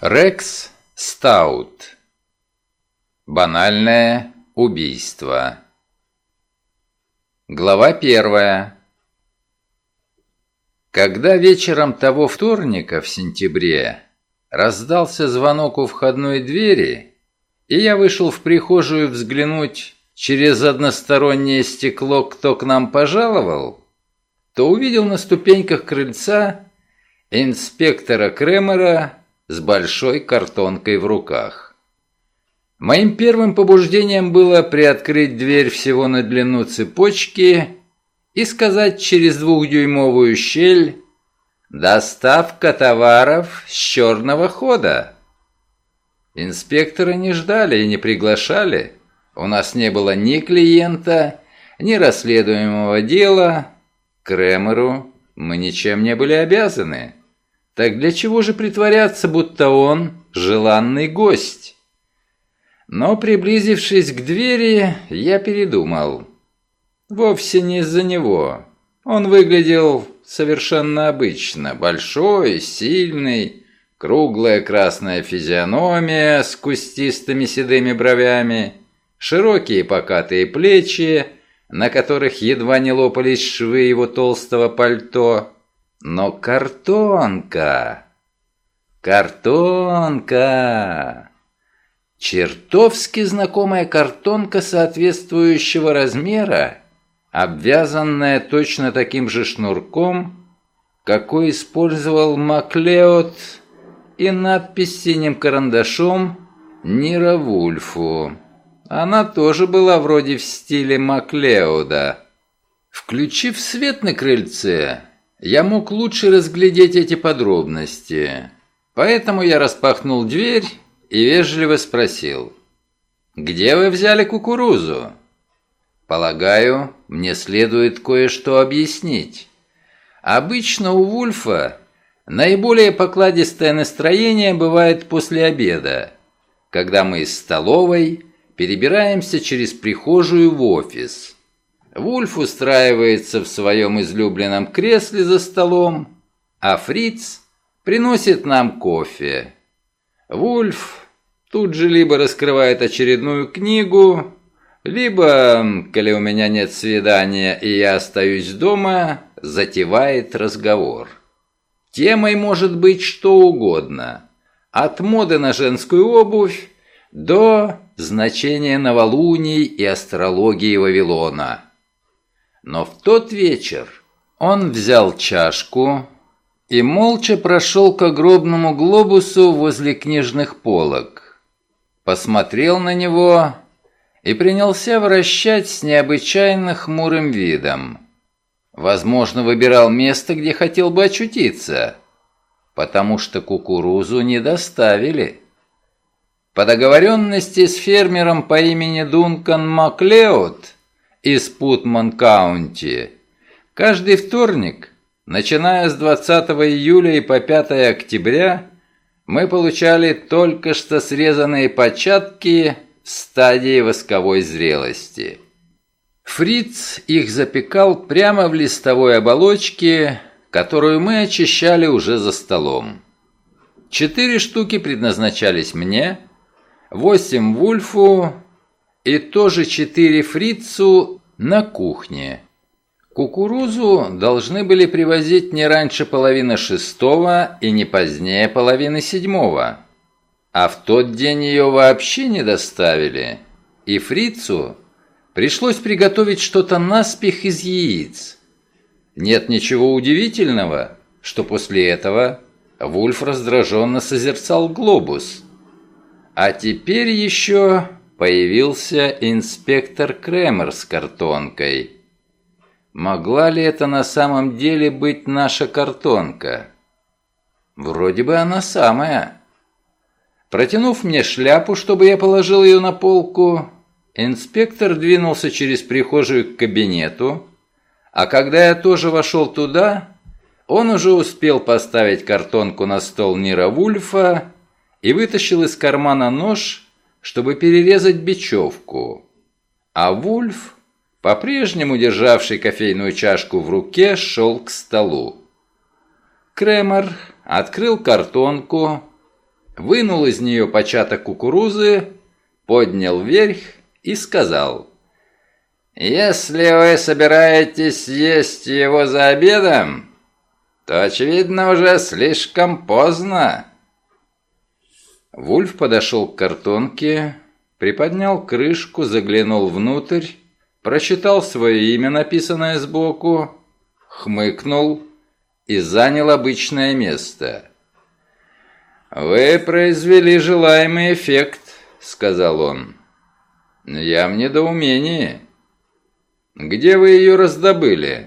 Рекс Стаут. Банальное убийство. Глава 1. Когда вечером того вторника в сентябре раздался звонок у входной двери, и я вышел в прихожую взглянуть через одностороннее стекло, кто к нам пожаловал, то увидел на ступеньках крыльца инспектора Кремера с большой картонкой в руках. Моим первым побуждением было приоткрыть дверь всего на длину цепочки и сказать через 2-дюймовую щель: «Доставка товаров с черного хода». Инспектора не ждали и не приглашали. У нас не было ни клиента, ни расследуемого дела. Кремеру мы ничем не были обязаны. Так для чего же притворяться, будто он желанный гость? Но, приблизившись к двери, я передумал. Вовсе не из-за него. Он выглядел совершенно обычно. Большой, сильный, круглая красная физиономия с кустистыми седыми бровями, широкие покатые плечи, на которых едва не лопались швы его толстого пальто. Но картонка! Чертовски знакомая картонка соответствующего размера, обвязанная точно таким же шнурком, какой использовал Маклеод, и надпись синим карандашом «Нира Вульфу». Она тоже была вроде в стиле Маклеода. Включив свет на крыльце, я мог лучше разглядеть эти подробности. Поэтому я распахнул дверь и вежливо спросил: «Где вы взяли кукурузу?» Полагаю, мне следует кое-что объяснить. Обычно у Вульфа наиболее покладистое настроение бывает после обеда, когда мы из столовой перебираемся через прихожую в офис. Вульф устраивается в своем излюбленном кресле за столом, а Фриц приносит нам кофе. Вульф тут же либо раскрывает очередную книгу, либо, коли у меня нет свидания и я остаюсь дома, затевает разговор. Темой может быть что угодно, от моды на женскую обувь до значения новолуний и астрологии Вавилона. Но в тот вечер он взял чашку и молча прошел к огромному глобусу возле книжных полок, посмотрел на него и принялся вращать с необычайно хмурым видом. Возможно, выбирал место, где хотел бы очутиться, потому что кукурузу не доставили. По договоренности с фермером по имени Дункан Маклеод из Путман-Каунти, каждый вторник, начиная с 20 июля и по 5 октября, мы получали только что срезанные початки в стадии восковой зрелости. Фриц их запекал прямо в листовой оболочке, которую мы очищали уже за столом. 4 штуки предназначались мне, 8 Вульфу и тоже 4 Фрицу на кухне. Кукурузу должны были привозить не раньше 5:30 и не позднее 6:30, а в тот день ее вообще не доставили, и Фрицу пришлось приготовить что-то наспех из яиц. Нет ничего удивительного, что после этого Вульф раздраженно созерцал глобус. А теперь еще появился инспектор Кремер с картонкой. Могла ли это на самом деле быть наша картонка? Вроде бы она самая. Протянув мне шляпу, чтобы я положил ее на полку, инспектор двинулся через прихожую к кабинету, а когда я тоже вошел туда, он уже успел поставить картонку на стол Нира Вульфа и вытащил из кармана нож, чтобы перерезать бечевку. А Вульф, по-прежнему державший кофейную чашку в руке, шел к столу. Кремер открыл картонку вынул из нее початок кукурузы, поднял вверх и сказал: «Если вы собираетесь есть его за обедом, то, очевидно, уже слишком поздно». Вульф подошел к картонке, приподнял крышку, заглянул внутрь, прочитал свое имя, написанное сбоку, хмыкнул и занял обычное место. «Вы произвели желаемый эффект», — сказал он. «Я в недоумении. Где вы ее раздобыли?»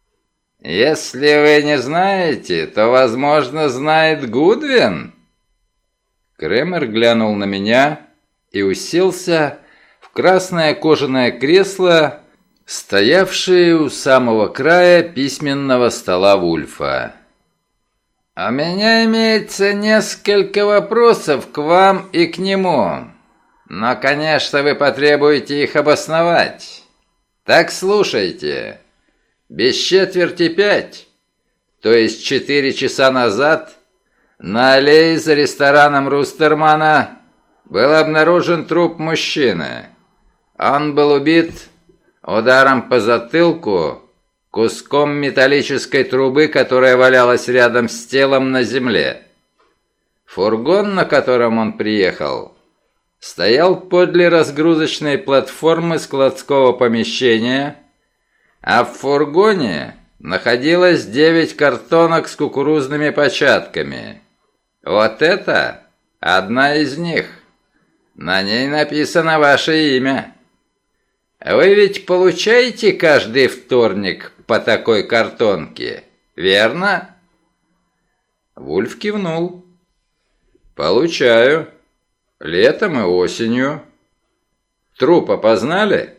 «Если вы не знаете, то, возможно, знает Гудвин». Кремер глянул на меня и уселся в красное кожаное кресло, стоявшее у самого края письменного стола Вульфа. «У меня имеется несколько вопросов к вам и к нему, но, конечно, вы потребуете их обосновать. Так слушайте. Без 4:05, то есть 4 часа назад, на аллее за рестораном Рустермана был обнаружен труп мужчины. Он был убит ударом по затылку куском металлической трубы, которая валялась рядом с телом на земле. Фургон, на котором он приехал, стоял подле разгрузочной платформы складского помещения, а в фургоне находилось 9 картонок с кукурузными початками. Вот это одна из них. На ней написано ваше имя. Вы ведь получаете каждый вторник по такой картонке, верно?» Вульф кивнул. «Получаю. Летом и осенью». «Труп опознали?»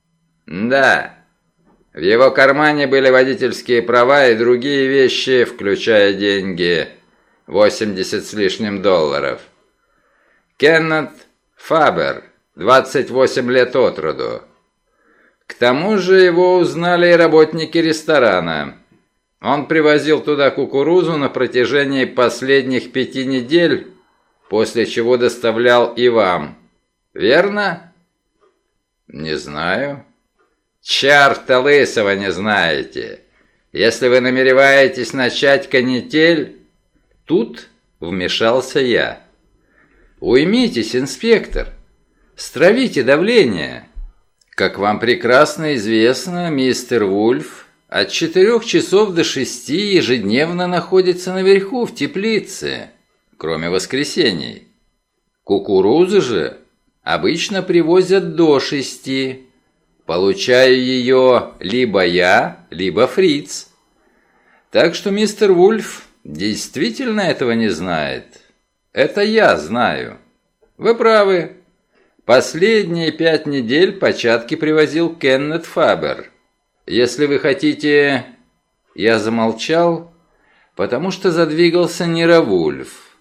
«Да. В его кармане были водительские права и другие вещи, включая деньги, 80 с лишним долларов. Кеннет Фабер, 28 лет от роду. К тому же его узнали и работники ресторана. Он привозил туда кукурузу на протяжении последних 5 недель, после чего доставлял и вам. Верно?» «Не знаю». «Чарта лысого не знаете. Если вы намереваетесь начать канитель...» Тут вмешался я. «Уймитесь, инспектор. Стравите давление. Как вам прекрасно известно, мистер Вульф от 4 часов до 6 ежедневно находится наверху в теплице, кроме воскресений. Кукурузу же обычно привозят до 6. Получаю ее либо я, либо Фриц. Так что мистер Вульф действительно этого не знает. Это я знаю. Вы правы. Последние 5 недель початки привозил Кеннет Фабер. Если вы хотите...» Я замолчал, потому что задвигался Ниро Вульф.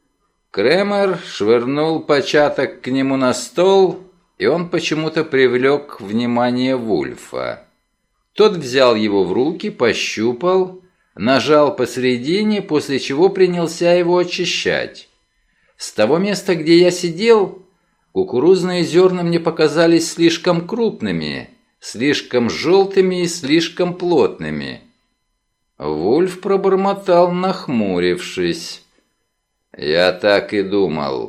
Кремер швырнул початок к нему на стол, и он почему-то привлек внимание Вульфа. Тот взял его в руки, пощупал, нажал посередине, после чего принялся его очищать. С того места, где я сидел, кукурузные зерна мне показались слишком крупными, слишком желтыми и слишком плотными. Вульф пробормотал, нахмурившись. «Я так и думал».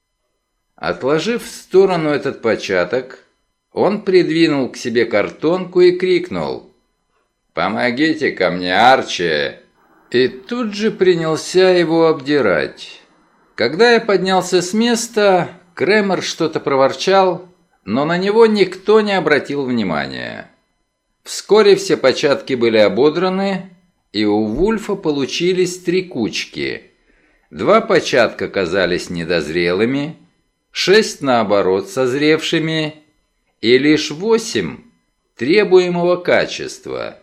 Отложив в сторону этот початок, он придвинул к себе картонку и крикнул: «Помогите ко мне, Арчи!» И тут же принялся его обдирать. Когда я поднялся с места, Кремер что-то проворчал, но на него никто не обратил внимания. Вскоре все початки были ободраны, и у Вульфа получились 3 кучки. 2 початка казались недозрелыми, 6, наоборот, созревшими, и лишь 8 требуемого качества.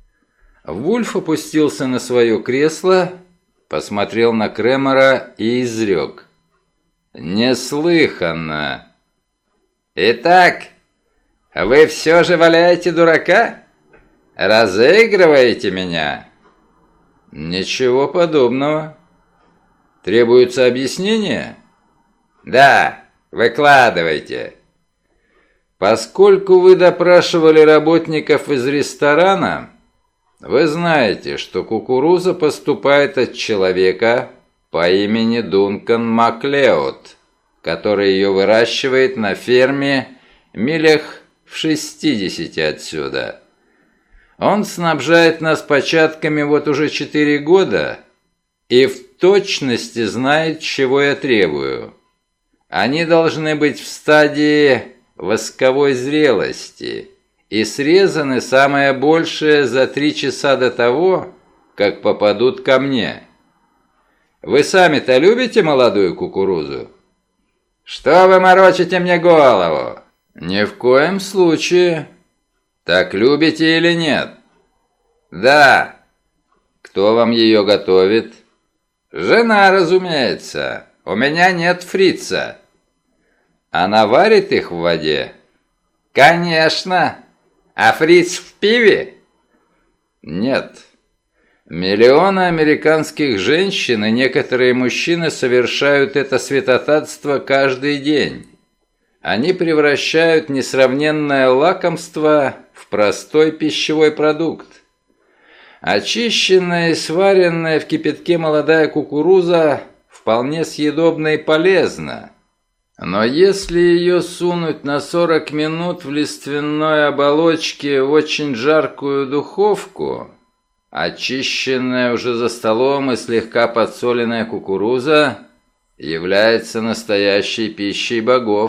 Вульф опустился на свое кресло, посмотрел на Кремера и изрек: «Неслыханно!» «Итак, вы все же валяете дурака? Разыгрываете меня?» «Ничего подобного». Требуется объяснение? Да, выкладывайте. Поскольку вы допрашивали работников из ресторана, вы знаете, что кукуруза поступает от человека по имени Дункан Маклеод, который ее выращивает на ферме милях в 60 отсюда. Он снабжает нас початками вот уже 4 года и в точности знает, чего я требую. Они должны быть в стадии восковой зрелости и срезаны самое большее за 3 часа до того, как попадут ко мне. Вы сами-то любите молодую кукурузу? Что вы морочите мне голову? Ни в коем случае. Так любите или нет? Да. Кто вам ее готовит? Жена, разумеется. У меня нет фрица. Она варит их в воде? Конечно. А фриц в пиве? Нет. Миллионы американских женщин и некоторые мужчины совершают это святотатство каждый день. Они превращают несравненное лакомство в простой пищевой продукт. Очищенная и сваренная в кипятке молодая кукуруза вполне съедобна и полезна. Но если ее сунуть на 40 минут в лиственной оболочке в очень жаркую духовку, очищенная уже за столом и слегка подсоленная кукуруза является настоящей пищей богов.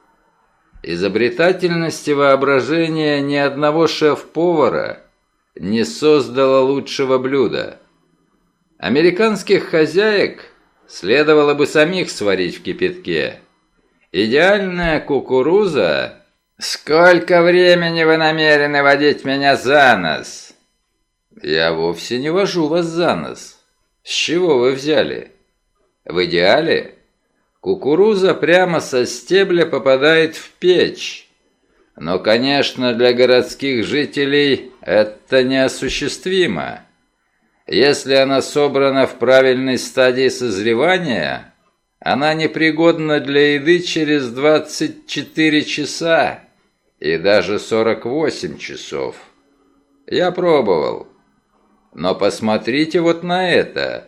Изобретательность и воображение ни одного шеф-повара не создало лучшего блюда. Американских хозяек следовало бы самих сварить в кипятке. Идеальная кукуруза... Сколько времени вы намерены водить меня за нос? Я вовсе не вожу вас за нос. С чего вы взяли? В идеале кукуруза прямо со стебля попадает в печь. Но, конечно, для городских жителей это неосуществимо. Если она собрана в правильной стадии созревания, она непригодна для еды через 24 часа и даже 48 часов. Я пробовал. Но посмотрите вот на это.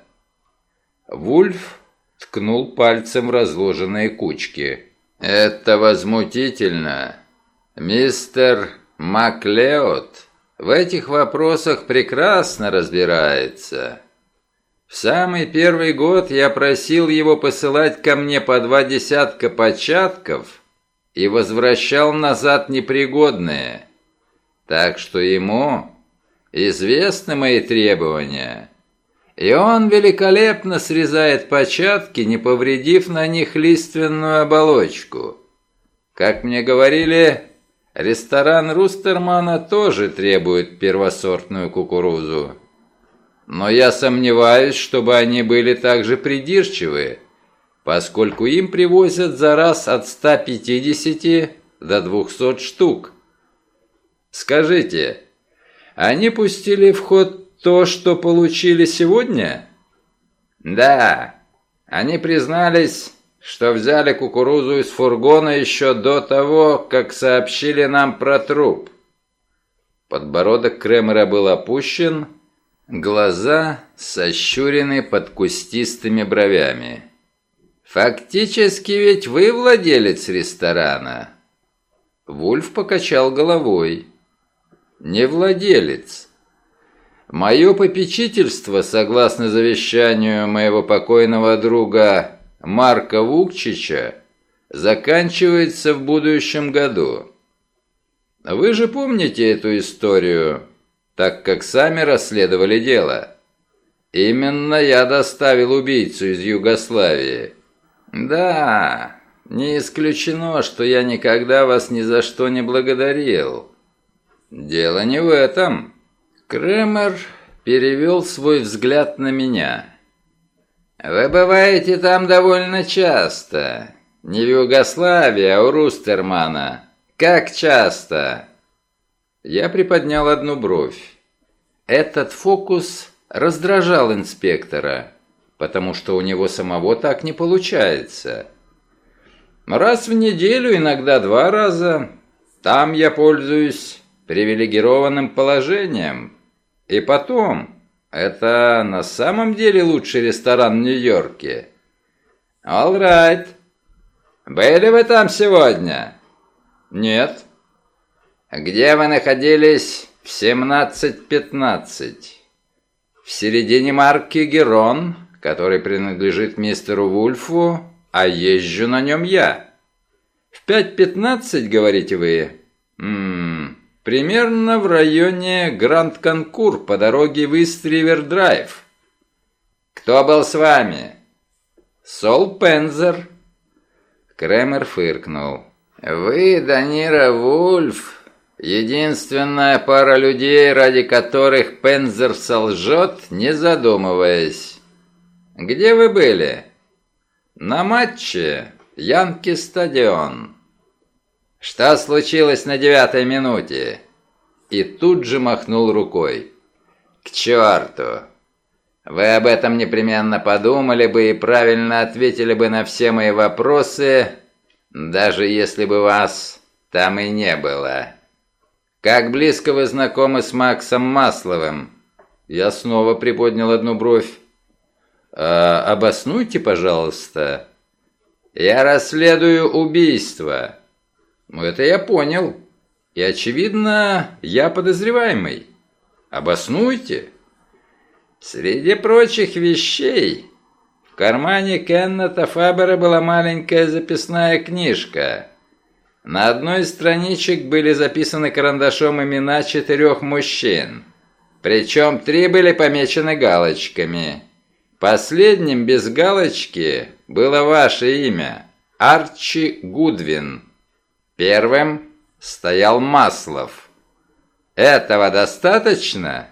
Вульф ткнул пальцем в разложенные кучки. Это возмутительно. Мистер Маклеод в этих вопросах прекрасно разбирается. В самый первый год я просил его посылать ко мне по 2 десятка початков и возвращал назад непригодные. Так что ему известны мои требования. И он великолепно срезает початки, не повредив на них лиственную оболочку. Как мне говорили, ресторан Рустермана тоже требует первосортную кукурузу. Но я сомневаюсь, чтобы они были так же придирчивы, поскольку им привозят за раз от 150 до 200 штук. Скажите, они пустили в ход то, что получили сегодня? Да, они признались, что взяли кукурузу из фургона еще до того, как сообщили нам про труп. Подбородок Кремера был опущен, глаза сощурены под кустистыми бровями. «Фактически ведь вы владелец ресторана?» Вульф покачал головой. «Не владелец. Мое попечительство, согласно завещанию моего покойного друга Марка Вукчича, заканчивается в будущем году. Вы же помните эту историю, так как сами расследовали дело. Именно я доставил убийцу из Югославии. Да, не исключено, что я никогда вас ни за что не благодарил. Дело не в этом». Кремер перевел свой взгляд на меня. «Вы бываете там довольно часто. Не в Югославии, а у Рустермана. Как часто?» Я приподнял одну бровь. Этот фокус раздражал инспектора. потому что у него самого так не получается. Раз в неделю, иногда 2 раза. Там я пользуюсь привилегированным положением. И потом, это на самом деле лучший ресторан в Нью-Йорке. All right. Были вы там сегодня? Нет. Где вы находились в 17:15? В середине марки Герон, который принадлежит мистеру Вульфу, а езжу на нем я. В 5:15, говорите вы? Примерно в районе Гранд-Конкур по дороге в Ист-Ривер-Драйв. Кто был с вами? Сол Пензер. Кремер фыркнул. Вы, Данира Вульф, единственная пара людей, ради которых Пензер солжет, не задумываясь. Где вы были? На матче Янки-стадион. Что случилось на 9-й минуте? И тут же махнул рукой. К черту! Вы об этом непременно подумали бы и правильно ответили бы на все мои вопросы, даже если бы вас там и не было. Как близко вы знакомы с Максом Масловым? Я снова приподнял одну бровь. Обоснуйте, пожалуйста. Я расследую убийство. Это я понял. И, очевидно, я подозреваемый. Обоснуйте. Среди прочих вещей в кармане Кеннета Фабера была маленькая записная книжка. На одной из страничек были записаны карандашом имена 4 мужчин. Причем 3 были помечены галочками. Последним без галочки было ваше имя – Арчи Гудвин. Первым стоял Маслов. Этого достаточно?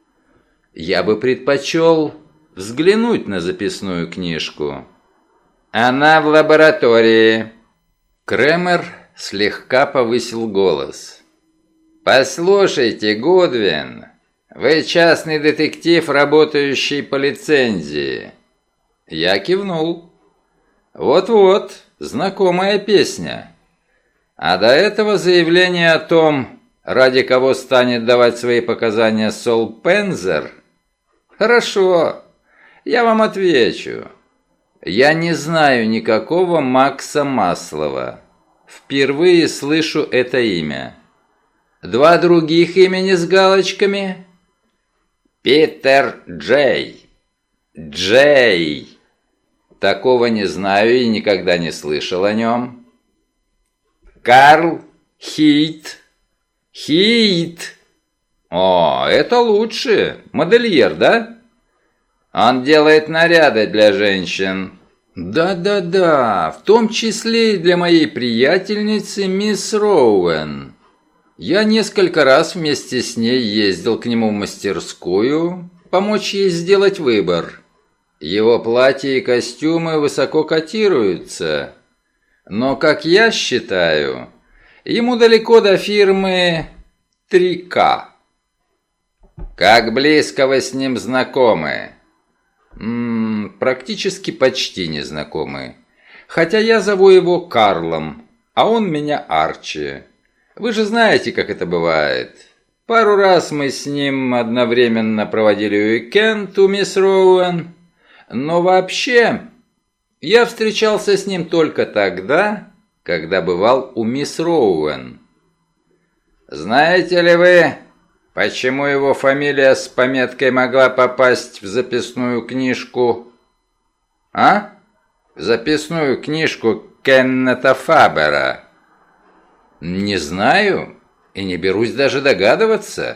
Я бы предпочел взглянуть на записную книжку. Она в лаборатории. Кремер слегка повысил голос. Послушайте, Гудвин, вы частный детектив, работающий по лицензии. Я кивнул. Вот-вот, знакомая песня. А до этого заявление о том, ради кого станет давать свои показания Сол Пензер. Хорошо, я вам отвечу. Я не знаю никакого Макса Маслова. Впервые слышу это имя. 2 других имени с галочками? Питер Джей. Джей. Такого не знаю и никогда не слышал о нем. Карл Хит. Хит. О, это лучше. Модельер, да? Он делает наряды для женщин. Да-да-да, в том числе и для моей приятельницы мисс Роуэн. Я несколько раз вместе с ней ездил к нему в мастерскую, помочь ей сделать выбор. Его платья и костюмы высоко котируются. Но, как я считаю, ему далеко до фирмы 3К. Как близко вы с ним знакомы? Практически почти не знакомы. Хотя я зову его Карлом, а он меня Арчи. Вы же знаете, как это бывает. Пару раз мы с ним одновременно проводили уикенд у мисс Роуэн. Но вообще, я встречался с ним только тогда, когда бывал у мисс Роуэн. Знаете ли вы, почему его фамилия с пометкой могла попасть в записную книжку? А? В записную книжку Кеннета Фабера. Не знаю и не берусь даже догадываться.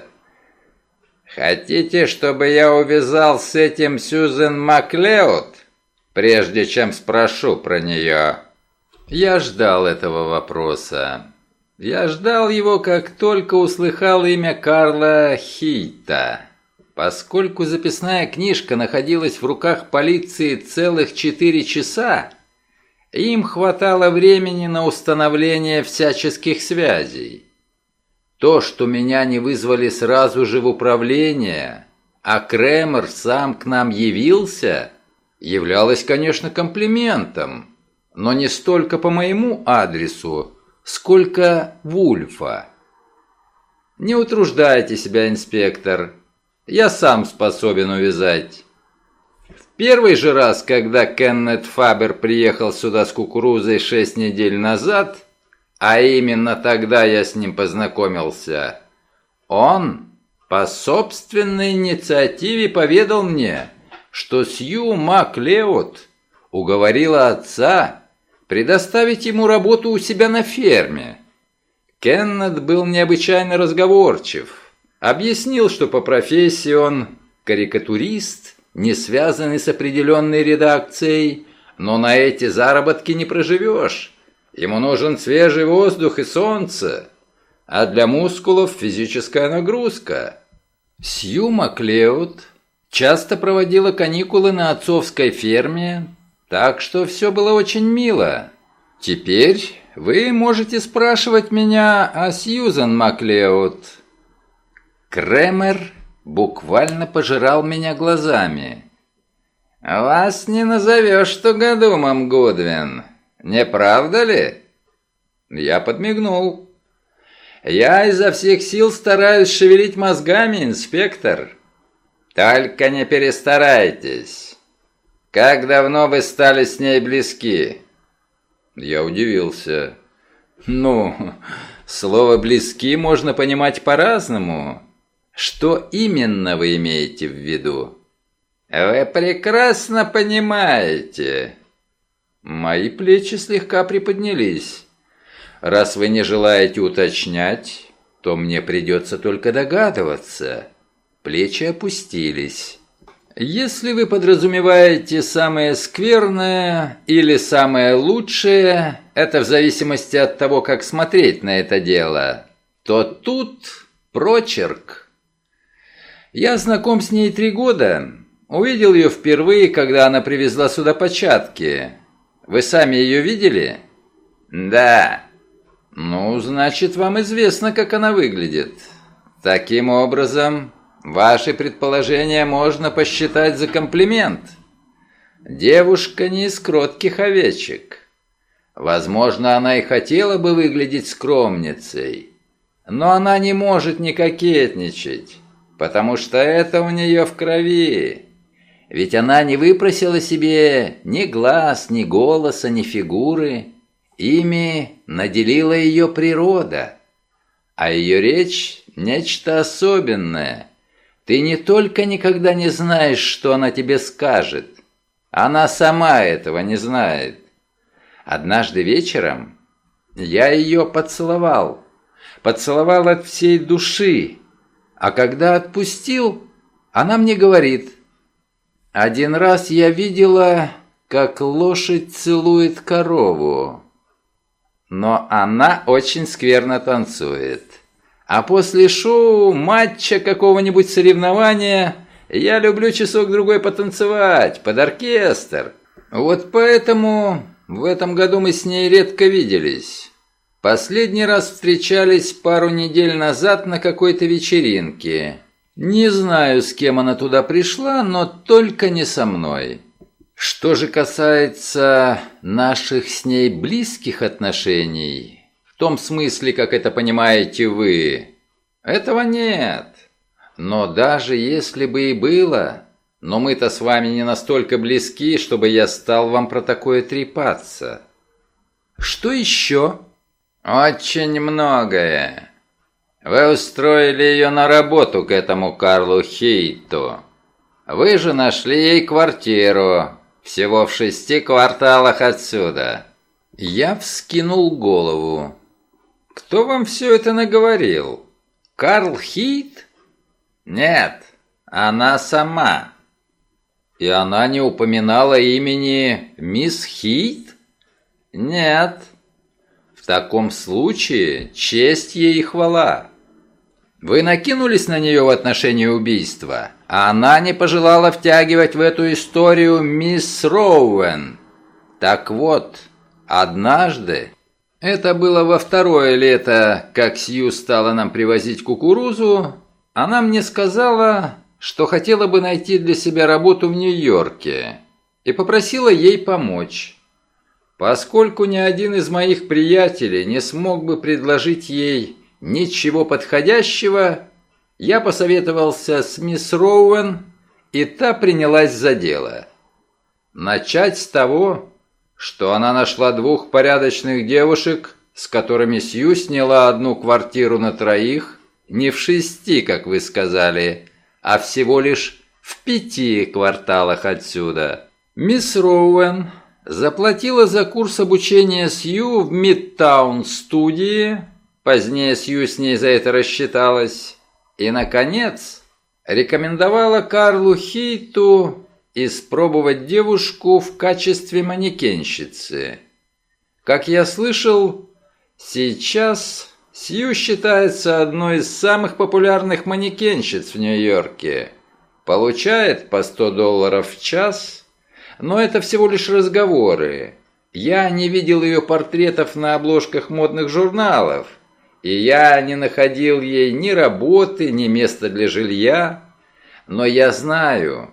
Хотите, чтобы я увязал с этим Сьюзен Маклеод, прежде чем спрошу про нее? Я ждал этого вопроса. Я ждал его, как только услыхал имя Карла Хита. Поскольку записная книжка находилась в руках полиции целых 4 часа, им хватало времени на установление всяческих связей. То, что меня не вызвали сразу же в управление, а Кремер сам к нам явился, являлось, конечно, комплиментом, но не столько по моему адресу, сколько Вульфа. Не утруждайте себя, инспектор, я сам способен увязать. В первый же раз, когда Кеннет Фабер приехал сюда с кукурузой 6 недель назад, а именно тогда я с ним познакомился, он по собственной инициативе поведал мне, что Сью Маклеод уговорила отца предоставить ему работу у себя на ферме. Кеннет был необычайно разговорчив. Объяснил, что по профессии он карикатурист, не связанный с определенной редакцией, но на эти заработки не проживешь. Ему нужен свежий воздух и солнце, а для мускулов физическая нагрузка. Сью Маклеод часто проводила каникулы на отцовской ферме, так что все было очень мило. Теперь вы можете спрашивать меня о Сьюзан Маклеод. Кремер буквально пожирал меня глазами. «Вас не назовешь тугодумом, Гудвин, не правда ли?» Я подмигнул. «Я изо всех сил стараюсь шевелить мозгами, инспектор. Только не перестарайтесь. Как давно вы стали с ней близки?» Я удивился. «Ну, слово «близки» можно понимать по-разному. Что именно вы имеете в виду?» «Вы прекрасно понимаете». Мои плечи слегка приподнялись. «Раз вы не желаете уточнять, то мне придется только догадываться». Плечи опустились. «Если вы подразумеваете самое скверное или самое лучшее, это в зависимости от того, как смотреть на это дело, то тут прочерк. Я знаком с ней 3 года. Увидел ее впервые, когда она привезла сюда початки. Вы сами ее видели?» «Да». «Ну, значит, вам известно, как она выглядит. Таким образом, ваши предположения можно посчитать за комплимент. Девушка не из кротких овечек. Возможно, она и хотела бы выглядеть скромницей, но она не может не кокетничать, потому что это у нее в крови. Ведь она не выпросила себе ни глаз, ни голоса, ни фигуры. Ими наделила ее природа, а ее речь – нечто особенное. Ты не только никогда не знаешь, что она тебе скажет, она сама этого не знает. Однажды вечером я ее поцеловал от всей души, а когда отпустил, она мне говорит: «Один раз я видела, как лошадь целует корову, но она очень скверно танцует. А после шоу, матча, какого-нибудь соревнования я люблю часок-другой потанцевать, под оркестр. Вот поэтому в этом году мы с ней редко виделись. Последний раз встречались пару недель назад на какой-то вечеринке. Не знаю, с кем она туда пришла, но только не со мной. Что же касается наших с ней близких отношений, в том смысле, как это понимаете вы, этого нет. Но даже если бы и было, но мы-то с вами не настолько близки, чтобы я стал вам про такое трепаться». «Что еще?» «Очень многое. Вы устроили ее на работу к этому Карлу Хейту. Вы же нашли ей квартиру, всего в 6 кварталах отсюда». Я вскинул голову. «Кто вам все это наговорил? Карл Хейт?» «Нет, она сама». «И она не упоминала имени мисс Хейт?» «Нет». «В таком случае честь ей и хвала. Вы накинулись на нее в отношении убийства, а она не пожелала втягивать в эту историю мисс Роуэн. Так вот, однажды, это было во 2-е лето, как Сью стала нам привозить кукурузу, она мне сказала, что хотела бы найти для себя работу в Нью-Йорке. и попросила ей помочь. Поскольку ни один из моих приятелей не смог бы предложить ей ничего подходящего, я посоветовался с мисс Роуэн, и та принялась за дело. Начать с того, что она нашла 2 порядочных девушек, с которыми Сью сняла одну квартиру на 3, не в 6, как вы сказали, а всего лишь в 5 кварталах отсюда. Мисс Роуэн заплатила за курс обучения Сью в Мидтаун-студии, позднее Сью с ней за это рассчиталась, и, наконец, рекомендовала Карлу Хейту испробовать девушку в качестве манекенщицы. Как я слышал, сейчас Сью считается одной из самых популярных манекенщиц в Нью-Йорке. Получает по $100 в час, но это всего лишь разговоры. Я не видел ее портретов на обложках модных журналов, и я не находил ей ни работы, ни места для жилья. Но я знаю,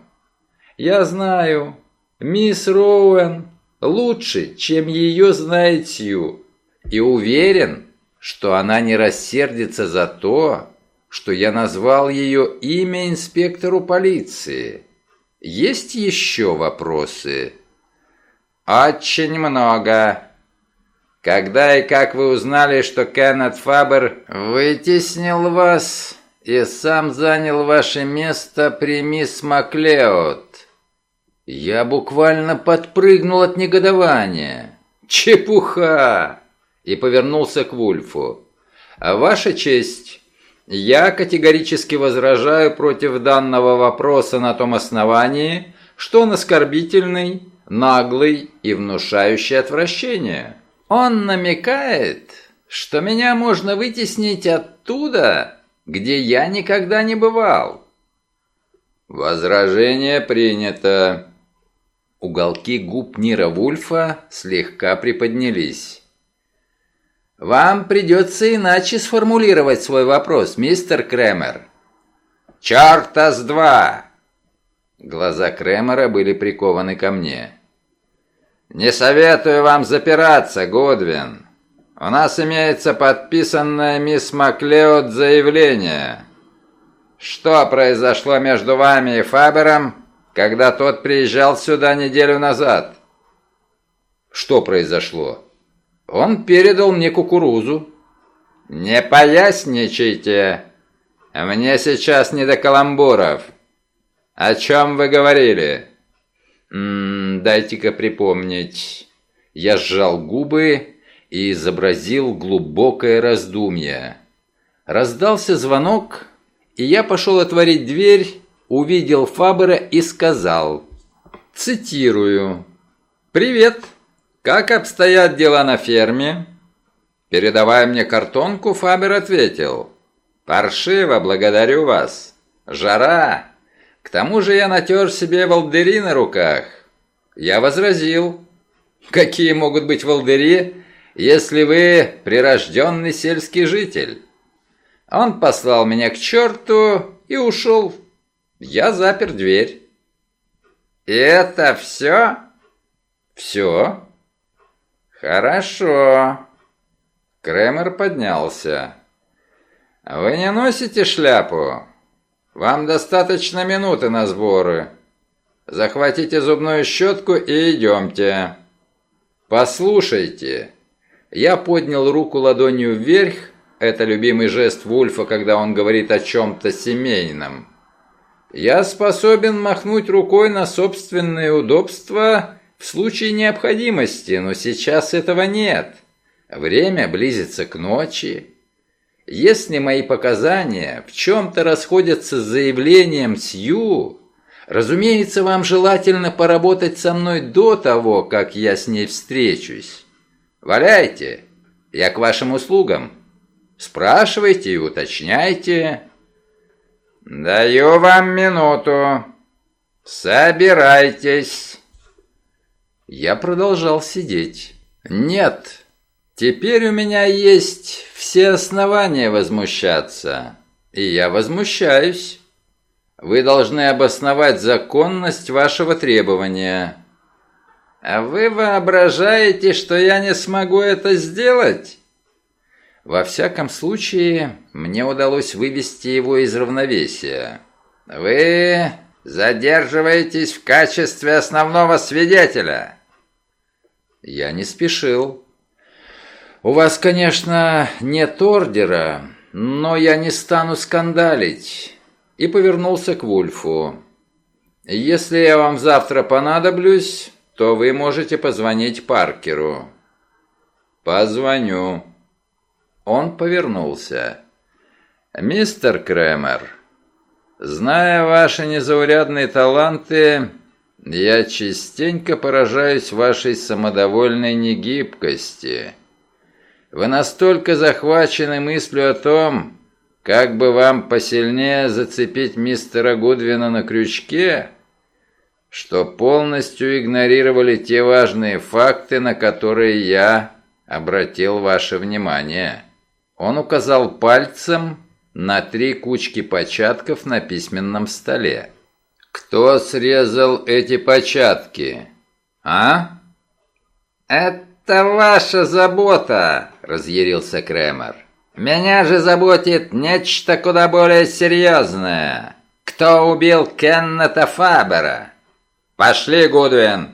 мисс Роуэн лучше, чем ее знает Сью, и уверен, что она не рассердится за то, что я назвал ее имя инспектору полиции. Есть еще вопросы? Очень много. Когда и как вы узнали, что Кеннет Фабер вытеснил вас и сам занял ваше место при мисс Маклеод? Я буквально подпрыгнул от негодования. Чепуха! И повернулся к Вульфу. Ваша честь, я категорически возражаю против данного вопроса на том основании, что он оскорбительный, наглый и внушающий отвращение. Он намекает, что меня можно вытеснить оттуда, где я никогда не бывал. Возражение принято. Уголки губ Ниро Вульфа слегка приподнялись. Вам придется иначе сформулировать свой вопрос, мистер Кремер. Чёрта с два! Глаза Кремера были прикованы ко мне. Не советую вам запираться, Гудвин. У нас имеется подписанное мисс Маклеод заявление. Что произошло между вами и Фабером, когда тот приезжал сюда неделю назад? Что произошло? Он передал мне кукурузу. Не поясничайте. Мне сейчас не до каламбуров. О чем вы говорили? Дайте-ка припомнить. Я сжал губы и изобразил глубокое раздумье. Раздался звонок, и я пошел отворить дверь, увидел Фабера и сказал, цитирую: «Привет, как обстоят дела на ферме?» Передавая мне картонку, Фабер ответил: «Паршиво, благодарю вас. Жара. К тому же я натер себе волдыри на руках». Я возразил: «Какие могут быть волдыри, если вы прирожденный сельский житель?» Он послал меня к черту и ушел. Я запер дверь. «И это все?» «Все». «Хорошо». Кремер поднялся. «Вы не носите шляпу? Вам достаточно минуты на сборы. Захватите зубную щетку и идемте». «Послушайте». Я поднял руку ладонью вверх. Это любимый жест Вульфа, когда он говорит о чем-то семейном. «Я способен махнуть рукой на собственные удобства в случае необходимости, но сейчас этого нет. Время близится к ночи. Если мои показания в чем-то расходятся с заявлением Сью, разумеется, вам желательно поработать со мной до того, как я с ней встречусь. Валяйте, я к вашим услугам. Спрашивайте и уточняйте». «Даю вам минуту. Собирайтесь». Я продолжал сидеть. «Нет, теперь у меня есть все основания возмущаться. И я возмущаюсь. Вы должны обосновать законность вашего требования. А вы воображаете, что я не смогу это сделать? Во всяком случае, мне удалось вывести его из равновесия. Вы задерживаетесь в качестве основного свидетеля. Я не спешил. У вас, конечно, нет ордера, но я не стану скандалить. И повернулся к Вульфу. Если я вам завтра понадоблюсь, то вы можете позвонить Паркеру. Позвоню. Он повернулся. Мистер Кремер, зная ваши незаурядные таланты, я частенько поражаюсь вашей самодовольной негибкости. Вы настолько захвачены мыслью о том, как бы вам посильнее зацепить мистера Гудвина на крючке, что полностью игнорировали те важные факты, на которые я обратил ваше внимание. Он указал пальцем на 3 кучки початков на письменном столе. «Кто срезал эти початки? А?» «Это ваша забота», — разъярился Кремер. «Меня же заботит нечто куда более серьезное. Кто убил Кеннета Фабера? Пошли, Гудвин!»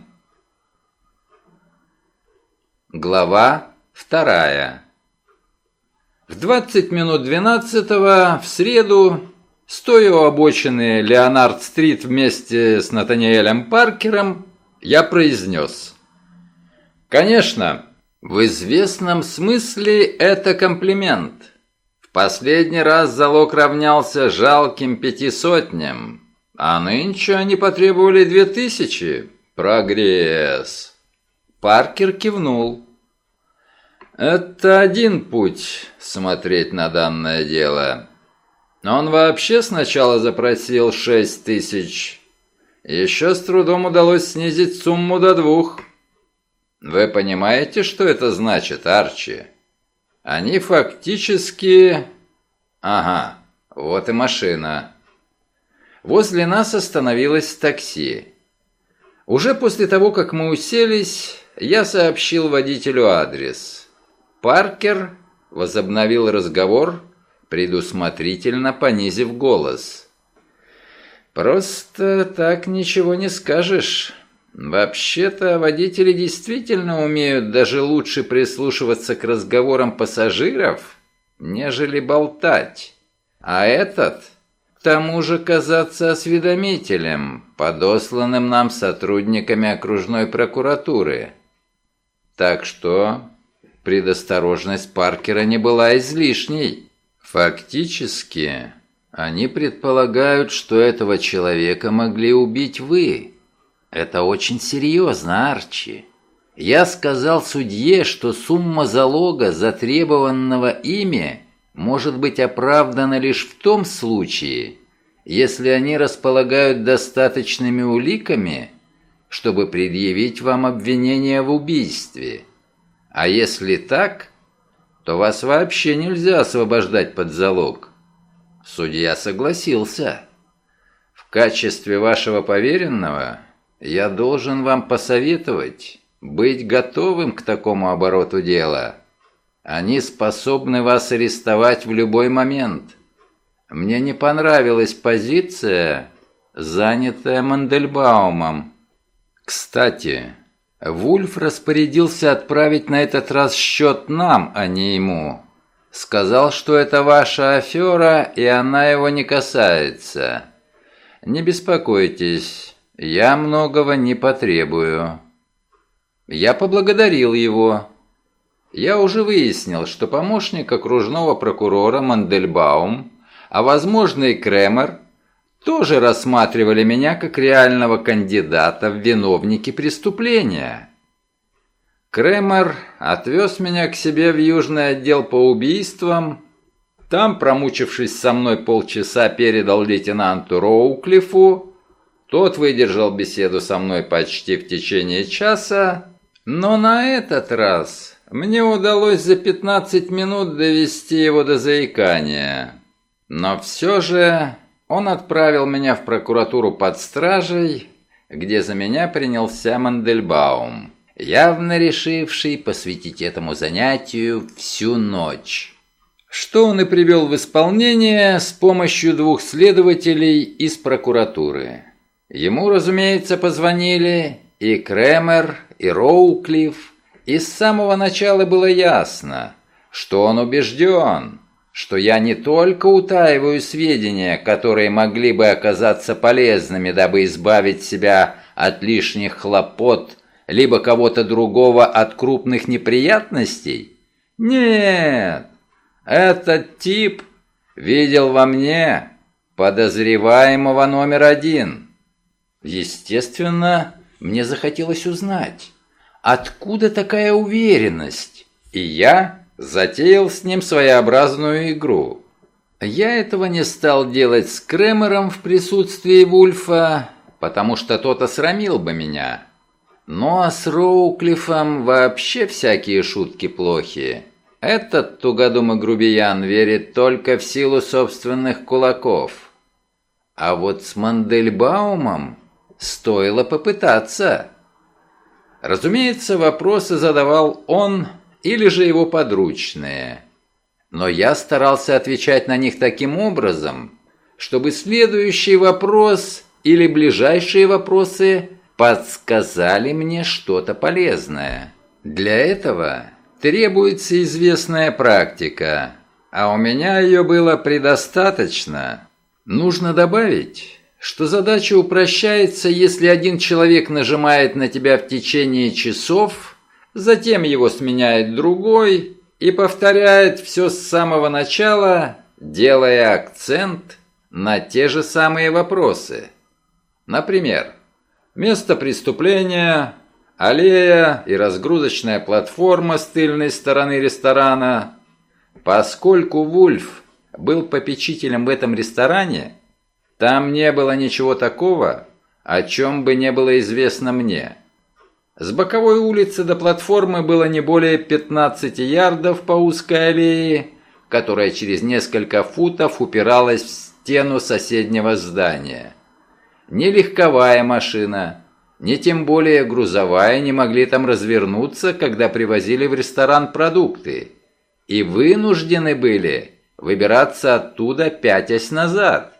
Глава 2. В 20 минут 12-го в среду, стоя у обочины Леонард-стрит вместе с Натаниэлем Паркером, я произнес: «Конечно, в известном смысле это комплимент. В последний раз залог равнялся жалким 500, а нынче они потребовали 2000. Прогресс!» Паркер кивнул. «Это один путь смотреть на данное дело. Он вообще сначала запросил 6000. Еще с трудом удалось снизить сумму до 2. Вы понимаете, что это значит, Арчи? Они фактически... Ага, вот и машина». Возле нас остановилось такси. Уже после того, как мы уселись, я сообщил водителю адрес. Паркер возобновил разговор, предусмотрительно понизив голос. «Просто так ничего не скажешь. Вообще-то водители действительно умеют даже лучше прислушиваться к разговорам пассажиров, нежели болтать. А этот, к тому же, казаться осведомителем, подосланным нам сотрудниками окружной прокуратуры. Так что предосторожность Паркера не была излишней. Фактически, они предполагают, что этого человека могли убить вы. Это очень серьезно, Арчи. Я сказал судье, что сумма залога, затребованного ими, может быть оправдана лишь в том случае, если они располагают достаточными уликами, чтобы предъявить вам обвинение в убийстве. А если так, то вас вообще нельзя освобождать под залог. Судья согласился. В качестве вашего поверенного я должен вам посоветовать быть готовым к такому обороту дела. Они способны вас арестовать в любой момент. Мне не понравилась позиция, занятая Мандельбаумом. Кстати, Вульф распорядился отправить на этот раз счет нам, а не ему. Сказал, что это ваша афера, и она его не касается. Не беспокойтесь, я многого не потребую». Я поблагодарил его. Я уже выяснил, что помощник окружного прокурора Мандельбаум, а возможно и Кремер, тоже рассматривали меня как реального кандидата в виновники преступления. Кремер отвез меня к себе в южный отдел по убийствам. Там, промучившись со мной полчаса, передал лейтенанту Роуклифу. Тот выдержал беседу со мной почти в течение часа, но на этот раз мне удалось за 15 минут довести его до заикания. Но все же он отправил меня в прокуратуру под стражей, где за меня принялся Мандельбаум, явно решивший посвятить этому занятию всю ночь. Что он и привел в исполнение с помощью 2 следователей из прокуратуры. Ему, разумеется, позвонили и Кремер, и Роуклифф, и с самого начала было ясно, что он убежден, что я не только утаиваю сведения, которые могли бы оказаться полезными, дабы избавить себя от лишних хлопот, либо кого-то другого от крупных неприятностей. Нет, этот тип видел во мне подозреваемого номер 1. Естественно, мне захотелось узнать, откуда такая уверенность, и я затеял с ним своеобразную игру. Я этого не стал делать с Кремером в присутствии Вульфа, потому что тот осрамил бы меня. Ну а с Роуклиффом вообще всякие шутки плохие. Этот тугодум и грубиян верит только в силу собственных кулаков. А вот с Мандельбаумом стоило попытаться. Разумеется, вопросы задавал он или же его подручные. Но я старался отвечать на них таким образом, чтобы следующий вопрос или ближайшие вопросы подсказали мне что-то полезное. Для этого требуется известная практика, а у меня ее было предостаточно. Нужно добавить, что задача упрощается, если один человек нажимает на тебя в течение часов, затем его сменяет другой и повторяет все с самого начала, делая акцент на те же самые вопросы. Например, место преступления, аллея и разгрузочная платформа с тыльной стороны ресторана. Поскольку Вульф был попечителем в этом ресторане, там не было ничего такого, о чем бы не было известно мне. С боковой улицы до платформы было не более 15 ярдов по узкой аллее, которая через несколько футов упиралась в стену соседнего здания. Ни легковая машина, ни тем более грузовая не могли там развернуться, когда привозили в ресторан продукты, и вынуждены были выбираться оттуда, пятясь назад.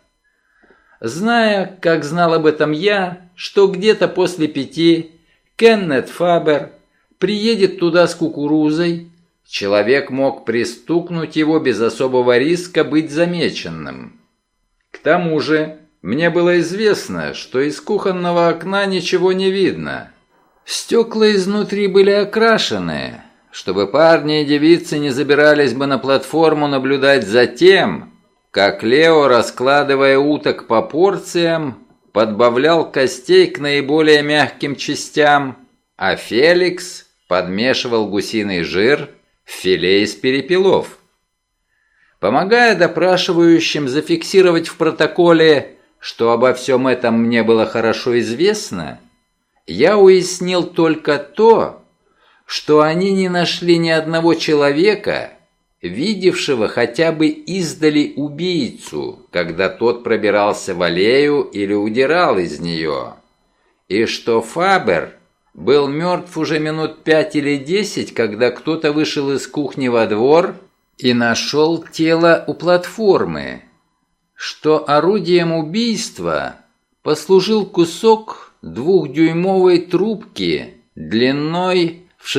Зная, как знал об этом я, что где-то после 5 Кеннет Фабер приедет туда с кукурузой, человек мог пристукнуть его без особого риска быть замеченным. К тому же, мне было известно, что из кухонного окна ничего не видно. Стекла изнутри были окрашены, чтобы парни и девицы не забирались бы на платформу наблюдать за тем, как Лео, раскладывая уток по порциям, подбавлял костей к наиболее мягким частям, а Феликс подмешивал гусиный жир в филе из перепелов. Помогая допрашивающим зафиксировать в протоколе, что обо всем этом мне было хорошо известно, я уяснил только то, что они не нашли ни одного человека, видевшего хотя бы издали убийцу, когда тот пробирался в аллею или удирал из нее, и что Фабер был мертв уже минут 5 или 10, когда кто-то вышел из кухни во двор и нашел тело у платформы, что орудием убийства послужил кусок 2-дюймовой трубки длиной в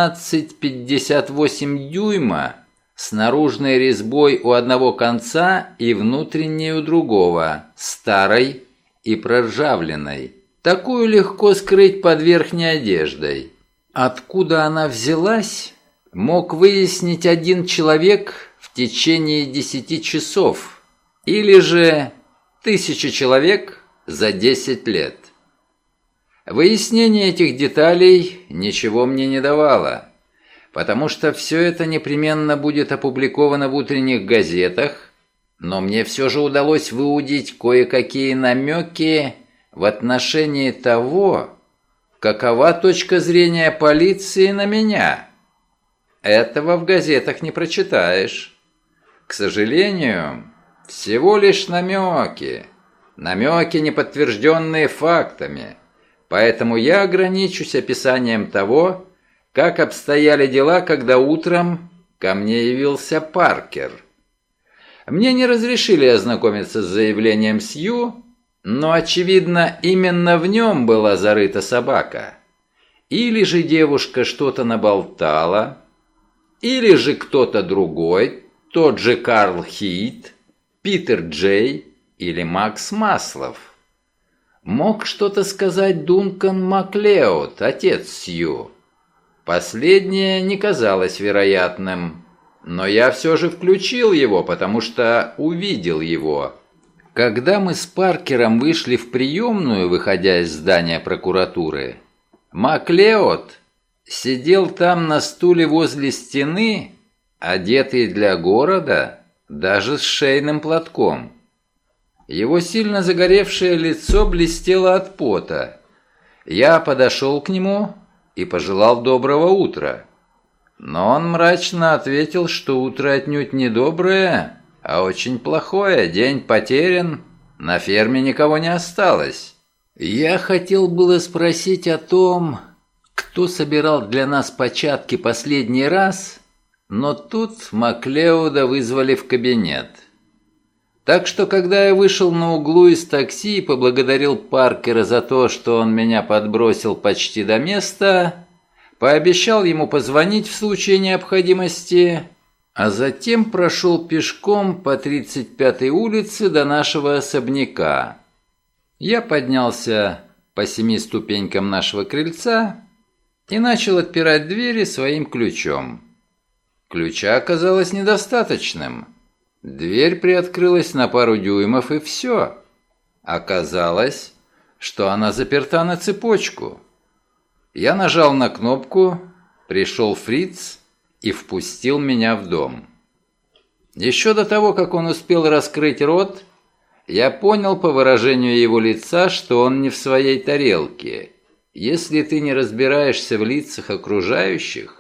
16,58 дюйма с наружной резьбой у одного конца и внутренней у другого, старой и проржавленной. Такую легко скрыть под верхней одеждой. Откуда она взялась, мог выяснить один человек в течение 10 часов, или же 1000 человек за 10 лет. Выяснение этих деталей ничего мне не давало, потому что все это непременно будет опубликовано в утренних газетах, но мне все же удалось выудить кое-какие намеки в отношении того, какова точка зрения полиции на меня. Этого в газетах не прочитаешь. К сожалению, всего лишь намеки. Намеки, не подтвержденные фактами. поэтому я ограничусь описанием того, как обстояли дела, когда утром ко мне явился Паркер. Мне не разрешили ознакомиться с заявлением Сью, но, очевидно, именно в нем была зарыта собака. Или же девушка что-то наболтала, или же кто-то другой, тот же Карл Хит, Питер Джей или Макс Маслов. Мог что-то сказать Дункан Маклеод, отец Сью. Последнее не казалось вероятным, но я все же включил его, потому что увидел его. Когда мы с Паркером вышли в приемную, выходя из здания прокуратуры, Маклеод сидел там на стуле возле стены, одетый для города, даже с шейным платком. Его сильно загоревшее лицо блестело от пота. Я подошел к нему и пожелал доброго утра. Но он мрачно ответил, что утро отнюдь не доброе, а очень плохое, день потерян, на ферме никого не осталось. Я хотел было спросить о том, кто собирал для нас початки последний раз, но тут Маклеода вызвали в кабинет. Так что, когда я вышел на углу из такси и поблагодарил Паркера за то, что он меня подбросил почти до места, пообещал ему позвонить в случае необходимости, а затем прошел пешком по 35-й улице до нашего особняка. Я поднялся по 7 ступенькам нашего крыльца и начал отпирать двери своим ключом. Ключа оказалось недостаточным. Дверь приоткрылась на пару дюймов, и все. Оказалось, что она заперта на цепочку. Я нажал на кнопку, пришел фриц и впустил меня в дом. Еще до того, как он успел раскрыть рот, я понял по выражению его лица, что он не в своей тарелке. Если ты не разбираешься в лицах окружающих,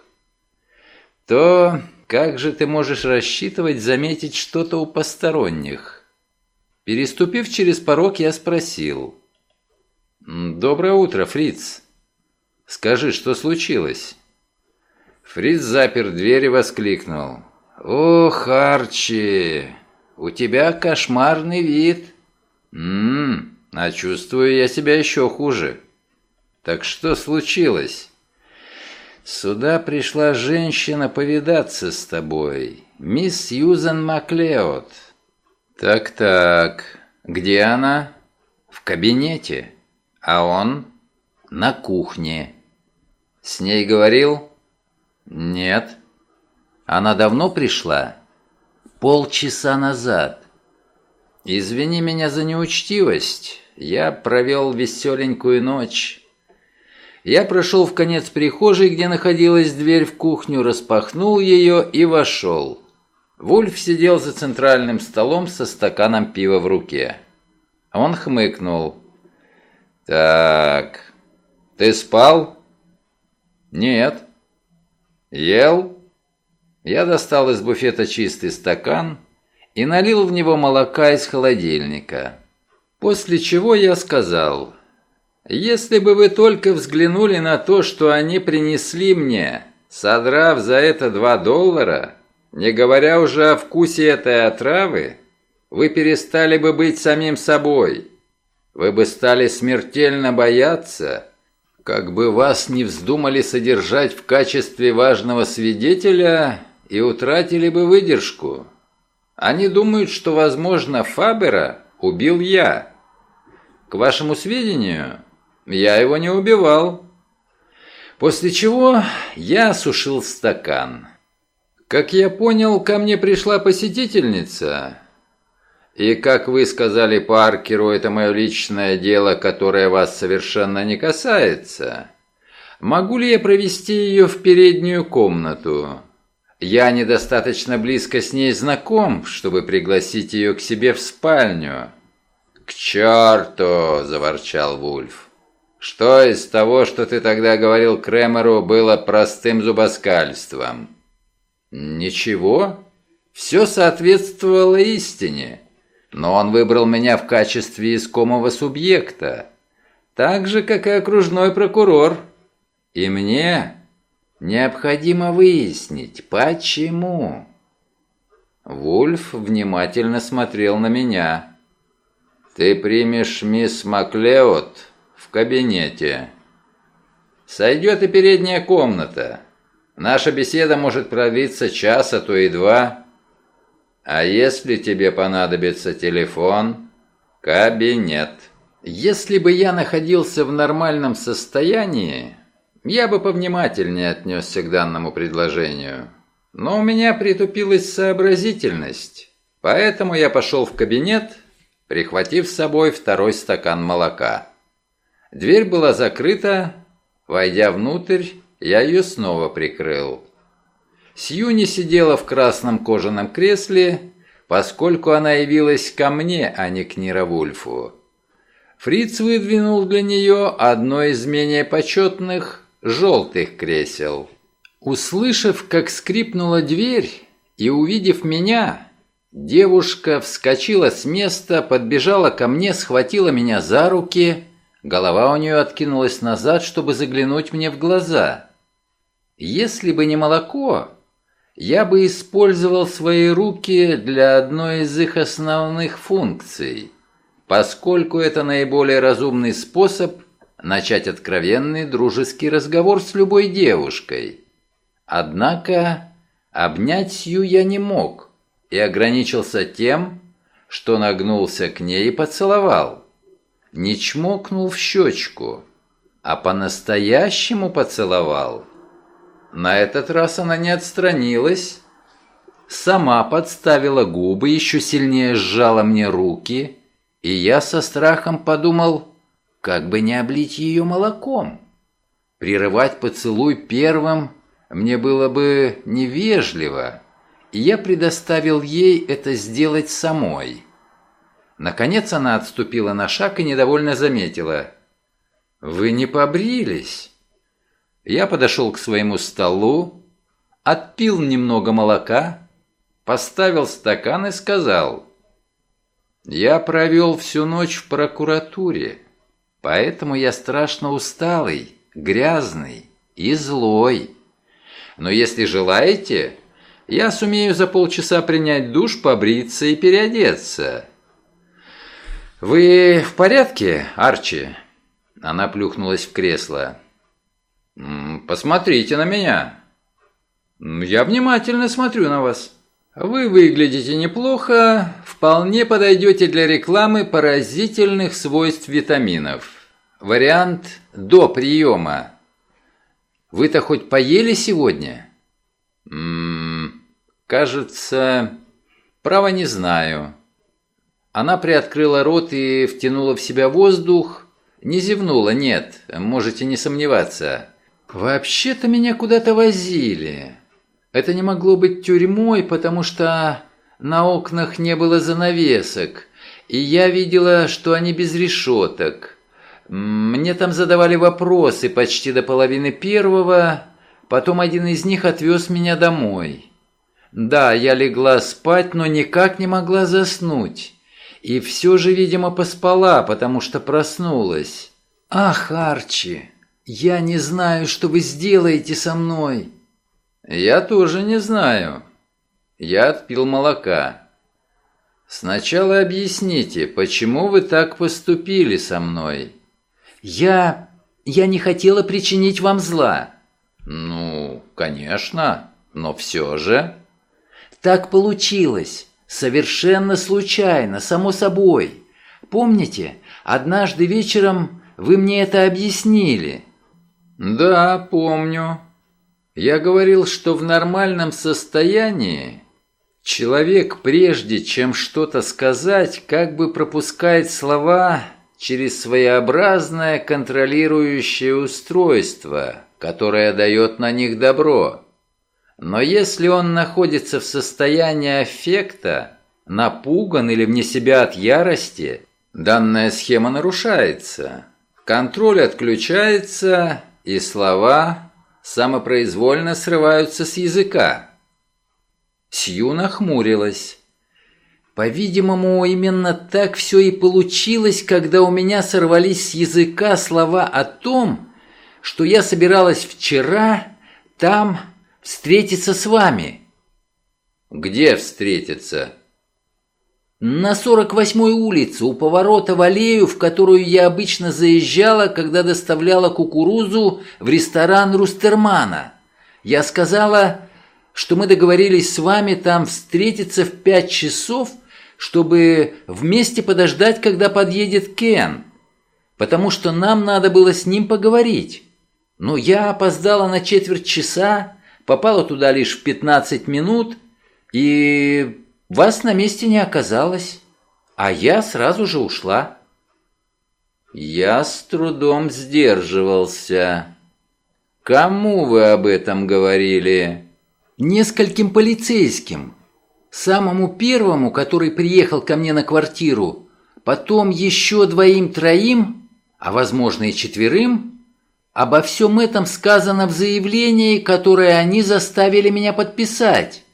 то как же ты можешь рассчитывать заметить что-то у посторонних? Переступив через порог, я спросил: «Доброе утро, фриц. Скажи, что случилось?» Фриц запер дверь и воскликнул: «Ох, Арчи, у тебя кошмарный вид». А чувствую я себя еще хуже. Так что случилось?» «Сюда пришла женщина повидаться с тобой, мисс Сьюзен Маклеод». «Так, где она?» «В кабинете. А он?» «На кухне». «С ней говорил?» «Нет». «Она давно пришла?» «Полчаса назад». «Извини меня за неучтивость. Я провел веселенькую ночь». Я прошел в конец прихожей, где находилась дверь в кухню, распахнул ее и вошел. Вульф сидел за центральным столом со стаканом пива в руке. Он хмыкнул. «Так, ты спал?» «Нет». «Ел?» Я достал из буфета чистый стакан и налил в него молока из холодильника. После чего я сказал: «Если бы вы только взглянули на то, что они принесли мне, содрав за это $2, не говоря уже о вкусе этой отравы, вы перестали бы быть самим собой. Вы бы стали смертельно бояться, как бы вас не вздумали содержать в качестве важного свидетеля и утратили бы выдержку. Они думают, что, возможно, Фабера убил я. К вашему сведению, я его не убивал». После чего я осушил стакан. Как я понял, ко мне пришла посетительница. И, как вы сказали Паркеру, это мое личное дело, которое вас совершенно не касается. Могу ли я провести ее в переднюю комнату? Я недостаточно близко с ней знаком, чтобы пригласить ее к себе в спальню». «К черту!» – заворчал Вульф. «Что из того, что ты тогда говорил Кремеру, было простым зубоскальством?» «Ничего. Все соответствовало истине. Но он выбрал меня в качестве искомого субъекта. Так же, как и окружной прокурор. И мне необходимо выяснить, почему. Вульф внимательно смотрел на меня. «Ты примешь мисс Маклеод в кабинете. Сойдет и передняя комната. Наша беседа может продлиться час, а то и два. А если тебе понадобится телефон, кабинет». Если бы я находился в нормальном состоянии, я бы повнимательнее отнесся к данному предложению. Но у меня притупилась сообразительность, поэтому я пошел в кабинет, прихватив с собой второй стакан молока. Дверь была закрыта, войдя внутрь, я ее снова прикрыл. Сьюни сидела в красном кожаном кресле, поскольку она явилась ко мне, а не к Ниро Вульфу. Фриц выдвинул для нее одно из менее почетных желтых кресел. Услышав, как скрипнула дверь, и увидев меня, девушка вскочила с места, подбежала ко мне, схватила меня за руки, голова у нее откинулась назад, чтобы заглянуть мне в глаза. Если бы не молоко, я бы использовал свои руки для одной из их основных функций, поскольку это наиболее разумный способ начать откровенный дружеский разговор с любой девушкой. Однако обнять Сью я не мог и ограничился тем, что нагнулся к ней и поцеловал. Не чмокнул в щечку, а по-настоящему поцеловал. На этот раз она не отстранилась, сама подставила губы, еще сильнее сжала мне руки, и я со страхом подумал, как бы не облить ее молоком. Прерывать поцелуй первым мне было бы невежливо, и я предоставил ей это сделать самой. Наконец она отступила на шаг и недовольно заметила: «Вы не побрились?» Я подошел к своему столу, отпил немного молока, поставил стакан и сказал: «Я провел всю ночь в прокуратуре, поэтому я страшно усталый, грязный и злой. Но если желаете, я сумею за полчаса принять душ, побриться и переодеться». «Вы в порядке, Арчи?» Она плюхнулась в кресло. «Посмотрите на меня». «Я внимательно смотрю на вас. Вы выглядите неплохо, вполне подойдете для рекламы поразительных свойств витаминов. Вариант до приема. Вы-то хоть поели сегодня?» «Кажется, право не знаю». Она приоткрыла рот и втянула в себя воздух. Не зевнула, нет, можете не сомневаться. «Вообще-то меня куда-то возили. Это не могло быть тюрьмой, потому что на окнах не было занавесок, и я видела, что они без решеток. Мне там задавали вопросы почти до половины первого, потом один из них отвез меня домой. Да, я легла спать, но никак не могла заснуть, и все же, видимо, поспала, потому что проснулась. Ах, Арчи, я не знаю, что вы сделаете со мной». «Я тоже не знаю». Я отпил молока. «Сначала объясните, почему вы так поступили со мной?» Я не хотела причинить вам зла». «Ну, конечно, но все же...» «Так получилось. Совершенно случайно, само собой. Помните, однажды вечером вы мне это объяснили?» «Да, помню. Я говорил, что в нормальном состоянии человек, прежде чем что-то сказать, как бы пропускает слова через своеобразное контролирующее устройство, которое дает на них добро. Но если он находится в состоянии аффекта, напуган или вне себя от ярости, данная схема нарушается. Контроль отключается, и слова самопроизвольно срываются с языка». Сью нахмурилась. По-видимому, именно так все и получилось, когда у меня сорвались с языка слова о том, что я собиралась вчера там встретиться с вами. Где встретиться? На 48-й улице, у поворота в аллею, в которую я обычно заезжала, когда доставляла кукурузу в ресторан Рустермана. Я сказала, что мы договорились с вами там встретиться в 5 часов, чтобы вместе подождать, когда подъедет Кен, потому что нам надо было с ним поговорить. Но я опоздала на четверть часа, попала туда лишь в 15 минут, и вас на месте не оказалось, а я сразу же ушла. Я с трудом сдерживался. Кому вы об этом говорили? Нескольким полицейским. Самому первому, который приехал ко мне на квартиру, потом еще 2-3, а возможно и 4. Обо всем этом сказано в заявлении, которое они заставили меня подписать.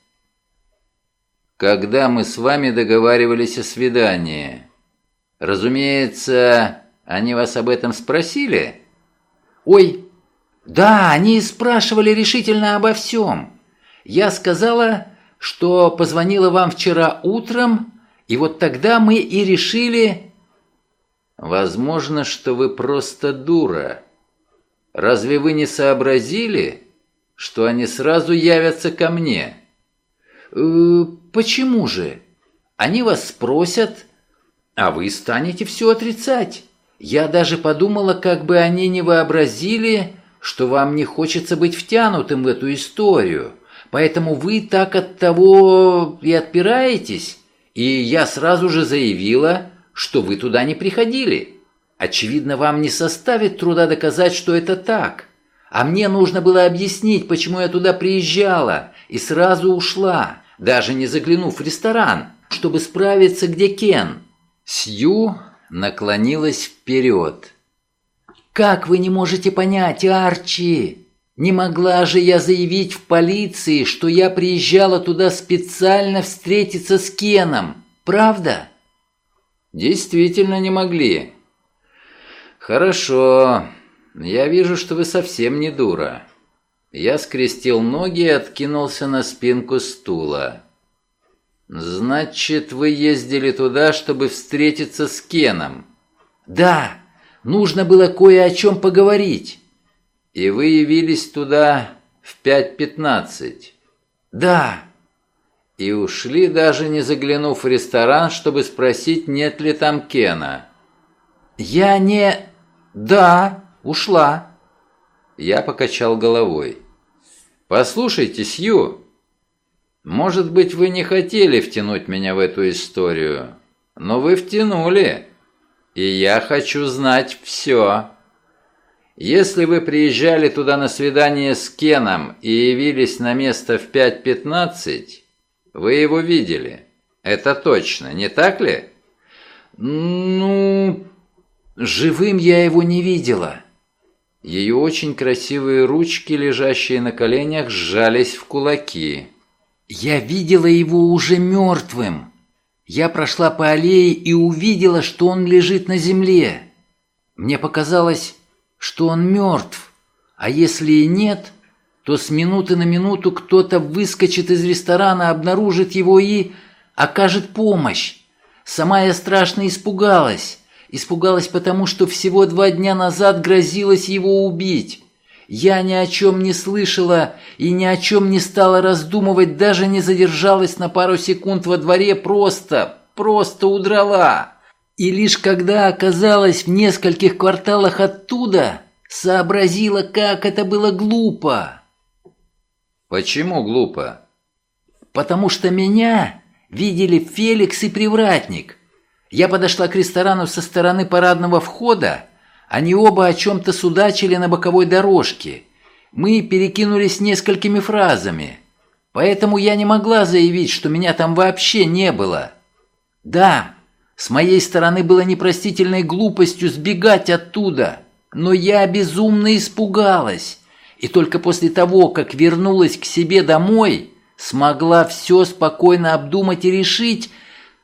Когда мы с вами договаривались о свидании, разумеется, они вас об этом спросили? Ой, да, они спрашивали решительно обо всем. Я сказала, что позвонила вам вчера утром, и вот тогда мы и решили... Возможно, что вы просто дура. Разве вы не сообразили, что они сразу явятся ко мне? Почему же? Они вас спросят, а вы станете все отрицать. Я даже подумала, как бы они не вообразили, что вам не хочется быть втянутым в эту историю. Поэтому вы так от того и отпираетесь, и я сразу же заявила, что вы туда не приходили. Очевидно, вам не составит труда доказать, что это так. А мне нужно было объяснить, почему я туда приезжала, и сразу ушла, даже не заглянув в ресторан, чтобы справиться, где Кен. Сью наклонилась вперед. «Как вы не можете понять, Арчи? Не могла же я заявить в полиции, что я приезжала туда специально встретиться с Кеном, правда?» «Действительно не могли». «Хорошо. Я вижу, что вы совсем не дура». Я скрестил ноги и откинулся на спинку стула. «Значит, вы ездили туда, чтобы встретиться с Кеном?» «Да, нужно было кое о чем поговорить». «И вы явились туда в 5:15?» «Да». «И ушли, даже не заглянув в ресторан, чтобы спросить, нет ли там Кена?» «Я не...» «Да, ушла». Я покачал головой. «Послушайте, Сью, может быть, вы не хотели втянуть меня в эту историю, но вы втянули, и я хочу знать все. Если вы приезжали туда на свидание с Кеном и явились на место в 5:15, вы его видели. Это точно, не так ли?» «Ну, живым я его не видела». Ее очень красивые ручки, лежащие на коленях, сжались в кулаки. «Я видела его уже мертвым. Я прошла по аллее и увидела, что он лежит на земле. Мне показалось, что он мертв, а если и нет, то с минуты на минуту кто-то выскочит из ресторана, обнаружит его и окажет помощь. Сама я страшно испугалась. Испугалась потому, что всего 2 дня назад грозилась его убить. Я ни о чем не слышала и ни о чем не стала раздумывать, даже не задержалась на пару секунд во дворе, просто удрала. И лишь когда оказалась в нескольких кварталах оттуда, сообразила, как это было глупо». «Почему глупо?» «Потому что меня видели Феликс и Привратник. Я подошла к ресторану со стороны парадного входа. Они оба о чем-то судачили на боковой дорожке. Мы перекинулись несколькими фразами. Поэтому я не могла заявить, что меня там вообще не было. Да, с моей стороны было непростительной глупостью сбегать оттуда, но я безумно испугалась. И только после того, как вернулась к себе домой, смогла все спокойно обдумать и решить,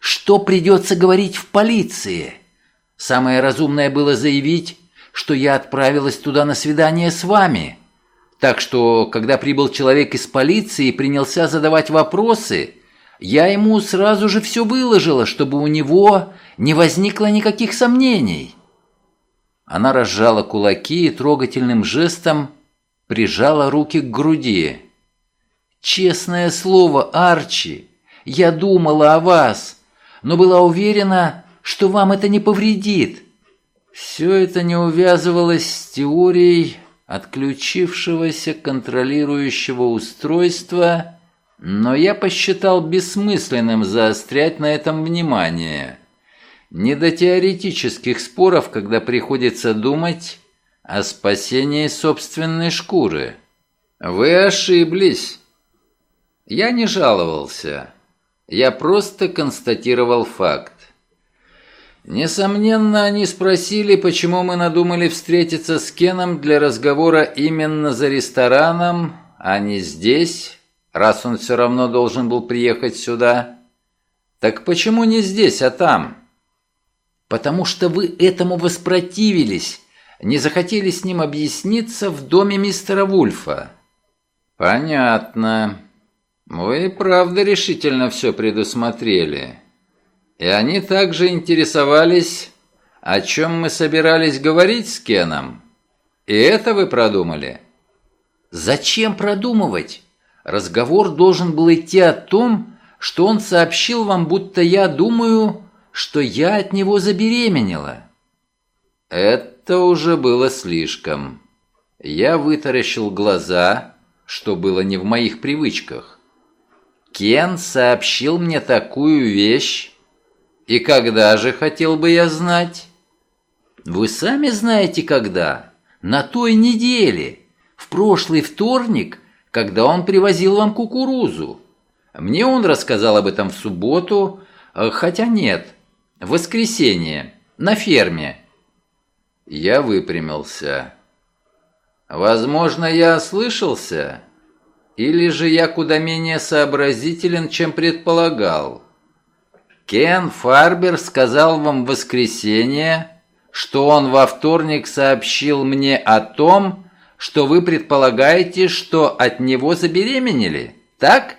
что придется говорить в полиции? Самое разумное было заявить, что я отправилась туда на свидание с вами. Так что, когда прибыл человек из полиции и принялся задавать вопросы, я ему сразу же все выложила, чтобы у него не возникло никаких сомнений». Она разжала кулаки и трогательным жестом прижала руки к груди. «Честное слово, Арчи, я думала о вас, но была уверена, что вам это не повредит». Все это не увязывалось с теорией отключившегося контролирующего устройства, но я посчитал бессмысленным заострять на этом внимание. Не до теоретических споров, когда приходится думать о спасении собственной шкуры. Вы ошиблись. Я не жаловался. Я просто констатировал факт. Несомненно, они спросили, почему мы надумали встретиться с Кеном для разговора именно за рестораном, а не здесь, раз он все равно должен был приехать сюда. Так почему не здесь, а там? Потому что вы этому воспротивились, не захотели с ним объясниться в доме мистера Вульфа. Понятно. Вы правда решительно все предусмотрели. И они также интересовались, о чем мы собирались говорить с Кеном. И это вы продумали? Зачем продумывать? Разговор должен был идти о том, что он сообщил вам, будто я думаю, что я от него забеременела. Это уже было слишком. Я вытаращил глаза, что было не в моих привычках. Кен сообщил мне такую вещь, и когда же, хотел бы я знать? Вы сами знаете, когда. На той неделе, в прошлый вторник, когда он привозил вам кукурузу. Мне он рассказал об этом в субботу, хотя нет, в воскресенье, на ферме. Я выпрямился. Возможно, я ослышался, или же я куда менее сообразителен, чем предполагал. Кен Фарбер сказал вам в воскресенье, что он во вторник сообщил мне о том, что вы предполагаете, что от него забеременели, так?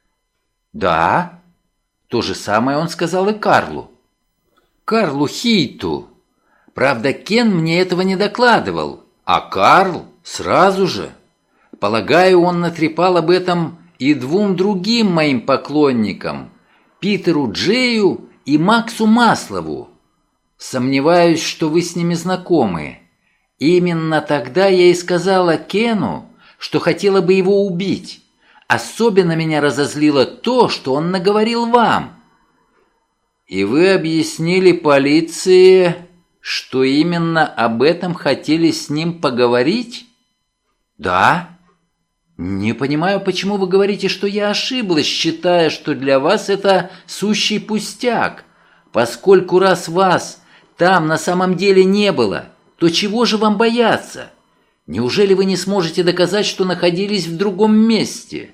Да. То же самое он сказал и Карлу. Карлу Хейту. Правда, Кен мне этого не докладывал, а Карл сразу же. Полагаю, он натрепал об этом и двум другим моим поклонникам, Питеру Джею и Максу Маслову. Сомневаюсь, что вы с ними знакомы. Именно тогда я и сказала Кену, что хотела бы его убить. Особенно меня разозлило то, что он наговорил вам. И вы объяснили полиции, что именно об этом хотели с ним поговорить? Да. Не понимаю, почему вы говорите, что я ошиблась, считая, что для вас это сущий пустяк. Поскольку раз вас там на самом деле не было, то чего же вам бояться? Неужели вы не сможете доказать, что находились в другом месте?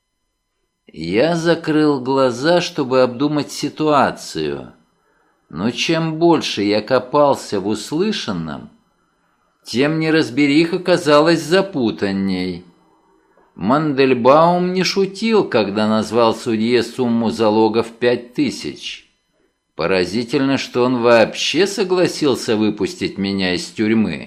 Я закрыл глаза, чтобы обдумать ситуацию. Но чем больше я копался в услышанном, тем неразбериха казалась запутанней. Мандельбаум не шутил, когда назвал судье сумму залога в 5000. Поразительно, что он вообще согласился выпустить меня из тюрьмы.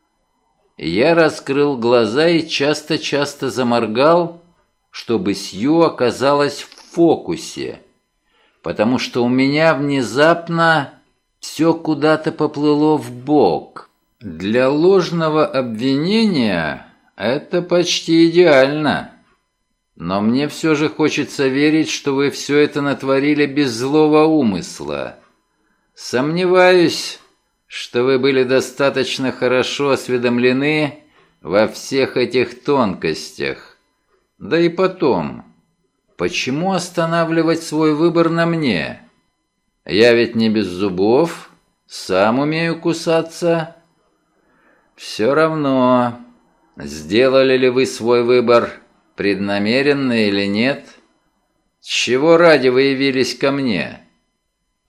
Я раскрыл глаза и часто-часто заморгал, чтобы Сью оказалась в фокусе, потому что у меня внезапно все куда-то поплыло вбок. Для ложного обвинения это почти идеально. Но мне все же хочется верить, что вы все это натворили без злого умысла. Сомневаюсь, что вы были достаточно хорошо осведомлены во всех этих тонкостях. Да и потом, почему останавливать свой выбор на мне? Я ведь не без зубов, сам умею кусаться. Все равно, сделали ли вы свой выбор преднамеренно или нет? Чего ради вы явились ко мне?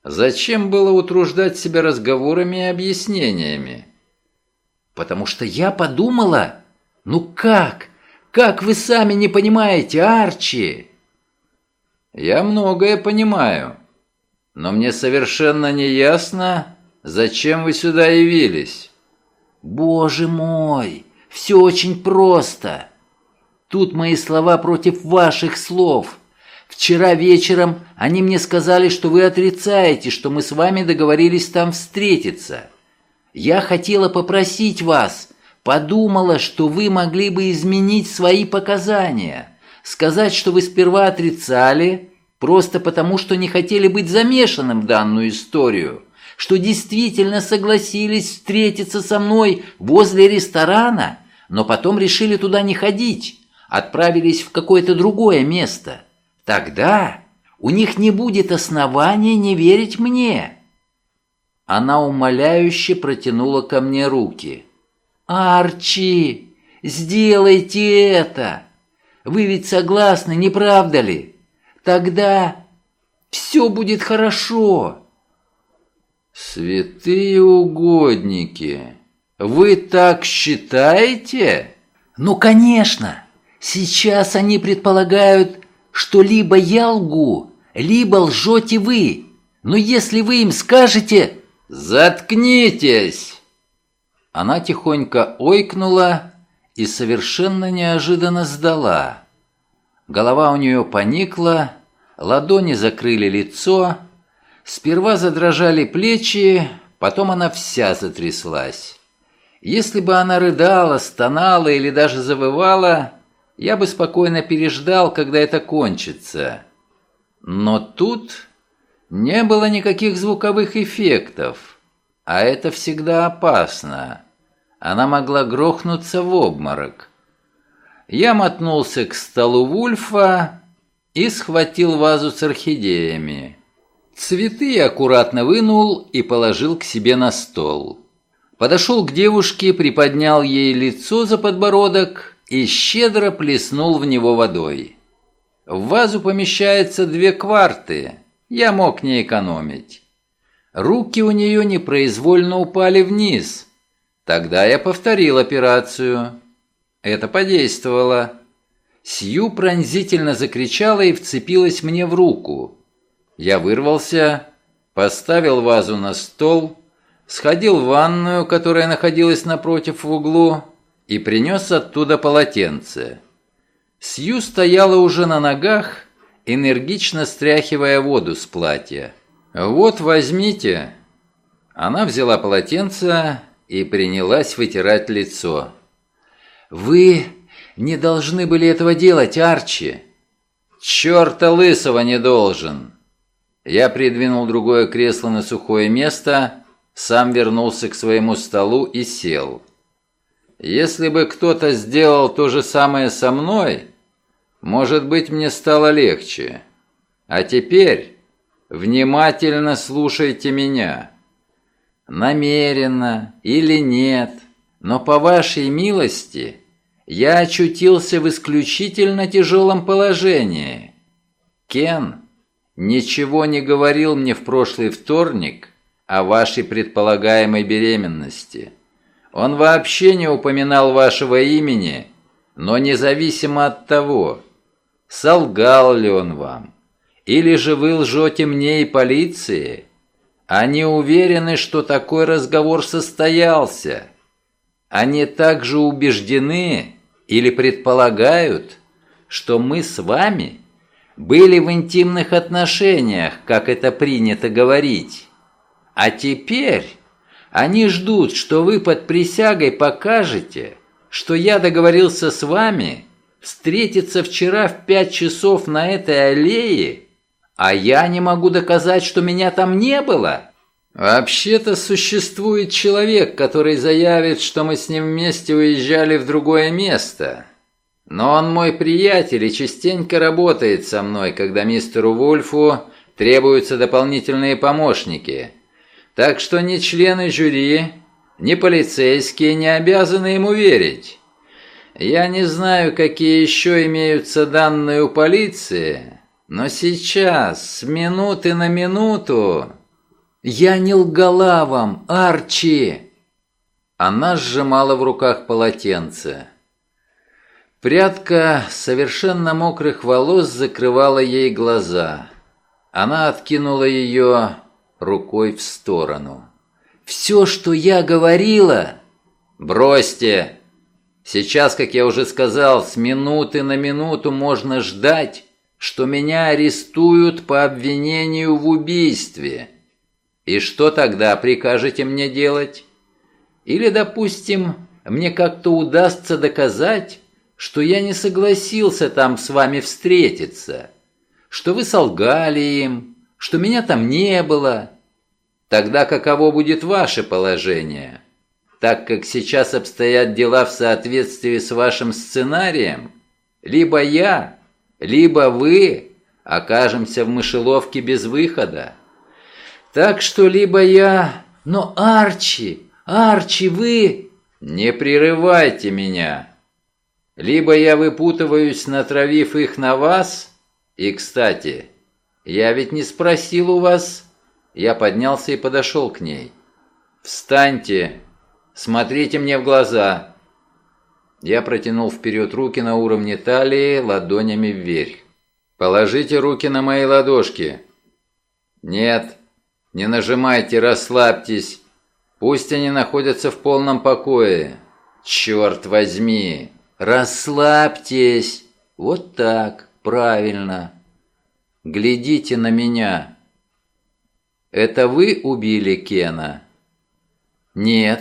Зачем было утруждать себя разговорами и объяснениями? Потому что я подумала, ну как? Как вы сами не понимаете, Арчи? Я многое понимаю, но мне совершенно не ясно, зачем вы сюда явились. Боже мой, все очень просто. Тут мои слова против ваших слов. Вчера вечером они мне сказали, что вы отрицаете, что мы с вами договорились там встретиться. Я хотела попросить вас, подумала, что вы могли бы изменить свои показания, сказать, что вы сперва отрицали, просто потому, что не хотели быть замешанным в данную историю, что действительно согласились встретиться со мной возле ресторана, но потом решили туда не ходить, отправились в какое-то другое место. Тогда у них не будет основания не верить мне». Она умоляюще протянула ко мне руки. «Арчи, сделайте это! Вы ведь согласны, не правда ли? Тогда все будет хорошо». «Святые угодники, вы так считаете?» «Ну, конечно! Сейчас они предполагают, что либо я лгу, либо лжете вы. Но если вы им скажете...» «Заткнитесь!» Она тихонько ойкнула и совершенно неожиданно сдала. Голова у нее поникла, ладони закрыли лицо, сперва задрожали плечи, потом она вся затряслась. Если бы она рыдала, стонала или даже завывала, я бы спокойно переждал, когда это кончится. Но тут не было никаких звуковых эффектов, а это всегда опасно. Она могла грохнуться в обморок. Я мотнулся к столу Вульфа и схватил вазу с орхидеями. Цветы я аккуратно вынул и положил к себе на стол. Подошел к девушке, приподнял ей лицо за подбородок и щедро плеснул в него водой. В вазу помещается 2 кварты, я мог не экономить. Руки у нее непроизвольно упали вниз. Тогда я повторил операцию. Это подействовало. Сью пронзительно закричала и вцепилась мне в руку. Я вырвался, поставил вазу на стол, сходил в ванную, которая находилась напротив в углу, и принес оттуда полотенце. Сью стояла уже на ногах, энергично стряхивая воду с платья. «Вот, возьмите». Она взяла полотенце и принялась вытирать лицо. «Вы не должны были этого делать, Арчи». «Чёрта лысого не должен». Я придвинул другое кресло на сухое место, сам вернулся к своему столу и сел. Если бы кто-то сделал то же самое со мной, может быть, мне стало легче. А теперь внимательно слушайте меня. Намеренно или нет, но по вашей милости я очутился в исключительно тяжелом положении. Кен ничего не говорил мне в прошлый вторник о вашей предполагаемой беременности. Он вообще не упоминал вашего имени, но независимо от того, солгал ли он вам, или же вы лжете мне и полиции, они уверены, что такой разговор состоялся. Они также убеждены или предполагают, что мы с вами были в интимных отношениях, как это принято говорить. А теперь они ждут, что вы под присягой покажете, что я договорился с вами встретиться вчера в 5 часов на этой аллее, а я не могу доказать, что меня там не было. Вообще-то существует человек, который заявит, что мы с ним вместе уезжали в другое место. Но он мой приятель и частенько работает со мной, когда мистеру Вульфу требуются дополнительные помощники. Так что ни члены жюри, ни полицейские не обязаны ему верить. Я не знаю, какие еще имеются данные у полиции, но сейчас, с минуты на минуту, Я не лгала вам, Арчи!» Она сжимала в руках полотенце. Прядка совершенно мокрых волос закрывала ей глаза. Она откинула ее рукой в сторону. «Все, что я говорила...» «Бросьте! Сейчас, как я уже сказал, с минуты на минуту можно ждать, что меня арестуют по обвинению в убийстве. И что тогда прикажете мне делать? Или, допустим, мне как-то удастся доказать, что я не согласился там с вами встретиться, что вы солгали им, что меня там не было. Тогда каково будет ваше положение? Так как сейчас обстоят дела в соответствии с вашим сценарием, либо я, либо вы окажемся в мышеловке без выхода. Так что либо я... Но Арчи, вы... Не прерывайте меня. Либо я выпутываюсь, натравив их на вас. И, кстати, я ведь не спросил у вас. Я поднялся и подошел к ней. Встаньте, смотрите мне в глаза. Я протянул вперед руки на уровне талии, ладонями вверх. Положите руки на мои ладошки. Нет, не нажимайте, расслабьтесь. Пусть они находятся в полном покое. Черт возьми! Расслабьтесь. Вот так, правильно. Глядите на меня. Это вы убили Кена? Нет.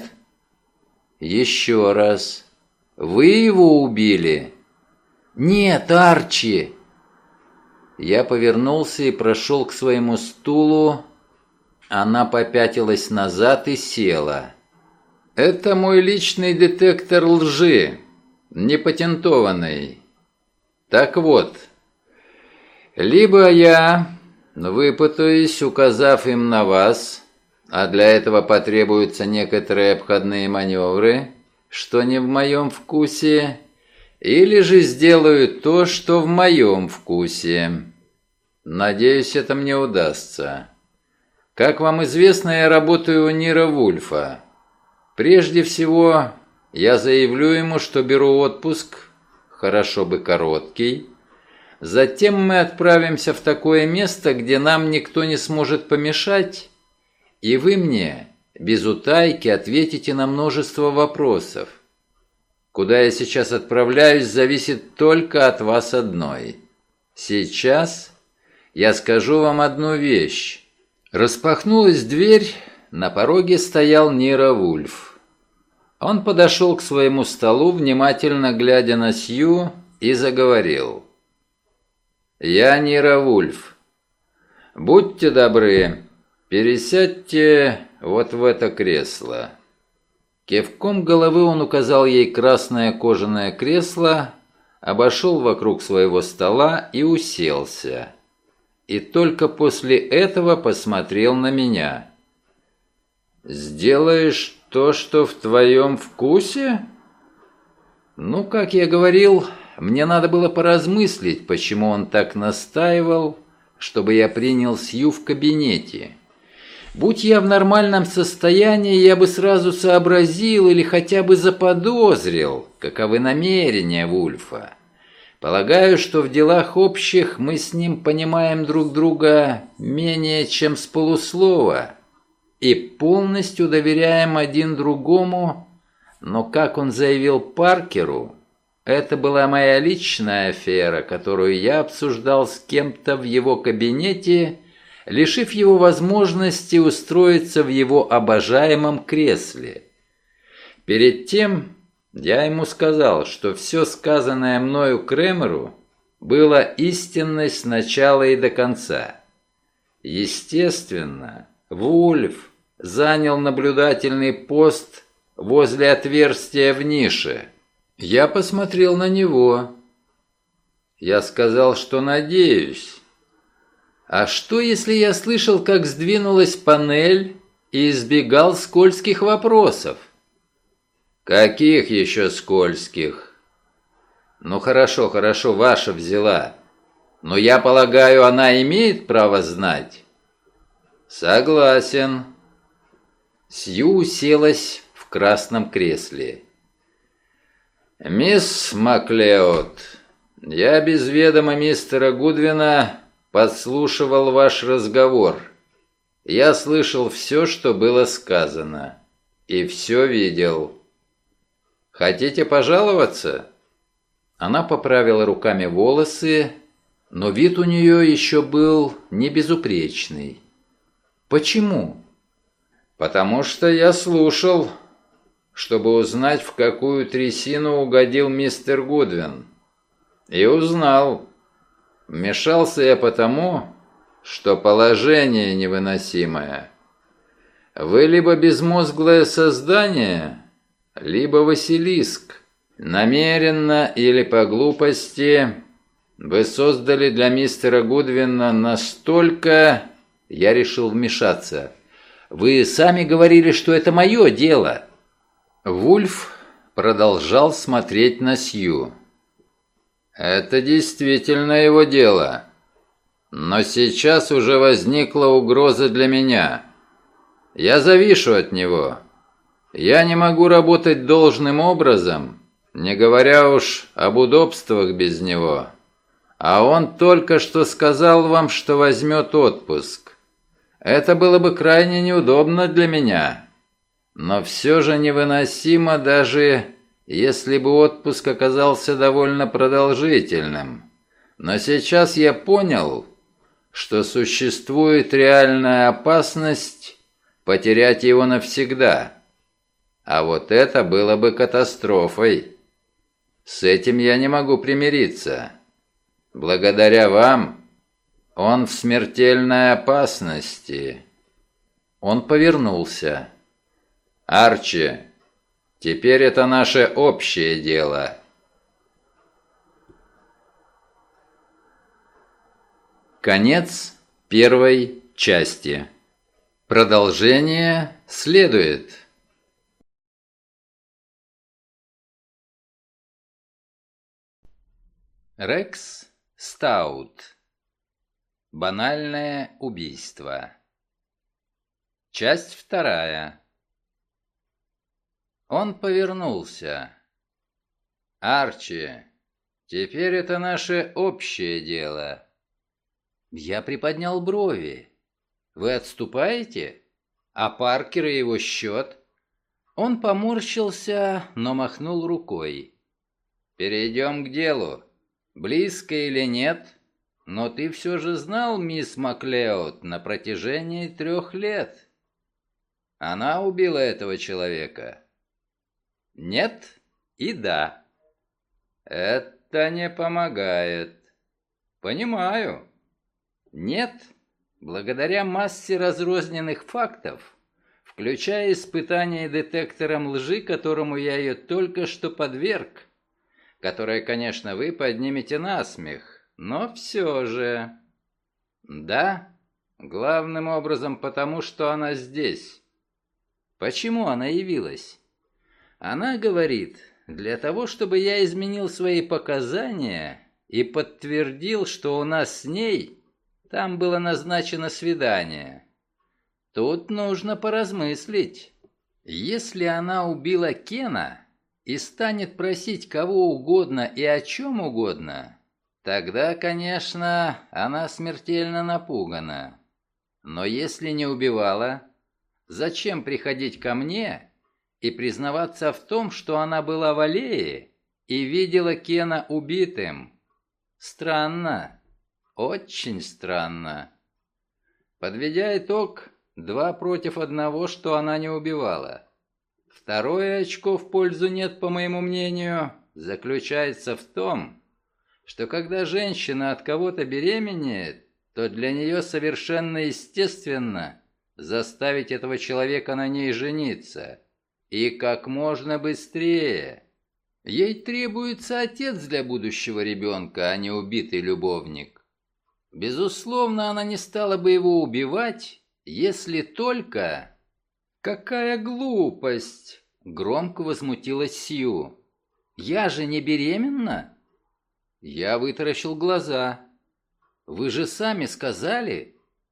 Еще раз. Вы его убили? Нет, Арчи. Я повернулся и прошел к своему стулу. Она попятилась назад и села. Это мой личный детектор лжи, непатентованный. Так вот, либо я выпутаюсь, указав им на вас, а для этого потребуются некоторые обходные маневры, что не в моем вкусе, или же сделаю то, что в моем вкусе. Надеюсь, это мне удастся. Как вам известно, я работаю у Ниро Вульфа. Прежде всего, я заявлю ему, что беру отпуск, хорошо бы короткий. Затем мы отправимся в такое место, где нам никто не сможет помешать, и вы мне без утайки ответите на множество вопросов. Куда я сейчас отправляюсь, зависит только от вас одной. Сейчас я скажу вам одну вещь. Распахнулась дверь, на пороге стоял Ниро Вульф. Он подошел к своему столу, внимательно глядя на Сью, и заговорил. «Я Ниро Вульф. Будьте добры, пересядьте вот в это кресло». Кивком головы он указал ей красное кожаное кресло, обошел вокруг своего стола и уселся. И только после этого посмотрел на меня. «Сделаешь то, что в твоем вкусе?» Ну, как я говорил, мне надо было поразмыслить, почему он так настаивал, чтобы я принял Сью в кабинете. Будь я в нормальном состоянии, я бы сразу сообразил или хотя бы заподозрил, каковы намерения Вульфа. Полагаю, что в делах общих мы с ним понимаем друг друга менее чем с полуслова и полностью доверяем один другому, но, как он заявил Паркеру, это была моя личная афера, которую я обсуждал с кем-то в его кабинете, лишив его возможности устроиться в его обожаемом кресле. Перед тем я ему сказал, что все сказанное мною Кремеру было истинной с начала и до конца. Естественно, Вульф занял наблюдательный пост возле отверстия в нише. Я посмотрел на него. Я сказал, что надеюсь. А что, если я слышал, как сдвинулась панель и избегал скользких вопросов? Каких еще скользких? Ну хорошо, ваша взяла. Но я полагаю, она имеет право знать. «Согласен». Сью уселась в красном кресле. «Мисс Маклеод, я без ведома мистера Гудвина подслушивал ваш разговор. Я слышал все, что было сказано, и все видел. Хотите пожаловаться?» Она поправила руками волосы, но вид у нее еще был не безупречный. «Почему?» «Потому что я слушал, чтобы узнать, в какую трясину угодил мистер Гудвин. И узнал. Вмешался я потому, что положение невыносимое. Вы либо безмозглое создание, либо Василиск. Намеренно или по глупости вы создали для мистера Гудвина настолько...» Я решил вмешаться. «Вы сами говорили, что это мое дело». Вульф продолжал смотреть на Сью. «Это действительно его дело. Но сейчас уже возникла угроза для меня. Я завишу от него. Я не могу работать должным образом, не говоря уж об удобствах без него. А он только что сказал вам, что возьмет отпуск. Это было бы крайне неудобно для меня. Но все же невыносимо, даже если бы отпуск оказался довольно продолжительным. Но сейчас я понял, что существует реальная опасность потерять его навсегда. А вот это было бы катастрофой. С этим я не могу примириться. Благодаря вам он в смертельной опасности». Он повернулся. «Арчи, теперь это наше общее дело». Конец первой части. Продолжение следует. Рекс Стаут. Банальное убийство. Часть вторая. Он повернулся. «Арчи, теперь это наше общее дело». Я приподнял брови. «Вы отступаете? А Паркер и его счет?» Он поморщился, но махнул рукой. «Перейдем к делу. Близко или нет, но ты все же знал мисс Маклеод на протяжении 3 лет. Она убила этого человека?» «Нет и да». «Это не помогает». «Понимаю». «Нет, благодаря массе разрозненных фактов, включая испытание детектором лжи, которому я ее только что подверг, которое, конечно, вы поднимете на смех, но все же...» «Да, главным образом потому, что она здесь». «Почему она явилась?» «Она говорит, для того, чтобы я изменил свои показания и подтвердил, что у нас с ней там было назначено свидание. Тут нужно поразмыслить. Если она убила Кена и станет просить кого угодно и о чем угодно, тогда, конечно, она смертельно напугана. Но если не убивала, зачем приходить ко мне и признаваться в том, что она была в аллее и видела Кена убитым? Странно, очень странно. Подведя итог, 2 против 1, что она не убивала. Второе очко в пользу нет, по моему мнению, заключается в том, что когда женщина от кого-то беременеет, то для нее совершенно естественно заставить этого человека на ней жениться. И как можно быстрее. Ей требуется отец для будущего ребенка, а не убитый любовник. Безусловно, она не стала бы его убивать, если только... «Какая глупость!» — громко возмутилась Сью. «Я же не беременна?» Я вытаращил глаза. «Вы же сами сказали,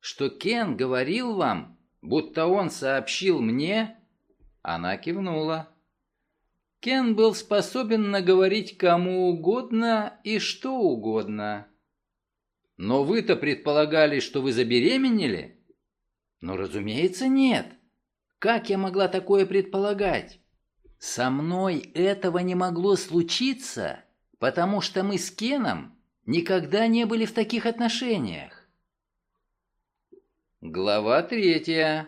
что Кен говорил вам, будто он сообщил мне?» Она кивнула. «Кен был способен наговорить кому угодно и что угодно». «Но вы-то предполагали, что вы забеременели?» «Ну, разумеется, нет. Как я могла такое предполагать? Со мной этого не могло случиться, потому что мы с Кеном никогда не были в таких отношениях». Глава 3.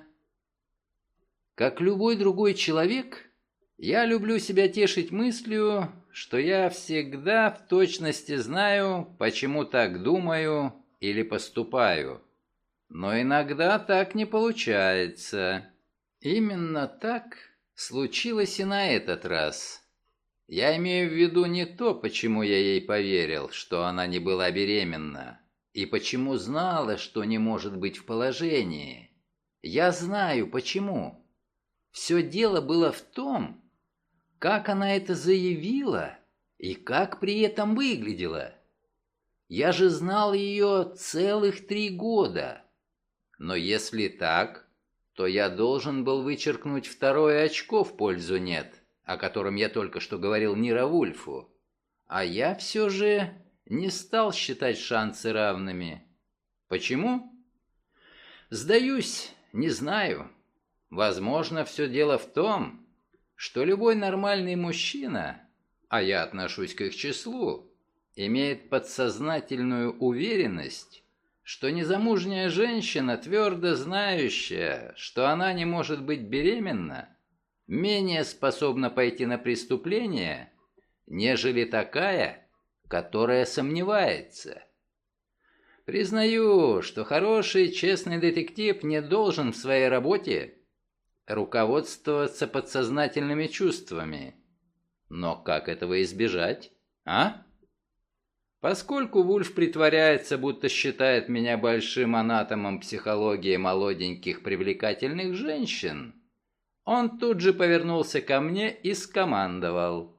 Как любой другой человек, я люблю себя тешить мыслью, что я всегда в точности знаю, почему так думаю или поступаю. Но иногда так не получается. Именно так случилось и на этот раз. Я имею в виду не то, почему я ей поверил, что она не была беременна, и почему знала, что не может быть в положении. Я знаю, почему. Все дело было в том, как она это заявила и как при этом выглядела. Я же знал ее целых 3 года. Но если так, то я должен был вычеркнуть 2-е очко в пользу «нет», о котором я только что говорил Ниро Вульфу. А я все же не стал считать шансы равными. Почему? Сдаюсь, не знаю. Возможно, все дело в том, что любой нормальный мужчина, а я отношусь к их числу, имеет подсознательную уверенность, что незамужняя женщина, твердо знающая, что она не может быть беременна, менее способна пойти на преступление, нежели такая, которая сомневается. Признаю, что хороший, честный детектив не должен в своей работе руководствоваться подсознательными чувствами. Но как этого избежать, а? Поскольку Вульф притворяется, будто считает меня большим анатомом психологии молоденьких привлекательных женщин, он тут же повернулся ко мне и скомандовал: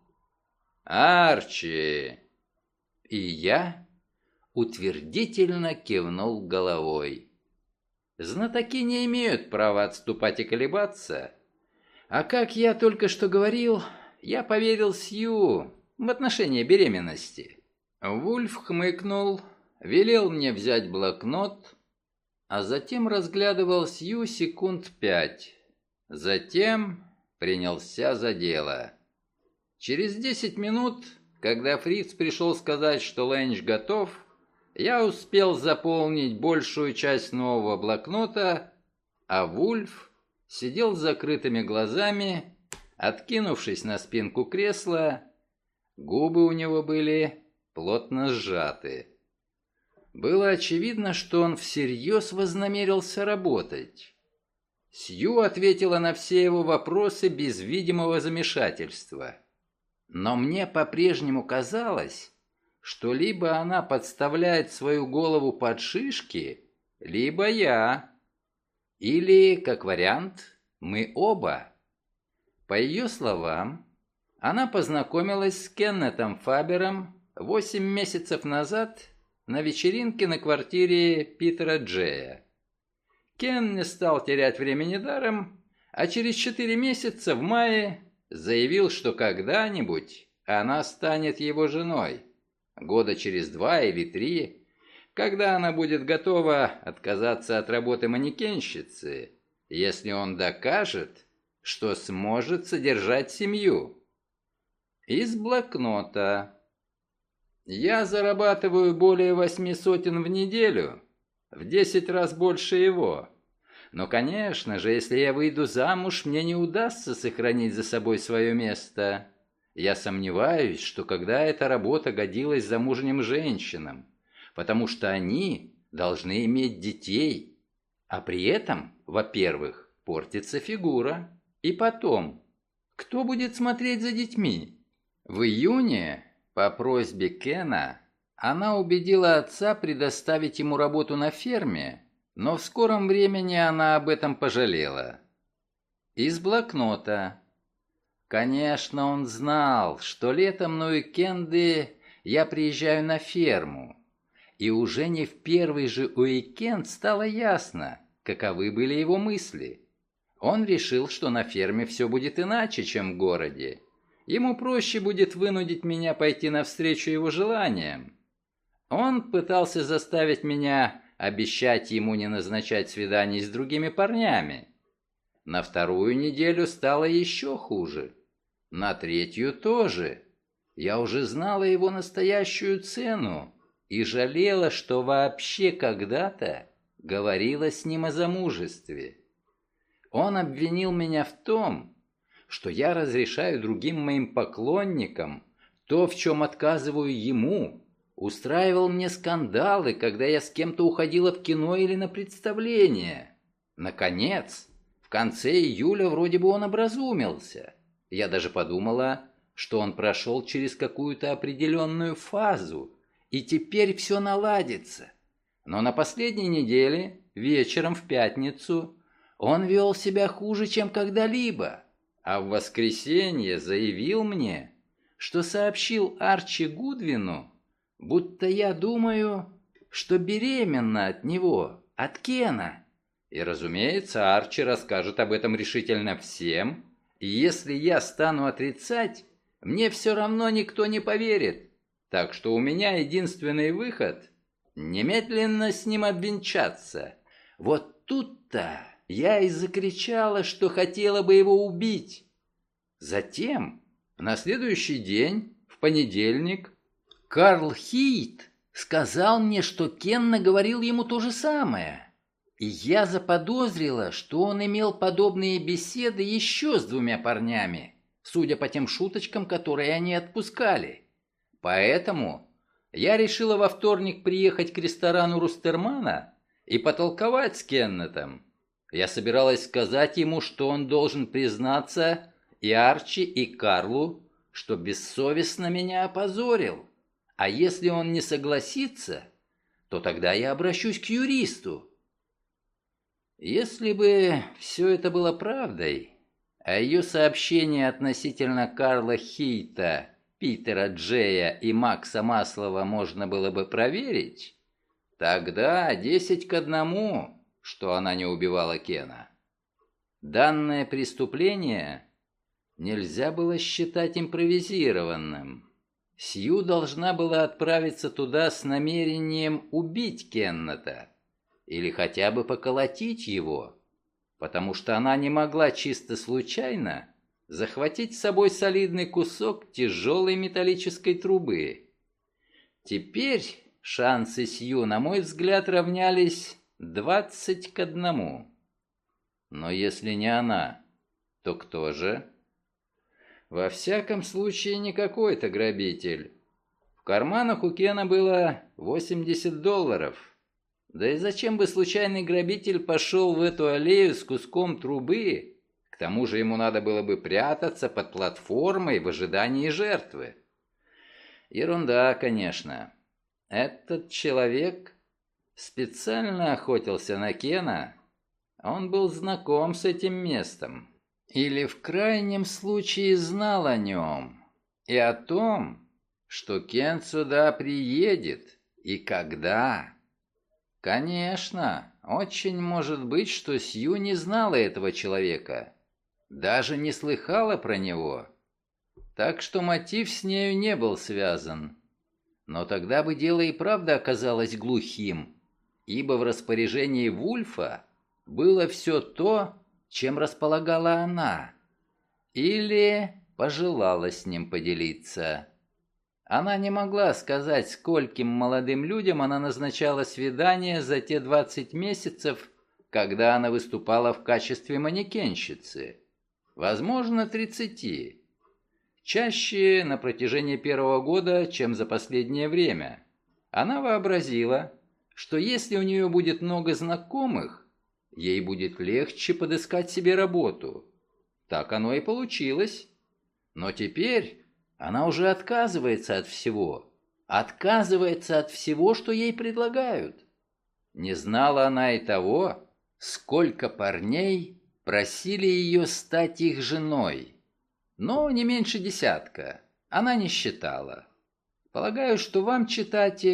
«Арчи!» И я утвердительно кивнул головой. Знатоки не имеют права отступать и колебаться. А как я только что говорил, я поверил Сью в отношении беременности. Вульф хмыкнул, велел мне взять блокнот, а затем разглядывал Сью секунд 5. Затем принялся за дело. Через 10 минут, когда Фриц пришел сказать, что ленч готов, я успел заполнить большую часть нового блокнота, а Вульф сидел с закрытыми глазами, откинувшись на спинку кресла. Губы у него были плотно сжаты. Было очевидно, что он всерьез вознамерился работать. Сью ответила на все его вопросы без видимого замешательства. Но мне по-прежнему казалось, что либо она подставляет свою голову под шишки, либо я. Или, как вариант, мы оба. По ее словам, она познакомилась с Кеннетом Фабером 8 месяцев назад на вечеринке на квартире Питера Джея. Кен не стал терять времени даром, а через 4 месяца в мае заявил, что когда-нибудь она станет его женой. Года через 2 или 3, когда она будет готова отказаться от работы манекенщицы, если он докажет, что сможет содержать семью. Из блокнота. Я зарабатываю более 8 сотен в неделю, в 10 раз больше его. Но, конечно же, если я выйду замуж, мне не удастся сохранить за собой свое место. Я сомневаюсь, что когда эта работа годилась замужним женщинам, потому что они должны иметь детей, а при этом, во-первых, портится фигура. И потом, кто будет смотреть за детьми? В июне, по просьбе Кена, она убедила отца предоставить ему работу на ферме, но в скором времени она об этом пожалела. Из блокнота. Конечно, он знал, что летом на уикенды я приезжаю на ферму, И уже не в первый же уикенд стало ясно, каковы были его мысли. Он решил, что на ферме все будет иначе, чем в городе. Ему проще будет вынудить меня пойти навстречу его желаниям. Он пытался заставить меня обещать ему не назначать свиданий с другими парнями. На вторую неделю стало еще хуже. На третью тоже. Я уже знала его настоящую цену и жалела, что вообще когда-то говорила с ним о замужестве. Он обвинил меня в том, что я разрешаю другим моим поклонникам то, в чем отказываю ему, устраивал мне скандалы, когда я с кем-то уходила в кино или на представление. Наконец, в конце июля вроде бы он образумился. Я даже подумала, что он прошел через какую-то определенную фазу, и теперь все наладится. Но на последней неделе, вечером в пятницу, он вел себя хуже, чем когда-либо, а в воскресенье заявил мне, что сообщил Арчи Гудвину, будто я думаю, что беременна от него, от Кена. И, разумеется, Арчи расскажет об этом решительно всем, и если я стану отрицать, мне все равно никто не поверит. Так что у меня единственный выход — немедленно с ним обвенчаться. Вот тут-то я и закричала, что хотела бы его убить. Затем, на следующий день, в понедельник, Карл Хейт сказал мне, что Кен наговорил ему то же самое. И я заподозрила, что он имел подобные беседы еще с двумя парнями, судя по тем шуточкам, которые они отпускали. Поэтому я решила во вторник приехать к ресторану Рустермана и потолковать с Кеннетом. Я собиралась сказать ему, что он должен признаться и Арчи, и Карлу, что бессовестно меня опозорил. А если он не согласится, то тогда я обращусь к юристу. Если бы все это было правдой, а ее сообщение относительно Карла Хейта, Питера Джея и Макса Маслова можно было бы проверить, тогда 10-1, что она не убивала Кена. Данное преступление нельзя было считать импровизированным. Сью должна была отправиться туда с намерением убить Кеннета или хотя бы поколотить его, потому что она не могла чисто случайно захватить с собой солидный кусок тяжелой металлической трубы. Теперь шансы Сью, на мой взгляд, равнялись 20-1. Но если не она, то кто же? Во всяком случае, не какой-то грабитель. В карманах у Кена было $80. Да и зачем бы случайный грабитель пошел в эту аллею с куском трубы? К тому же ему надо было бы прятаться под платформой в ожидании жертвы. Ерунда, конечно. Этот человек специально охотился на Кена. Он был знаком с этим местом. Или в крайнем случае знал о нем. И о том, что Кен сюда приедет. И когда. Конечно, очень может быть, что Сью не знала этого человека. Даже не слыхала про него. Так что мотив с нею не был связан. Но тогда бы дело и правда оказалось глухим, ибо в распоряжении Вульфа было все то, чем располагала она, или пожелала с ним поделиться. Она не могла сказать, скольким молодым людям она назначала свидания за те 20 месяцев, когда она выступала в качестве манекенщицы. Возможно, 30. Чаще на протяжении первого года, чем за последнее время. Она вообразила, что если у нее будет много знакомых, ей будет легче подыскать себе работу. Так оно и получилось. Но теперь она уже отказывается от всего. Отказывается от всего, что ей предлагают. Не знала она и того, сколько парней просили ее стать их женой. Но не меньше 10. Она не считала. Полагаю, что вам, читатель,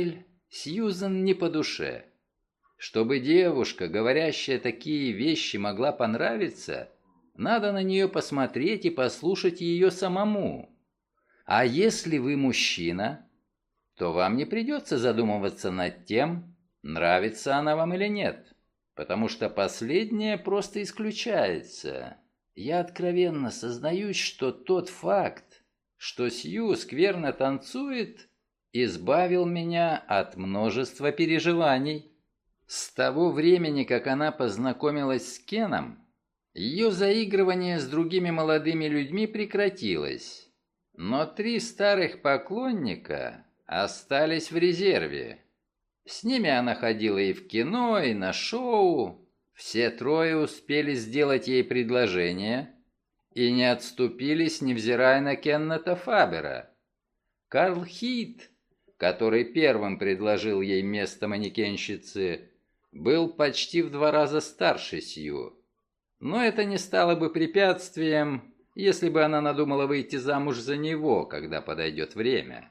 Сьюзен не по душе. Чтобы девушка, говорящая такие вещи, могла понравиться, надо на нее посмотреть и послушать ее самому. А если вы мужчина, то вам не придется задумываться над тем, нравится она вам или нет, потому что последнее просто исключается. Я откровенно сознаюсь, что тот факт, что Сью скверно танцует, избавил меня от множества переживаний. С того времени, как она познакомилась с Кеном, ее заигрывание с другими молодыми людьми прекратилось. Но 3 старых поклонника остались в резерве. С ними она ходила и в кино, и на шоу. Все 3 успели сделать ей предложение и не отступились, невзирая на Кеннета Фабера. Карл Хит, который первым предложил ей место манекенщицы, был почти в 2 раза старше Сью. Но это не стало бы препятствием, если бы она надумала выйти замуж за него, когда подойдет время.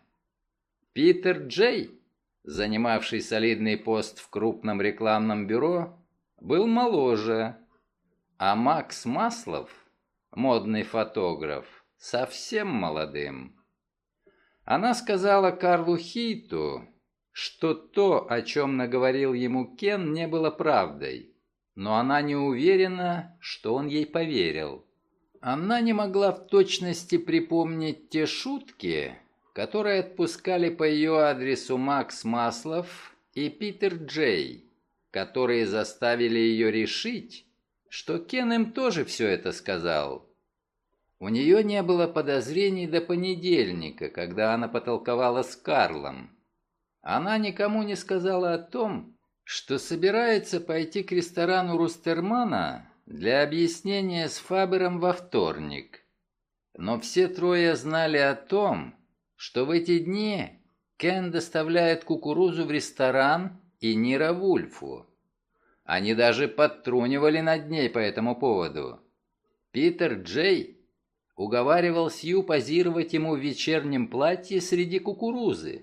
Питер Джей, занимавший солидный пост в крупном рекламном бюро, был моложе, а Макс Маслов, модный фотограф, совсем молодым. Она сказала Карлу Хиту, что то, о чем наговорил ему Кен, не было правдой, но она не уверена, что он ей поверил. Она не могла в точности припомнить те шутки, которые отпускали по ее адресу Макс Маслов и Питер Джей, которые заставили ее решить, что Кен им тоже все это сказал. У нее не было подозрений до понедельника, когда она потолковала с Карлом. Она никому не сказала о том, что собирается пойти к ресторану Рустермана для объяснения с Фабером во вторник. Но все 3 знали о том, что в эти дни Кен доставляет кукурузу в ресторан и Нира Вульфу. Они даже подтрунивали над ней по этому поводу. Питер Джей уговаривал Сью позировать ему в вечернем платье среди кукурузы.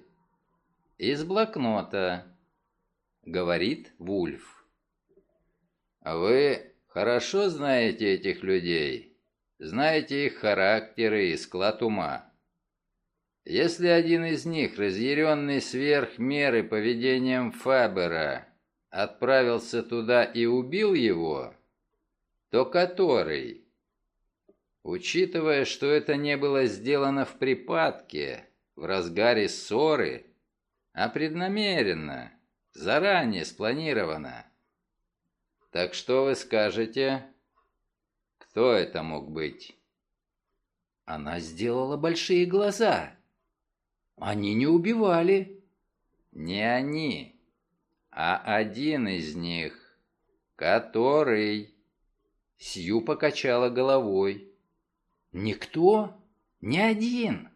Из блокнота. Говорит Вульф. Вы хорошо знаете этих людей, знаете их характеры и склад ума. Если один из них, разъяренный сверх меры поведением Фабера, отправился туда и убил его, то который, учитывая, что это не было сделано в припадке, в разгаре ссоры, а преднамеренно, заранее спланировано. Так что вы скажете? Кто это мог быть? Она сделала большие глаза. Они не убивали. Не они, а один из них, который... Сью покачала головой. Никто? Ни один.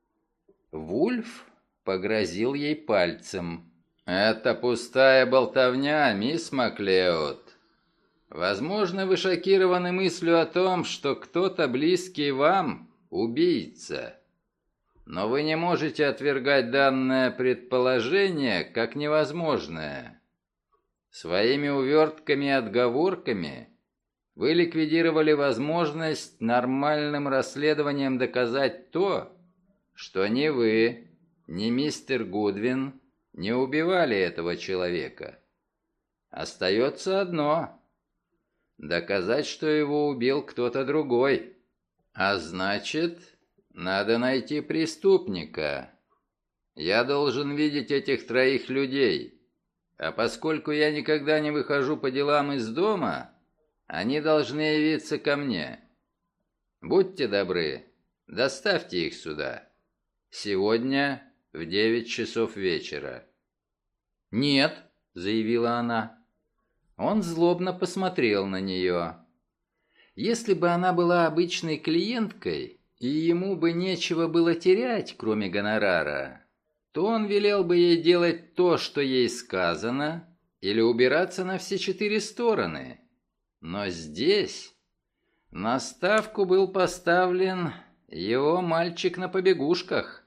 Вульф погрозил ей пальцем. «Это пустая болтовня, мисс Маклеод. Возможно, вы шокированы мыслью о том, что кто-то близкий вам – убийца. Но вы не можете отвергать данное предположение как невозможное. Своими увертками и отговорками вы ликвидировали возможность нормальным расследованием доказать то, что ни вы, ни мистер Гудвин не убивали этого человека. Остается одно – доказать, что его убил кто-то другой. А значит, надо найти преступника. Я должен видеть этих 3 людей. А поскольку я никогда не выхожу по делам из дома, они должны явиться ко мне. Будьте добры, доставьте их сюда. Сегодня в 9 часов вечера». «Нет», — заявила она. Он злобно посмотрел на нее. Если бы она была обычной клиенткой, и ему бы нечего было терять, кроме гонорара, то он велел бы ей делать то, что ей сказано, или убираться на все 4 стороны. Но здесь на ставку был поставлен его мальчик на побегушках.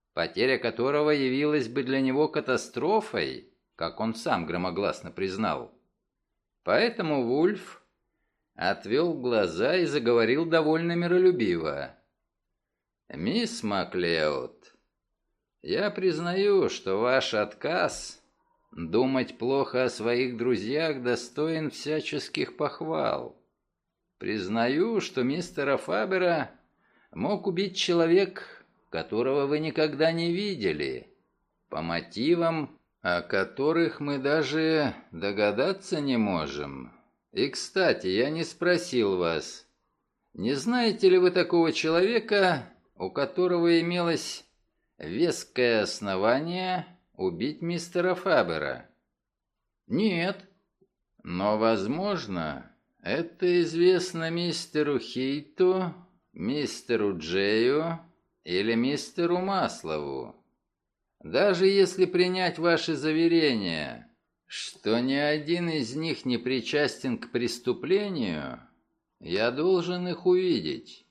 потеря которого явилась бы для него катастрофой, как он сам громогласно признал. Поэтому Вульф отвел глаза и заговорил довольно миролюбиво. «Мисс Маклеод, я признаю, что ваш отказ думать плохо о своих друзьях достоин всяческих похвал. Признаю, что мистера Фабера мог убить человек, которого вы никогда не видели, по мотивам, о которых мы даже догадаться не можем. И, кстати, я не спросил вас, не знаете ли вы такого человека, у которого имелось веское основание убить мистера Фабера?» «Нет». «Но, возможно, это известно мистеру Хейту, мистеру Джею или мистеру Маслову. Даже если принять ваши заверения, что ни один из них не причастен к преступлению, я должен их увидеть.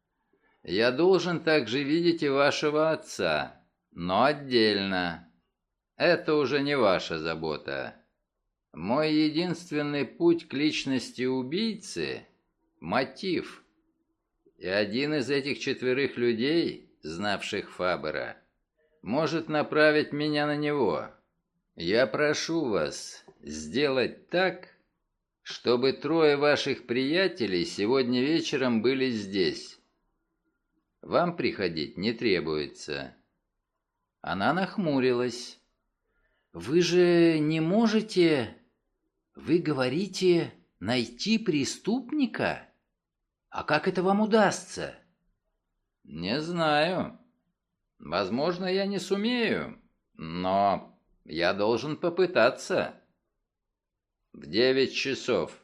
Я должен также видеть и вашего отца, но отдельно. Это уже не ваша забота. Мой единственный путь к личности убийцы – мотив. И один из этих 4 людей, знавших Фабера, может направить меня на него. Я прошу вас сделать так, чтобы 3 ваших приятелей сегодня вечером были здесь. Вам приходить не требуется». Она нахмурилась. «Вы же не можете... Вы говорите, найти преступника? А как это вам удастся?» «Не знаю. Возможно, я не сумею, но я должен попытаться. В 9 часов».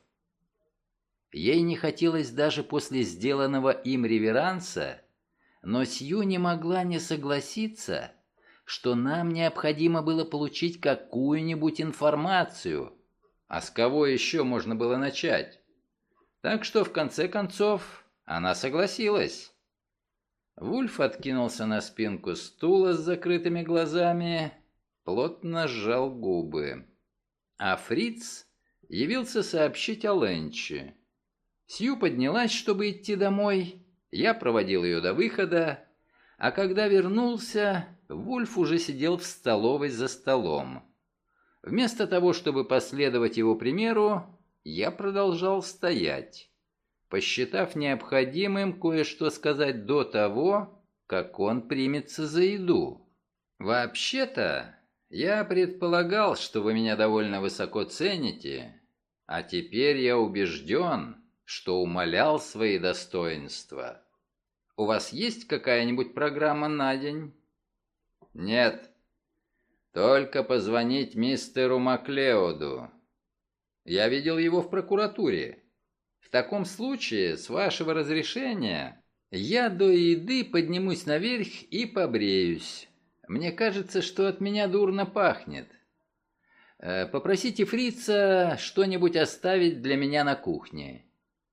Ей не хотелось даже после сделанного им реверанса, но Сью не могла не согласиться, что нам необходимо было получить какую-нибудь информацию. А с кого еще можно было начать? Так что, в конце концов, она согласилась. Вульф откинулся на спинку стула с закрытыми глазами, плотно сжал губы. А Фриц явился сообщить о Ленче. Сью поднялась, чтобы идти домой. Я проводил ее до выхода, а когда вернулся, Вульф уже сидел в столовой за столом. Вместо того, чтобы последовать его примеру, я продолжал стоять, посчитав необходимым кое-что сказать до того, как он примется за еду. «Вообще-то, я предполагал, что вы меня довольно высоко цените, а теперь я убежден, что умалял свои достоинства. У вас есть какая-нибудь программа на день?» «Нет. Только позвонить мистеру Маклеоду. Я видел его в прокуратуре. В таком случае, с вашего разрешения, я до еды поднимусь наверх и побреюсь. Мне кажется, что от меня дурно пахнет. Попросите фрица что-нибудь оставить для меня на кухне».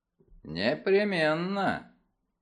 «Непременно».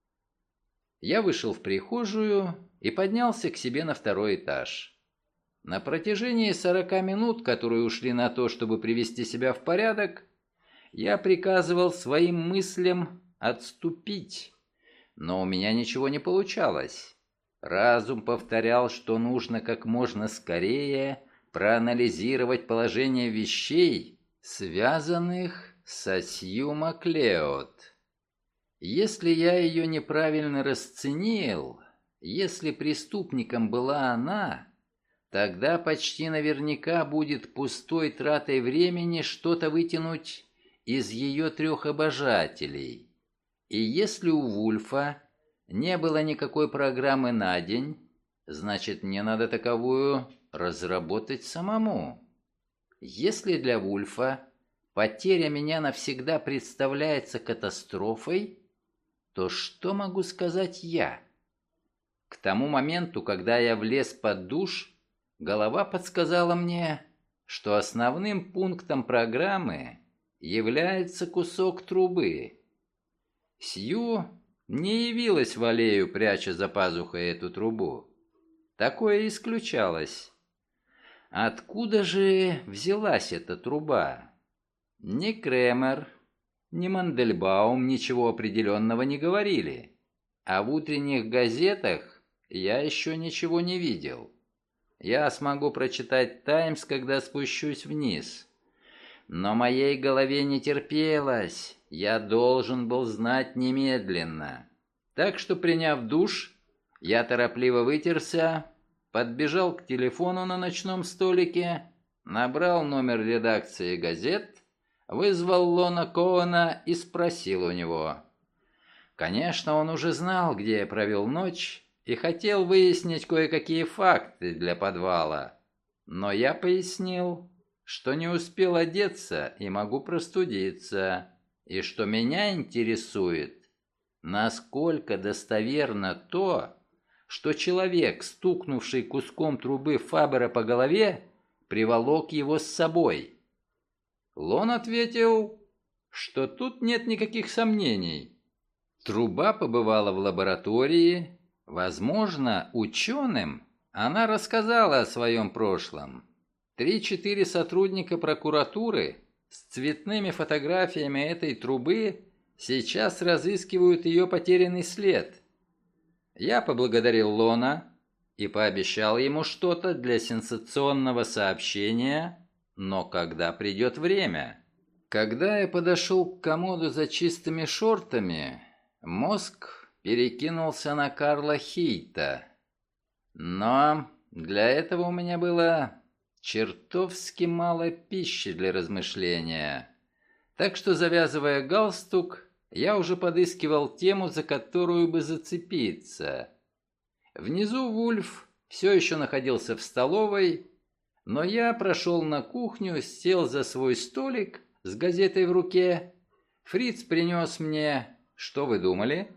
Я вышел в прихожую и поднялся к себе на 2-й этаж. На протяжении 40 минут, которые ушли на то, чтобы привести себя в порядок, я приказывал своим мыслям отступить, но у меня ничего не получалось. Разум повторял, что нужно как можно скорее проанализировать положение вещей, связанных со Сью Маклеод. Если я ее неправильно расценил, если преступником была она, тогда почти наверняка будет пустой тратой времени что-то вытянуть из ее 3 обожателей. И если у Вульфа не было никакой программы на день, значит, мне надо таковую разработать самому. Если для Вульфа потеря меня навсегда представляется катастрофой, то что могу сказать я? К тому моменту, когда я влез под душ, голова подсказала мне, что основным пунктом программы является кусок трубы. Сью не явилась в аллею, пряча за пазухой эту трубу. Такое исключалось. Откуда же взялась эта труба? Ни Кремер, ни Мандельбаум ничего определенного не говорили. А в утренних газетах я еще ничего не видел. Я смогу прочитать «Таймс», когда спущусь вниз. Но моей голове не терпелось. Я должен был знать немедленно. Так что, приняв душ, я торопливо вытерся, подбежал к телефону на ночном столике, набрал номер редакции газет, вызвал Лона Коэна и спросил у него. Конечно, он уже знал, где я провел ночь, и хотел выяснить кое-какие факты для подвала. Но я пояснил, что не успел одеться и могу простудиться, и что меня интересует, насколько достоверно то, что человек, стукнувший куском трубы Фабера по голове, приволок его с собой. Лон ответил, что тут нет никаких сомнений. Труба побывала в лаборатории, возможно, ученым она рассказала о своем прошлом. 3-4 сотрудника прокуратуры с цветными фотографиями этой трубы сейчас разыскивают ее потерянный след. Я поблагодарил Лона и пообещал ему что-то для сенсационного сообщения, но когда придет время. Когда я подошел к комоду за чистыми шортами, мозг перекинулся на Карла Хейта. Но для этого у меня было чертовски мало пищи для размышления. Так что, завязывая галстук, я уже подыскивал тему, за которую бы зацепиться. Внизу Вульф все еще находился в столовой, но я прошел на кухню, сел за свой столик с газетой в руке. Фриц принес мне, что вы думали?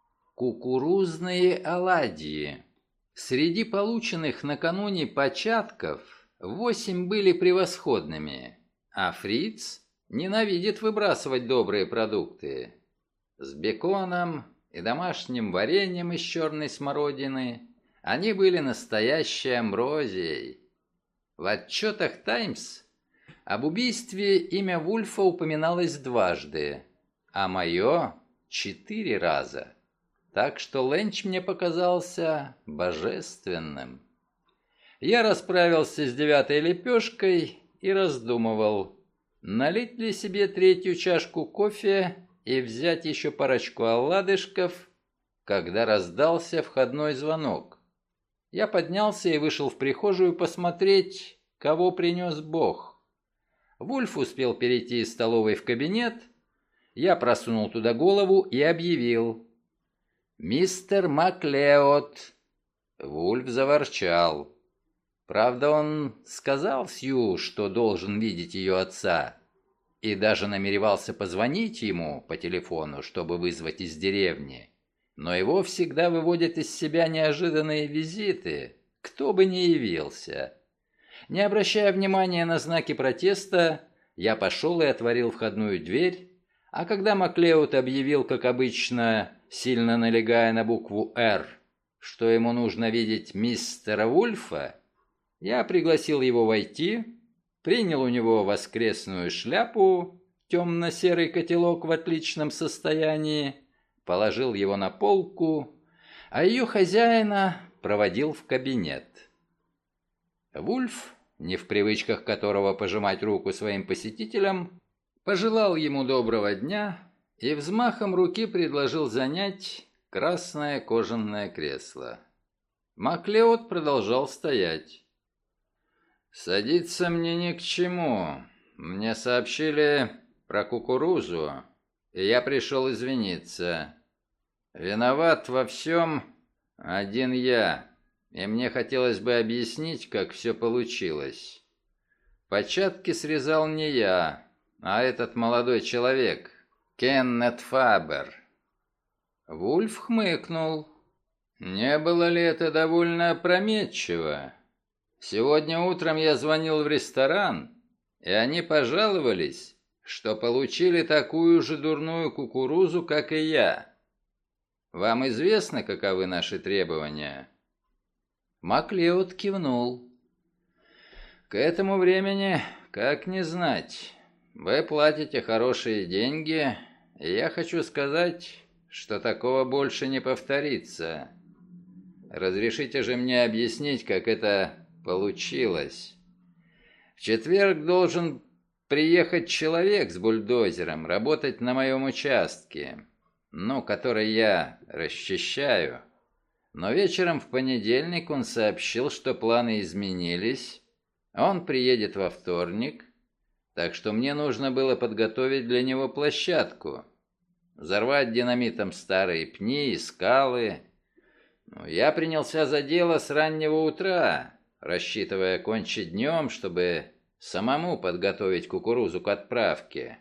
Кукурузные оладьи. Среди полученных накануне початков 8 были превосходными, а Фриц ненавидит выбрасывать добрые продукты. С беконом и домашним вареньем из черной смородины они были настоящей амброзией. В отчетах «Таймс» об убийстве имя Вульфа упоминалось дважды, а мое — 4 раза. Так что ленч мне показался божественным. Я расправился с 9-й лепешкой и раздумывал, налить ли себе 3-ю чашку кофе и взять еще парочку оладышков, когда раздался входной звонок. Я поднялся и вышел в прихожую посмотреть, кого принес Бог. Вульф успел перейти из столовой в кабинет. Я просунул туда голову и объявил: «Мистер Маклеод». Вульф заворчал. Правда, он сказал Сью, что должен видеть ее отца, и даже намеревался позвонить ему по телефону, чтобы вызвать из деревни. Но его всегда выводят из себя неожиданные визиты, кто бы ни явился. Не обращая внимания на знаки протеста, я пошел и отворил входную дверь, а когда Маклеод объявил, как обычно, сильно налегая на букву «Р», что ему нужно видеть мистера Вульфа, я пригласил его войти, принял у него воскресную шляпу, темно-серый котелок в отличном состоянии, положил его на полку, а ее хозяина проводил в кабинет. Вульф, не в привычках которого пожимать руку своим посетителям, пожелал ему доброго дня и взмахом руки предложил занять красное кожаное кресло. Маклеод продолжал стоять. «Садиться мне ни к чему. Мне сообщили про кукурузу, и я пришел извиниться. Виноват во всем один я, и мне хотелось бы объяснить, как все получилось. Початки срезал не я, а этот молодой человек, Кеннет Фабер». Вульф хмыкнул. «Не было ли это довольно опрометчиво? Сегодня утром я звонил в ресторан, и они пожаловались, что получили такую же дурную кукурузу, как и я. Вам известно, каковы наши требования?» Маклеод кивнул. «К этому времени, как не знать, вы платите хорошие деньги, и я хочу сказать, что такого больше не повторится. Разрешите же мне объяснить, как это получилось. В четверг должен приехать человек с бульдозером, работать на моем участке, который я расчищаю. Но вечером в понедельник он сообщил, что планы изменились. Он приедет во вторник, так что мне нужно было подготовить для него площадку, взорвать динамитом старые пни и скалы. Я принялся за дело с раннего утра, рассчитывая кончить днем, чтобы самому подготовить кукурузу к отправке.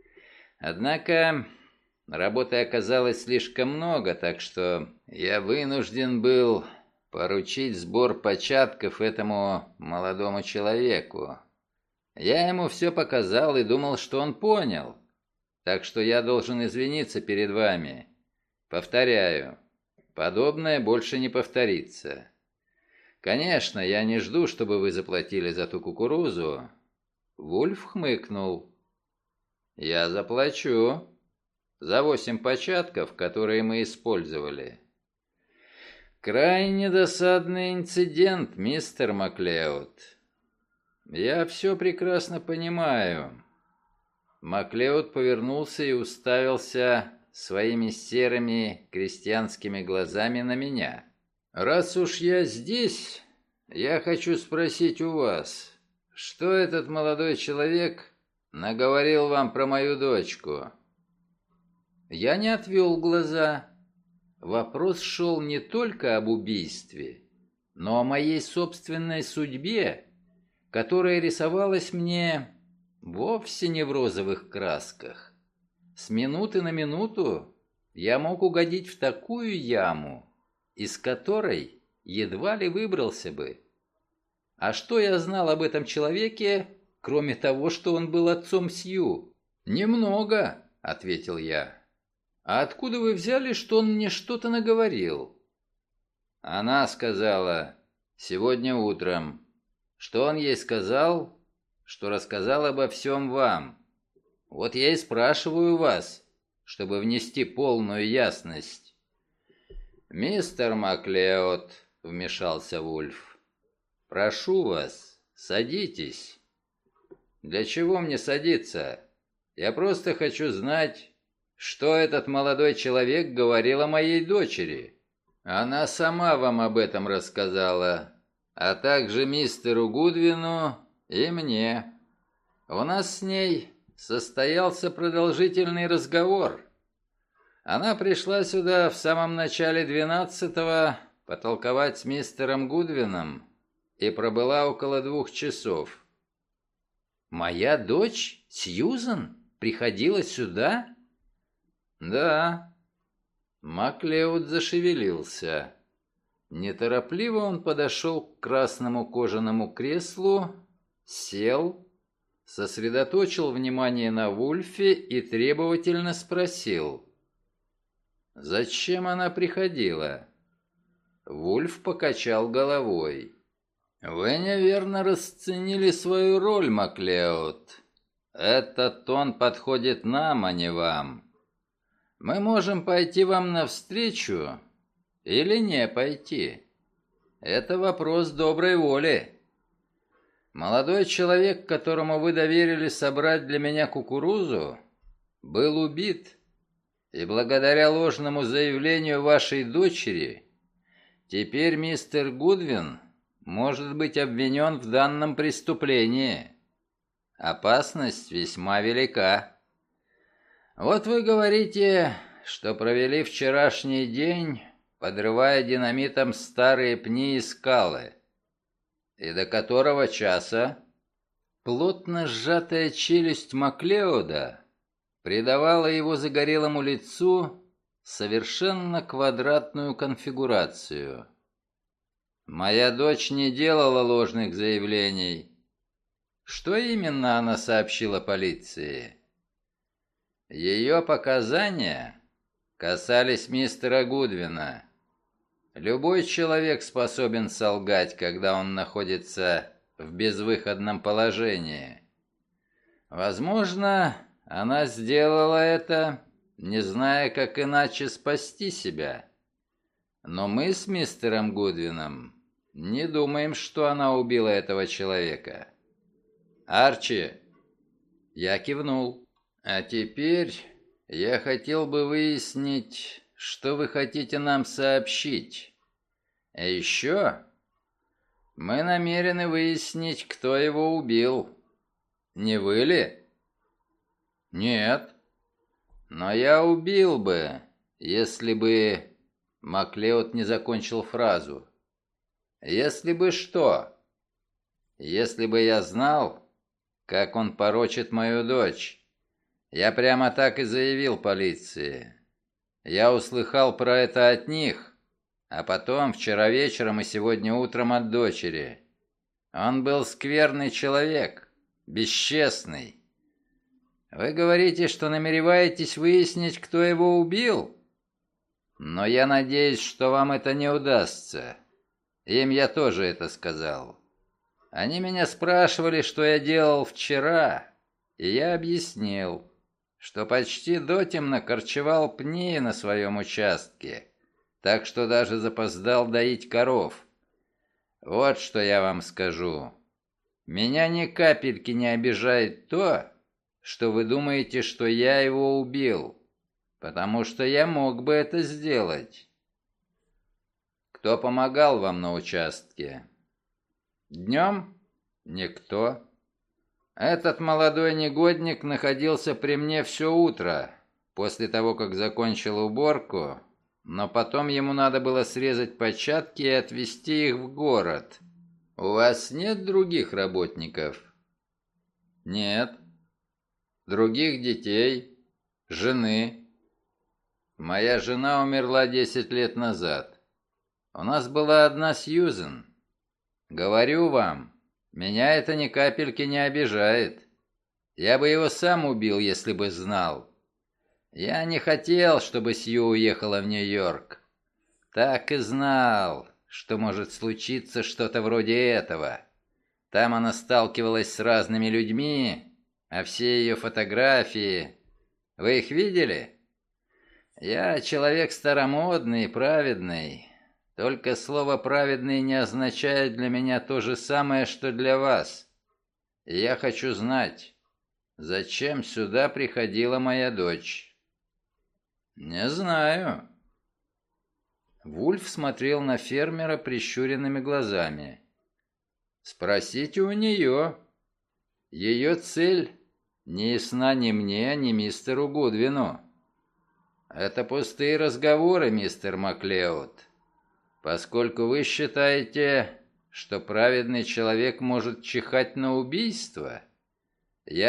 Однако работы оказалось слишком много, так что я вынужден был поручить сбор початков этому молодому человеку. Я ему все показал и думал, что он понял, так что я должен извиниться перед вами. Повторяю, подобное больше не повторится. Конечно, я не жду, чтобы вы заплатили за ту кукурузу. Вульф хмыкнул. Я заплачу за 8 початков, которые мы использовали. Крайне досадный инцидент, мистер Маклеод. Я все прекрасно понимаю. Маклеод повернулся и уставился своими серыми крестьянскими глазами на меня. Раз уж я здесь, я хочу спросить у вас, что этот молодой человек наговорил вам про мою дочку? Я не отвел глаза. Вопрос шел не только об убийстве, но о моей собственной судьбе, которая рисовалась мне вовсе не в розовых красках. С минуты на минуту я мог угодить в такую яму, из которой едва ли выбрался бы. А что я знал об этом человеке, кроме того, что он был отцом Сью? «Немного», — ответил я. «А откуда вы взяли, что он мне что-то наговорил?» Она сказала сегодня утром. Что он ей сказал? Что рассказал обо всем вам. Вот я и спрашиваю вас, чтобы внести полную ясность. «Мистер Маклеод», — вмешался Вульф, — «прошу вас, садитесь». «Для чего мне садиться? Я просто хочу знать, что этот молодой человек говорил о моей дочери. Она сама вам об этом рассказала, а также мистеру Гудвину и мне. У нас с ней состоялся продолжительный разговор. Она пришла сюда в самом начале 12-го потолковать с мистером Гудвином и пробыла около 2 часов. «Моя дочь, Сьюзан, приходила сюда?» «Да». Маклеод зашевелился. Неторопливо он подошел к красному кожаному креслу, сел, сосредоточил внимание на Вульфе и требовательно спросил: «Зачем она приходила?» Вульф покачал головой. «Вы неверно расценили свою роль, Маклеод. Этот тон подходит нам, а не вам. Мы можем пойти вам навстречу или не пойти. Это вопрос доброй воли. Молодой человек, которому вы доверили собрать для меня кукурузу, был убит, и благодаря ложному заявлению вашей дочери теперь мистер Гудвин может быть обвинен в данном преступлении. Опасность весьма велика. Вот вы говорите, что провели вчерашний день, подрывая динамитом старые пни и скалы. И до которого часа?» Плотно сжатая челюсть Маклеода придавала его загорелому лицу совершенно квадратную конфигурацию. «Моя дочь не делала ложных заявлений». «Что именно она сообщила полиции?» «Ее показания касались мистера Гудвина. Любой человек способен солгать, когда он находится в безвыходном положении. Возможно, она сделала это, не зная, как иначе спасти себя. Но мы с мистером Гудвином не думаем, что она убила этого человека. Арчи, я кивнул. А теперь я хотел бы выяснить, что вы хотите нам сообщить. А еще мы намерены выяснить, кто его убил. Не вы ли? Нет. Но я убил бы, если бы... Маклеод не закончил фразу. Если бы что? Если бы я знал, как он порочит мою дочь. Я прямо так и заявил полиции. Я услыхал про это от них, а потом вчера вечером и сегодня утром от дочери. Он был скверный человек, бесчестный. Вы говорите, что намереваетесь выяснить, кто его убил? Но я надеюсь, что вам это не удастся. Им я тоже это сказал. Они меня спрашивали, что я делал вчера, и я объяснил, что почти дотемно корчевал пни на своем участке, так что даже запоздал доить коров. Вот что я вам скажу. Меня ни капельки не обижает то, что вы думаете, что я его убил, потому что я мог бы это сделать. Кто помогал вам на участке? Днем? Никто. Этот молодой негодник находился при мне все утро, после того, как закончил уборку, но потом ему надо было срезать початки и отвезти их в город. У вас нет других работников? Нет. Других детей? Жены? Моя жена умерла 10 лет назад. У нас была одна Сьюзен. Говорю вам, меня это ни капельки не обижает. Я бы его сам убил, если бы знал. Я не хотел, чтобы Сью уехала в Нью-Йорк. Так и знал, что может случиться что-то вроде этого. Там она сталкивалась с разными людьми, а все ее фотографии... Вы их видели? Я человек старомодный и праведный. Только слово «праведный» не означает для меня то же самое, что для вас. И я хочу знать, зачем сюда приходила моя дочь? Не знаю. Вульф смотрел на фермера прищуренными глазами. Спросите у нее. Ее цель не ясна ни мне, ни мистеру Гудвину. Это пустые разговоры, мистер Маклеод. Поскольку вы считаете, что праведный человек может чихать на убийство, я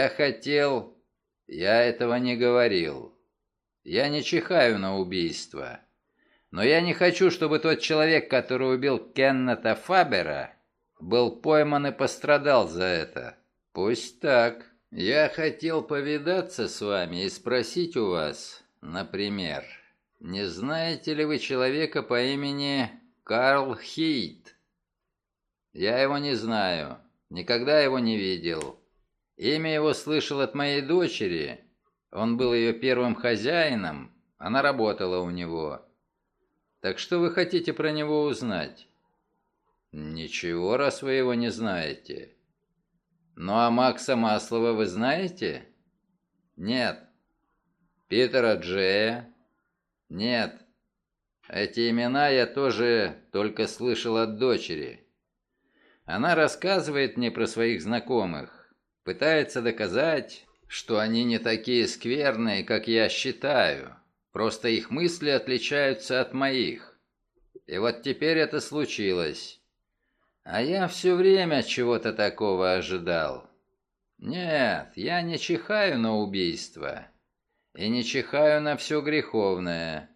этого не говорил. Я не чихаю на убийство. Но я не хочу, чтобы тот человек, который убил Кеннета Фабера, был пойман и пострадал за это. Пусть так. Я хотел повидаться с вами и спросить у вас, например, не знаете ли вы человека по имени Карл Хейт? Я его не знаю, никогда его не видел. Имя его слышал от моей дочери. Он был ее первым хозяином, она работала у него. Так что вы хотите про него узнать? Ничего, раз вы его не знаете. Ну а Макса Маслова вы знаете? Нет. Питера Джея? Нет. Эти имена я тоже только слышал от дочери. Она рассказывает мне про своих знакомых, пытается доказать, что они не такие скверные, как я считаю. Просто их мысли отличаются от моих. И вот теперь это случилось. А я все время чего-то такого ожидал. Нет, я не чихаю на убийство. И не чихаю на все греховное.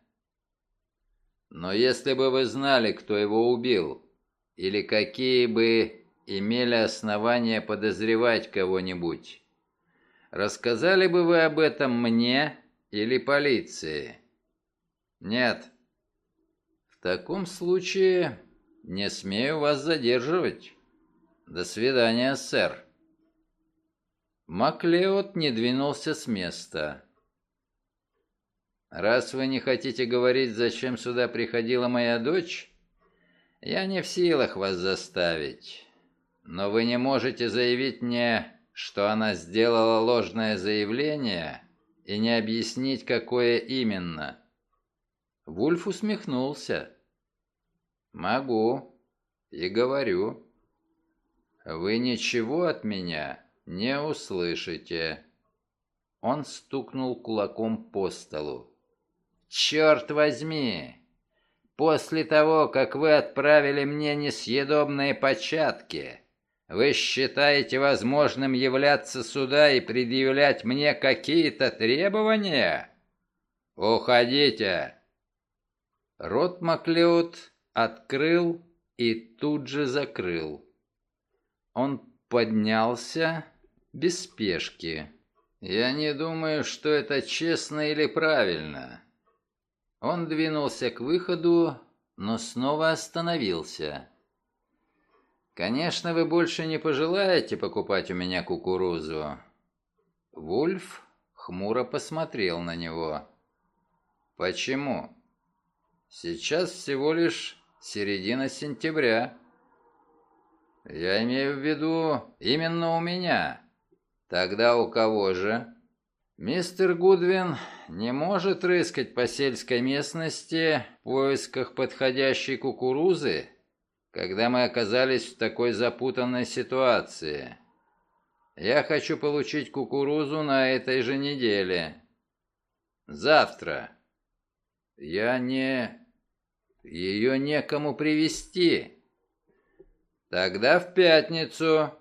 Но если бы вы знали, кто его убил, или какие бы имели основания подозревать кого-нибудь, рассказали бы вы об этом мне или полиции? Нет. В таком случае не смею вас задерживать. До свидания, сэр». Маклеод не двинулся с места. «Раз вы не хотите говорить, зачем сюда приходила моя дочь, я не в силах вас заставить. Но вы не можете заявить мне, что она сделала ложное заявление, и не объяснить, какое именно». Вульф усмехнулся. «Могу. И говорю. Вы ничего от меня не услышите». Он стукнул кулаком по столу. «Черт возьми! После того, как вы отправили мне несъедобные початки, вы считаете возможным являться сюда и предъявлять мне какие-то требования? Уходите!» Рот Маклеод открыл и тут же закрыл. Он поднялся без спешки. «Я не думаю, что это честно или правильно». Он двинулся к выходу, но снова остановился. «Конечно, вы больше не пожелаете покупать у меня кукурузу». Вульф хмуро посмотрел на него. «Почему? Сейчас всего лишь середина сентября». «Я имею в виду именно у меня». «Тогда у кого же?» «Мистер Гудвин не может рыскать по сельской местности в поисках подходящей кукурузы, когда мы оказались в такой запутанной ситуации. Я хочу получить кукурузу на этой же неделе. Завтра. Ее некому привезти. Тогда в пятницу.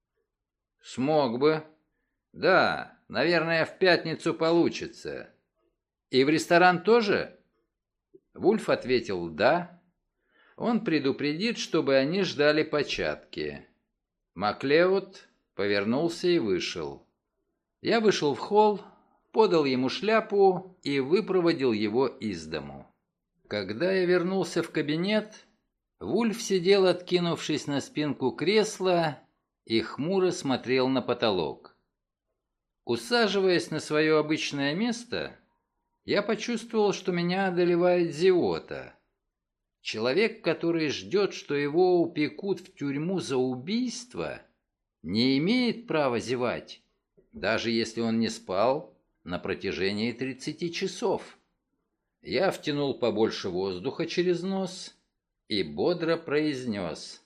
Смог бы. Да, наверное, в пятницу получится. И в ресторан тоже? Вульф ответил «да». Он предупредит, чтобы они ждали початки. Маклеод повернулся и вышел. Я вышел в холл, подал ему шляпу и выпроводил его из дому. Когда я вернулся в кабинет, Вульф сидел, откинувшись на спинку кресла, и хмуро смотрел на потолок. Усаживаясь на свое обычное место, я почувствовал, что меня одолевает зевота. Человек, который ждет, что его упекут в тюрьму за убийство, не имеет права зевать, даже если он не спал на протяжении 30 часов. Я втянул побольше воздуха через нос и бодро произнес: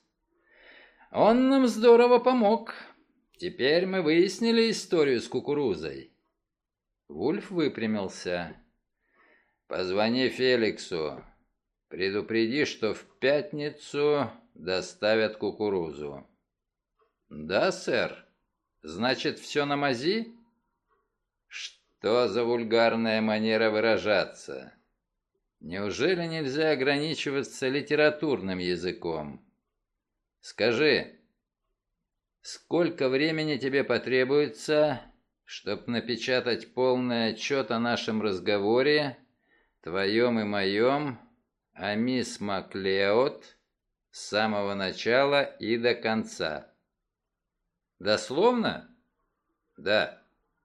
«Он нам здорово помог. Теперь мы выяснили историю с кукурузой». Вульф выпрямился. «Позвони Феликсу. Предупреди, что в пятницу доставят кукурузу». «Да, сэр. Значит, все на мази?» «Что за вульгарная манера выражаться? Неужели нельзя ограничиваться литературным языком? Скажи, сколько времени тебе потребуется, чтобы напечатать полный отчет о нашем разговоре, твоем и моем, о мисс Маклеод, с самого начала и до конца?» «Дословно?» «Да».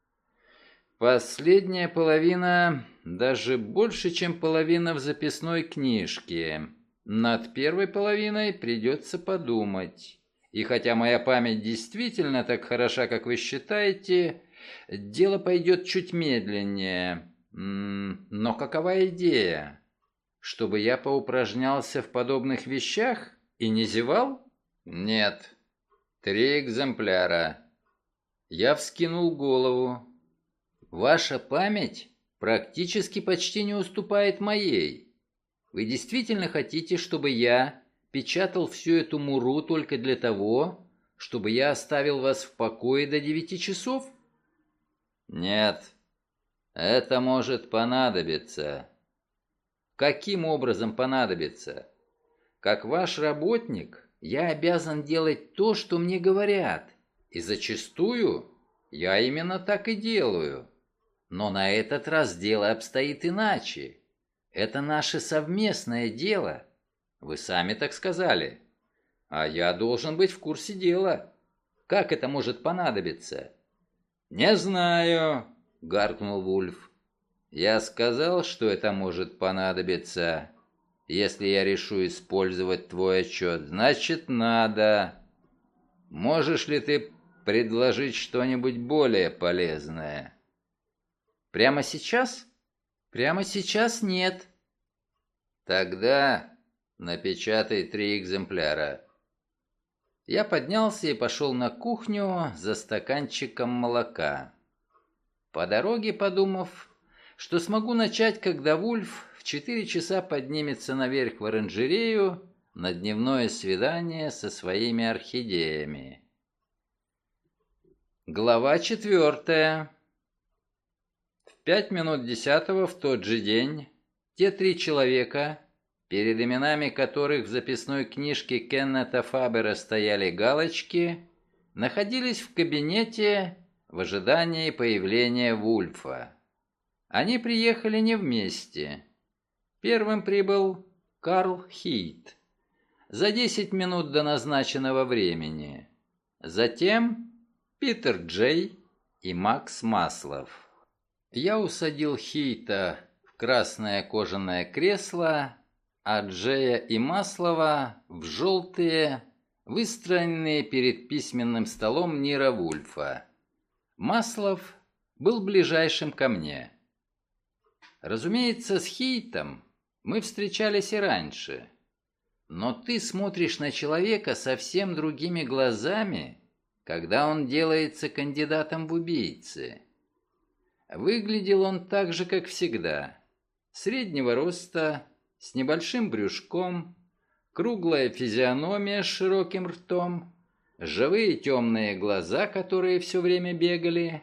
«Последняя половина даже больше, чем половина в записной книжке. Над первой половиной придется подумать. И хотя моя память действительно так хороша, как вы считаете, дело пойдет чуть медленнее. Но какова идея? Чтобы я поупражнялся в подобных вещах и не зевал?» «Нет. 3 экземпляра». Я вскинул голову. «Ваша память практически почти не уступает моей. Вы действительно хотите, чтобы я печатал всю эту муру только для того, чтобы я оставил вас в покое до 9 часов?» «Нет, это может понадобиться». «Каким образом понадобится? Как ваш работник, я обязан делать то, что мне говорят, и зачастую я именно так и делаю. Но на этот раз дело обстоит иначе. Это наше совместное дело. Вы сами так сказали. А я должен быть в курсе дела. Как это может понадобиться? Не знаю, гаркнул Вульф. Я сказал, что это может понадобиться. Если я решу использовать твой отчет, значит надо. Можешь ли ты предложить что-нибудь более полезное? Прямо сейчас? Прямо сейчас нет. Тогда напечатай 3 экземпляра. Я поднялся и пошел на кухню за стаканчиком молока. По дороге подумав, что смогу начать, когда Вульф в 4 часа поднимется наверх в оранжерею на дневное свидание со своими орхидеями. Глава 4. В 9:55 в тот же день те 3 человека, перед именами которых в записной книжке Кеннета Фабера стояли галочки, находились в кабинете в ожидании появления Вульфа. Они приехали не вместе. Первым прибыл Карл Хейт за 10 минут до назначенного времени. Затем Питер Джей и Макс Маслов. Я усадил Хейта в красное кожаное кресло, а Джея и Маслова в желтые, выстроенные перед письменным столом Нира Вульфа. Маслов был ближайшим ко мне. Разумеется, с Хейтом мы встречались и раньше. Но ты смотришь на человека совсем другими глазами, когда он делается кандидатом в убийцы. Выглядел он так же, как всегда. Среднего роста, с небольшим брюшком, круглая физиономия с широким ртом, живые темные глаза, которые все время бегали.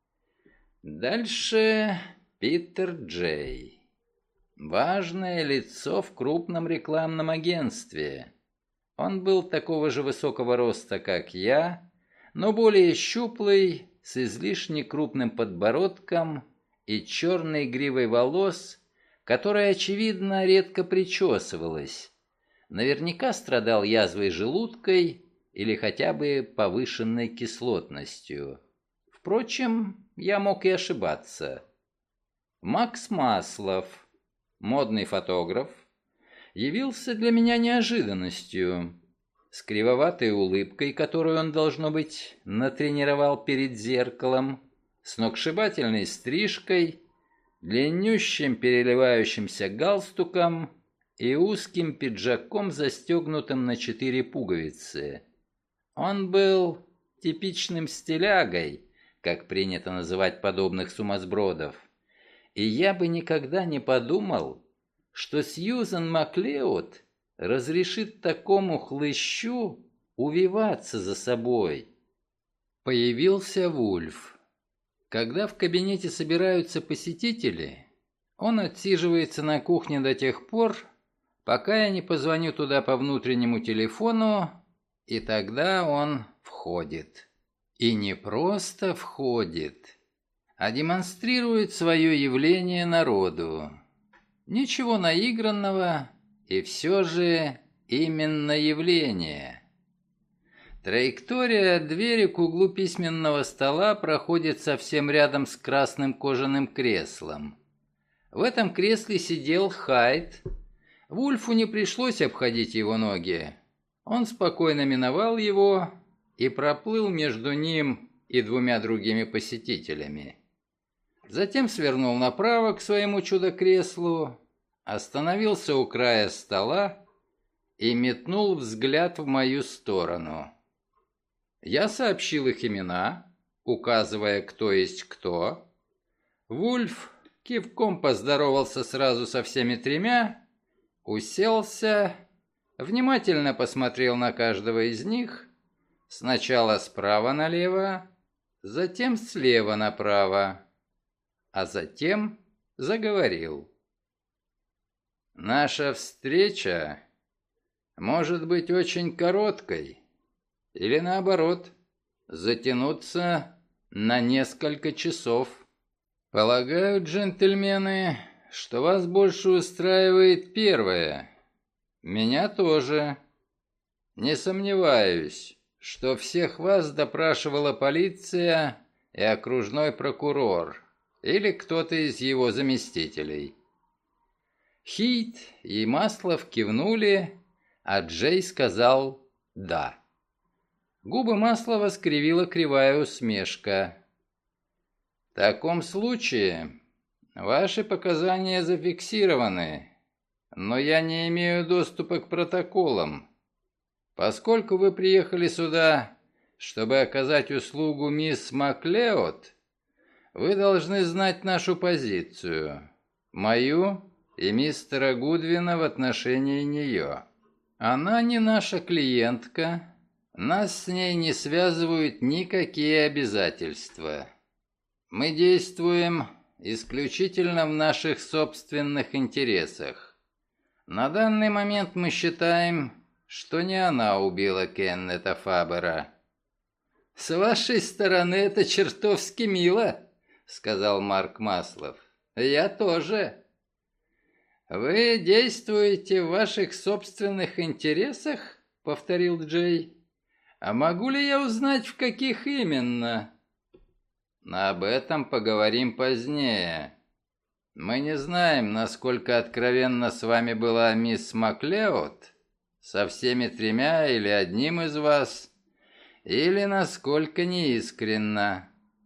Дальше Питер Джей. Важное лицо в крупном рекламном агентстве. Он был такого же высокого роста, как я, но более щуплый, с излишне крупным подбородком и черной гривой волос, которая, очевидно, редко причесывалась. Наверняка страдал язвой желудка или хотя бы повышенной кислотностью. Впрочем, я мог и ошибаться. Макс Маслов, модный фотограф, явился для меня неожиданностью. С кривоватой улыбкой, которую он, должно быть, натренировал перед зеркалом, сногсшибательной стрижкой, длиннющим переливающимся галстуком и узким пиджаком, застегнутым на 4 пуговицы. Он был типичным стилягой, как принято называть подобных сумасбродов, и я бы никогда не подумал, что Сьюзен Маклеод разрешит такому хлыщу увиваться за собой. Появился Вульф. Когда в кабинете собираются посетители, он отсиживается на кухне до тех пор, пока я не позвоню туда по внутреннему телефону, и тогда он входит. И не просто входит, а демонстрирует свое явление народу. Ничего наигранного, и все же именно явление. Траектория двери к углу письменного стола проходит совсем рядом с красным кожаным креслом. В этом кресле сидел Хайд. Вульфу не пришлось обходить его ноги. Он спокойно миновал его и проплыл между ним и 2 другими посетителями. Затем свернул направо к своему чудо-креслу, остановился у края стола и метнул взгляд в мою сторону. Я сообщил их имена, указывая, кто есть кто. Вульф кивком поздоровался сразу со всеми 3, уселся, внимательно посмотрел на каждого из них, сначала справа налево, затем слева направо, а затем заговорил. «Наша встреча может быть очень короткой или, наоборот, затянуться на несколько часов. Полагаю, джентльмены, что вас больше устраивает первое. Меня тоже. Не сомневаюсь, что всех вас допрашивала полиция и окружной прокурор или кто-то из его заместителей. Хит и Маслов кивнули, а Джей сказал «да». Губы Маслова скривила кривая усмешка. «В таком случае ваши показания зафиксированы, но я не имею доступа к протоколам. Поскольку вы приехали сюда, чтобы оказать услугу мисс Маклеод, вы должны знать нашу позицию, мою и мистера Гудвина в отношении нее. Она не наша клиентка, нас с ней не связывают никакие обязательства. Мы действуем исключительно в наших собственных интересах. На данный момент мы считаем, что не она убила Кеннета Фабера». «С вашей стороны это чертовски мило», — сказал Марк Маслов. «Я тоже». «Вы действуете в ваших собственных интересах?» — повторил Джей. «А могу ли я узнать, в каких именно?» «Об этом поговорим позднее. Мы не знаем, насколько откровенна с вами была мисс Маклеод, со всеми тремя или одним из вас, или насколько неискренна.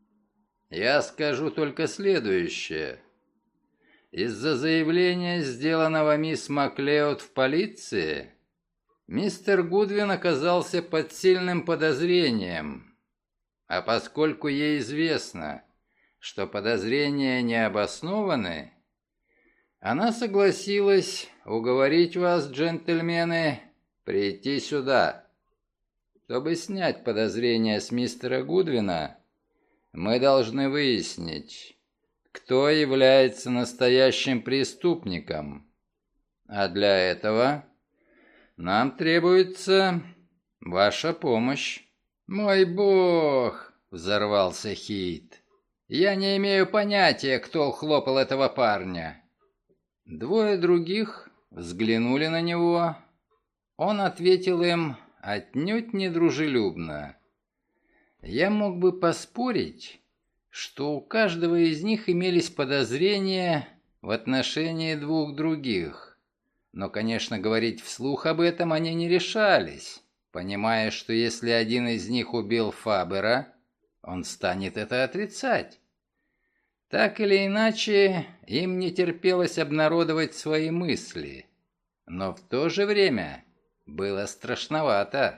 Я скажу только следующее. Из-за заявления, сделанного мисс Маклеод в полиции, мистер Гудвин оказался под сильным подозрением, а поскольку ей известно, что подозрения не обоснованы, она согласилась уговорить вас, джентльмены, прийти сюда. Чтобы снять подозрения с мистера Гудвина, мы должны выяснить, кто является настоящим преступником. А для этого нам требуется ваша помощь». «Мой бог!» — взорвался Хит. «Я не имею понятия, кто ухлопал этого парня». Двое других взглянули на него. Он ответил им отнюдь недружелюбно. Я мог бы поспорить, что у каждого из них имелись подозрения в отношении двух других. Но, конечно, говорить вслух об этом они не решались, понимая, что если один из них убил Фабера, он станет это отрицать. Так или иначе, им не терпелось обнародовать свои мысли, но в то же время было страшновато.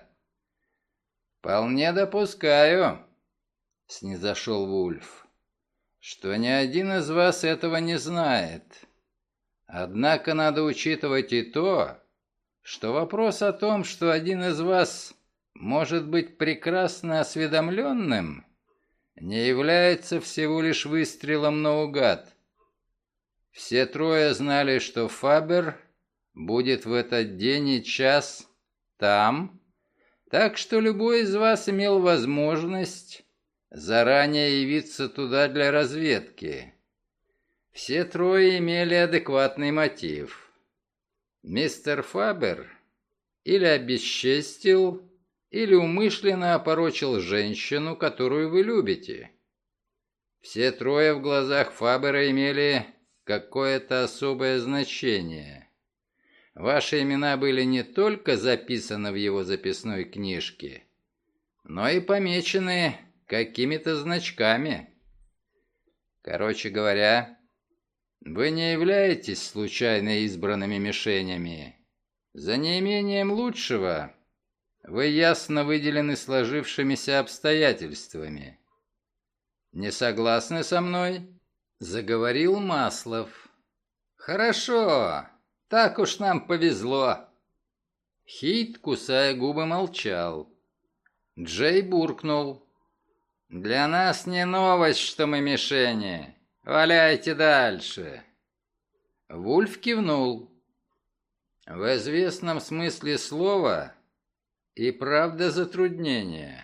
«Вполне допускаю», — снизошел Вульф, «что ни один из вас этого не знает. Однако надо учитывать и то, что вопрос о том, что один из вас может быть прекрасно осведомленным, не является всего лишь выстрелом наугад. Все трое знали, что Фабер будет в этот день и час там, так что любой из вас имел возможность заранее явиться туда для разведки. Все трое имели адекватный мотив. Мистер Фабер или обесчестил, или умышленно опорочил женщину, которую вы любите. Все трое в глазах Фабера имели какое-то особое значение. Ваши имена были не только записаны в его записной книжке, но и помечены какими-то значками. Короче говоря, вы не являетесь случайно избранными мишенями. За неимением лучшего вы ясно выделены сложившимися обстоятельствами. Не согласны со мной?» — заговорил Маслов. «Хорошо, так уж нам повезло». Хит, кусая губы, молчал. Джей буркнул: «Для нас не новость, что мы мишени. Валяйте дальше». Вульф кивнул. «В известном смысле слова и правда затруднение.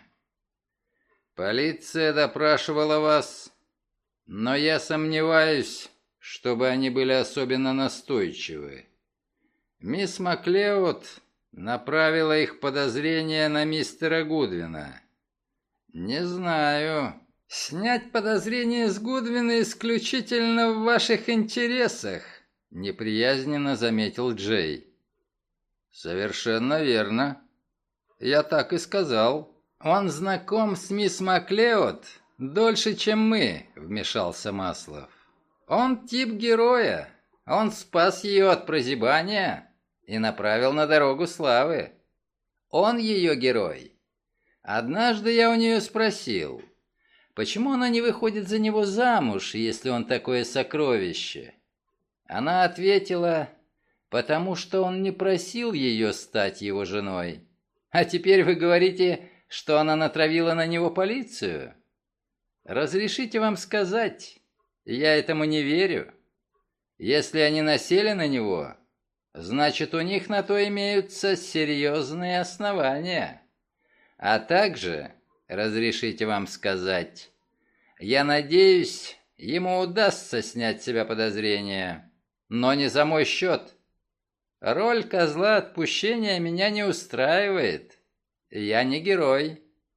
Полиция допрашивала вас, но я сомневаюсь, чтобы они были особенно настойчивы. Мисс Маклеод направила их подозрения на мистера Гудвина. Не знаю. Снять подозрения с Гудвина исключительно в ваших интересах, неприязненно заметил Джей. Совершенно верно. Я так и сказал. Он знаком с мисс Маклеод дольше, чем мы, вмешался Маслов. Он тип героя. Он спас ее от прозябания и направил на дорогу славы. Он ее герой. Однажды я у нее спросил, почему она не выходит за него замуж, если он такое сокровище? Она ответила, потому что он не просил ее стать его женой. А теперь вы говорите, что она натравила на него полицию? Разрешите вам сказать, я этому не верю. Если они насели на него, значит, у них на то имеются серьезные основания. А также, разрешите вам сказать, я надеюсь, ему удастся снять с себя подозрения, но не за мой счет. Роль козла отпущения меня не устраивает. Я не герой.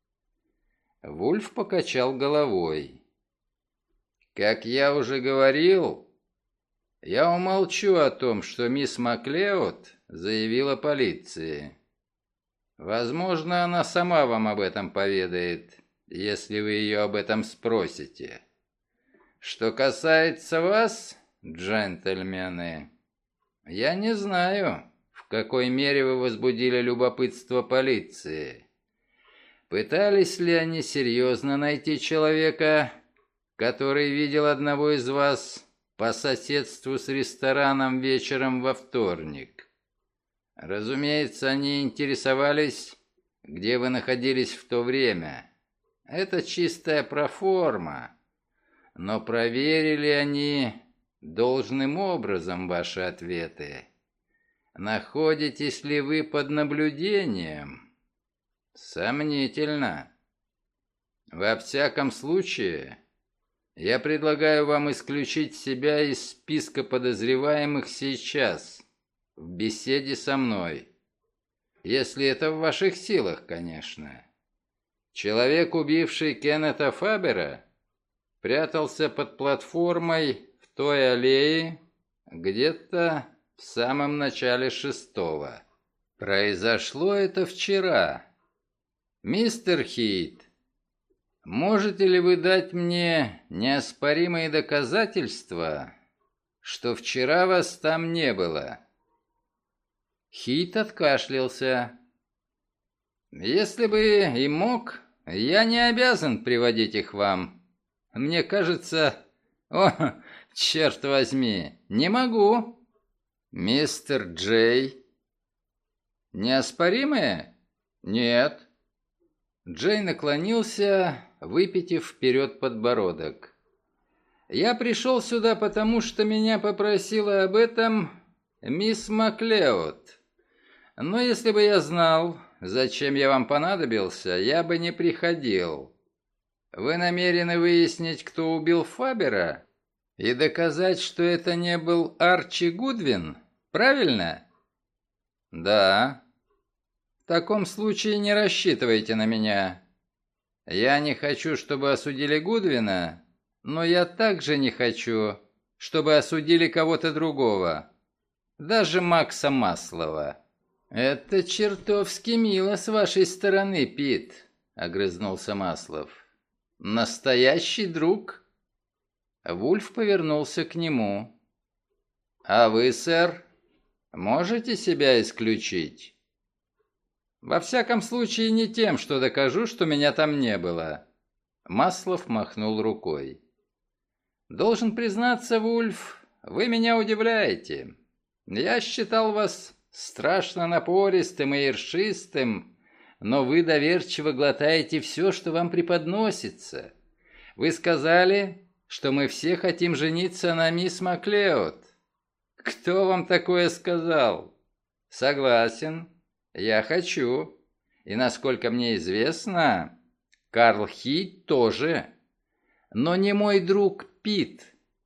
Вульф покачал головой. Как я уже говорил, я умолчу о том, что мисс Маклеод заявила полиции. Возможно, она сама вам об этом поведает, если вы ее об этом спросите. Что касается вас, джентльмены, я не знаю, в какой мере вы возбудили любопытство полиции. Пытались ли они серьезно найти человека, который видел одного из вас по соседству с рестораном вечером во вторник? Разумеется, они интересовались, где вы находились в то время. Это чистая проформа. Но проверили они должным образом ваши ответы. Находитесь ли вы под наблюдением? Сомнительно. Во всяком случае, я предлагаю вам исключить себя из списка подозреваемых сейчас, в беседе со мной. Если это в ваших силах, конечно. Человек, убивший Кеннета Фабера, прятался под платформой в той аллее где-то в самом начале 6-го. Произошло это вчера. Мистер Хит, можете ли вы дать мне неоспоримые доказательства, что вчера вас там не было? Хит откашлялся. Если бы и мог, я не обязан приводить их вам. Мне кажется... О, черт возьми, не могу. Мистер Джей. Неоспоримые? Нет. Джей наклонился, выпитив вперед подбородок. Я пришел сюда, потому что меня попросила об этом мисс Маклеод. Но если бы я знал, зачем я вам понадобился, я бы не приходил. Вы намерены выяснить, кто убил Фабера, и доказать, что это не был Арчи Гудвин, правильно? Да. В таком случае не рассчитывайте на меня. Я не хочу, чтобы осудили Гудвина, но я также не хочу, чтобы осудили кого-то другого, даже Макса Маслова. «Это чертовски мило с вашей стороны, Пит», — огрызнулся Маслов. «Настоящий друг?» Вульф повернулся к нему. «А вы, сэр, можете себя исключить?» «Во всяком случае, не тем, что докажу, что меня там не было». Маслов махнул рукой. «Должен признаться, Вульф, вы меня удивляете. Я считал вас страшно напористым и ершистым, но вы доверчиво глотаете все, что вам преподносится. Вы сказали, что мы все хотим жениться на мисс Маклеод. Кто вам такое сказал? Согласен, я хочу. И, насколько мне известно, Карл Хит тоже. Но не мой друг Пит.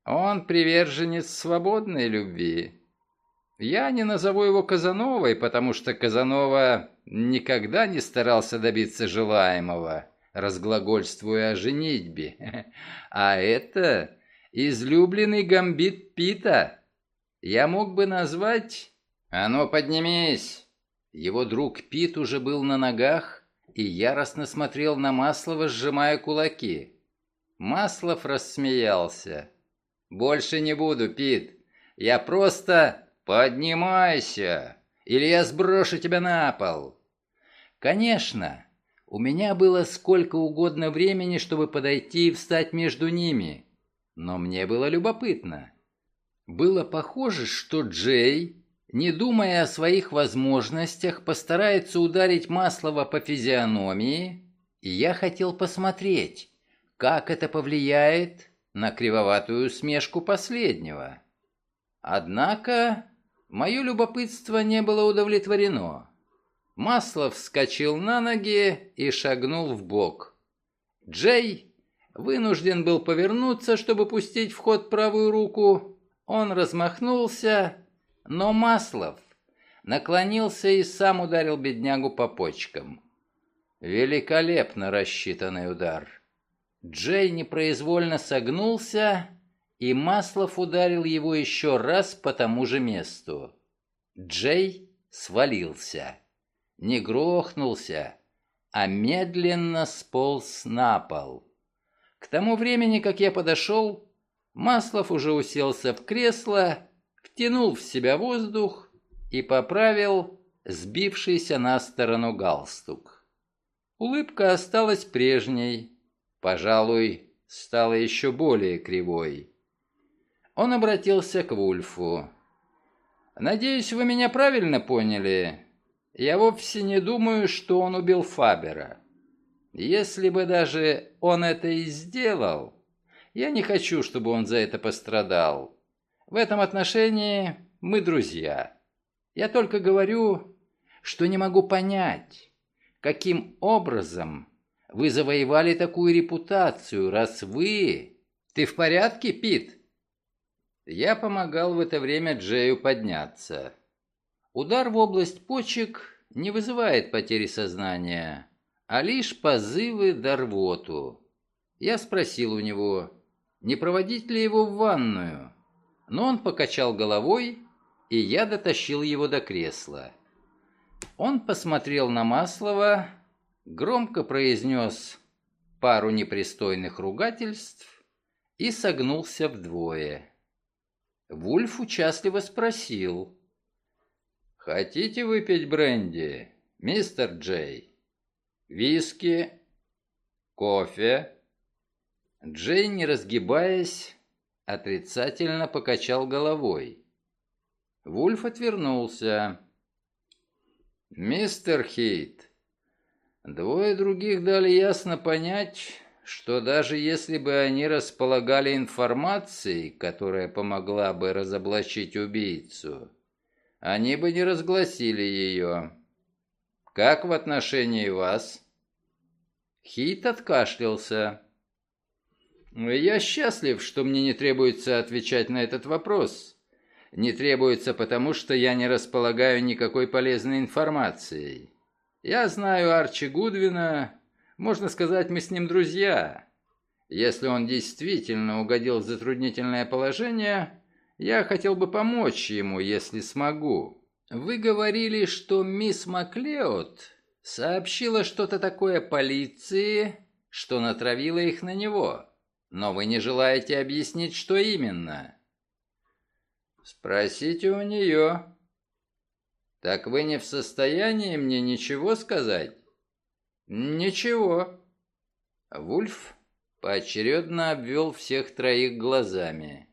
Он приверженец свободной любви. Я не назову его Казановой, потому что Казанова никогда не старался добиться желаемого, разглагольствуя о женитьбе. А это излюбленный гамбит Пита. Я мог бы назвать... «А ну, поднимись!» Его друг Пит уже был на ногах и яростно смотрел на Маслова, сжимая кулаки. Маслов рассмеялся. «Больше не буду, Пит. Я просто... Поднимайся, или я сброшу тебя на пол!» Конечно, у меня было сколько угодно времени, чтобы подойти и встать между ними. Но мне было любопытно. Было похоже, что Джей, не думая о своих возможностях, постарается ударить Маслова по физиономии, и я хотел посмотреть, как это повлияет на кривоватую усмешку последнего. Однако мое любопытство не было удовлетворено. Маслов вскочил на ноги и шагнул вбок. Джей вынужден был повернуться, чтобы пустить в ход правую руку. Он размахнулся, но Маслов наклонился и сам ударил беднягу по почкам. Великолепно рассчитанный удар. Джей непроизвольно согнулся, и Маслов ударил его еще раз по тому же месту. Джей свалился. Не грохнулся, а медленно сполз на пол. К тому времени, как я подошел, Маслов уже уселся в кресло, втянул в себя воздух и поправил сбившийся на сторону галстук. Улыбка осталась прежней, пожалуй, стала еще более кривой. Он обратился к Вульфу. «Надеюсь, вы меня правильно поняли? Я вовсе не думаю, что он убил Фабера. Если бы даже он это и сделал, я не хочу, чтобы он за это пострадал. В этом отношении мы друзья. Я только говорю, что не могу понять, каким образом вы завоевали такую репутацию, раз вы... Ты в порядке, Пит?» Я помогал в это время Джею подняться. Удар в область почек не вызывает потери сознания, а лишь позывы да рвоту. Я спросил у него, не проводить ли его в ванную, но он покачал головой, и я дотащил его до кресла. Он посмотрел на Маслова, громко произнес пару непристойных ругательств и согнулся вдвое. Вульф участливо спросил: «Хотите выпить бренди, мистер Джей? Виски? Кофе?» Джей, не разгибаясь, отрицательно покачал головой. Вульф отвернулся. «Мистер Хейт, двое других дали ясно понять, что даже если бы они располагали информацией, которая помогла бы разоблачить убийцу, они бы не разгласили ее. Как в отношении вас?» Хейт откашлялся. «Я счастлив, что мне не требуется отвечать на этот вопрос. Не требуется, потому что я не располагаю никакой полезной информацией. Я знаю Арчи Гудвина, можно сказать, мы с ним друзья. Если он действительно угодил в затруднительное положение, я хотел бы помочь ему, если смогу. Вы говорили, что мисс Маклеод сообщила что-то такое полиции, что натравила их на него. Но вы не желаете объяснить, что именно?» «Спросите у нее». «Так вы не в состоянии мне ничего сказать?» «Ничего». Вульф поочередно обвел всех троих глазами.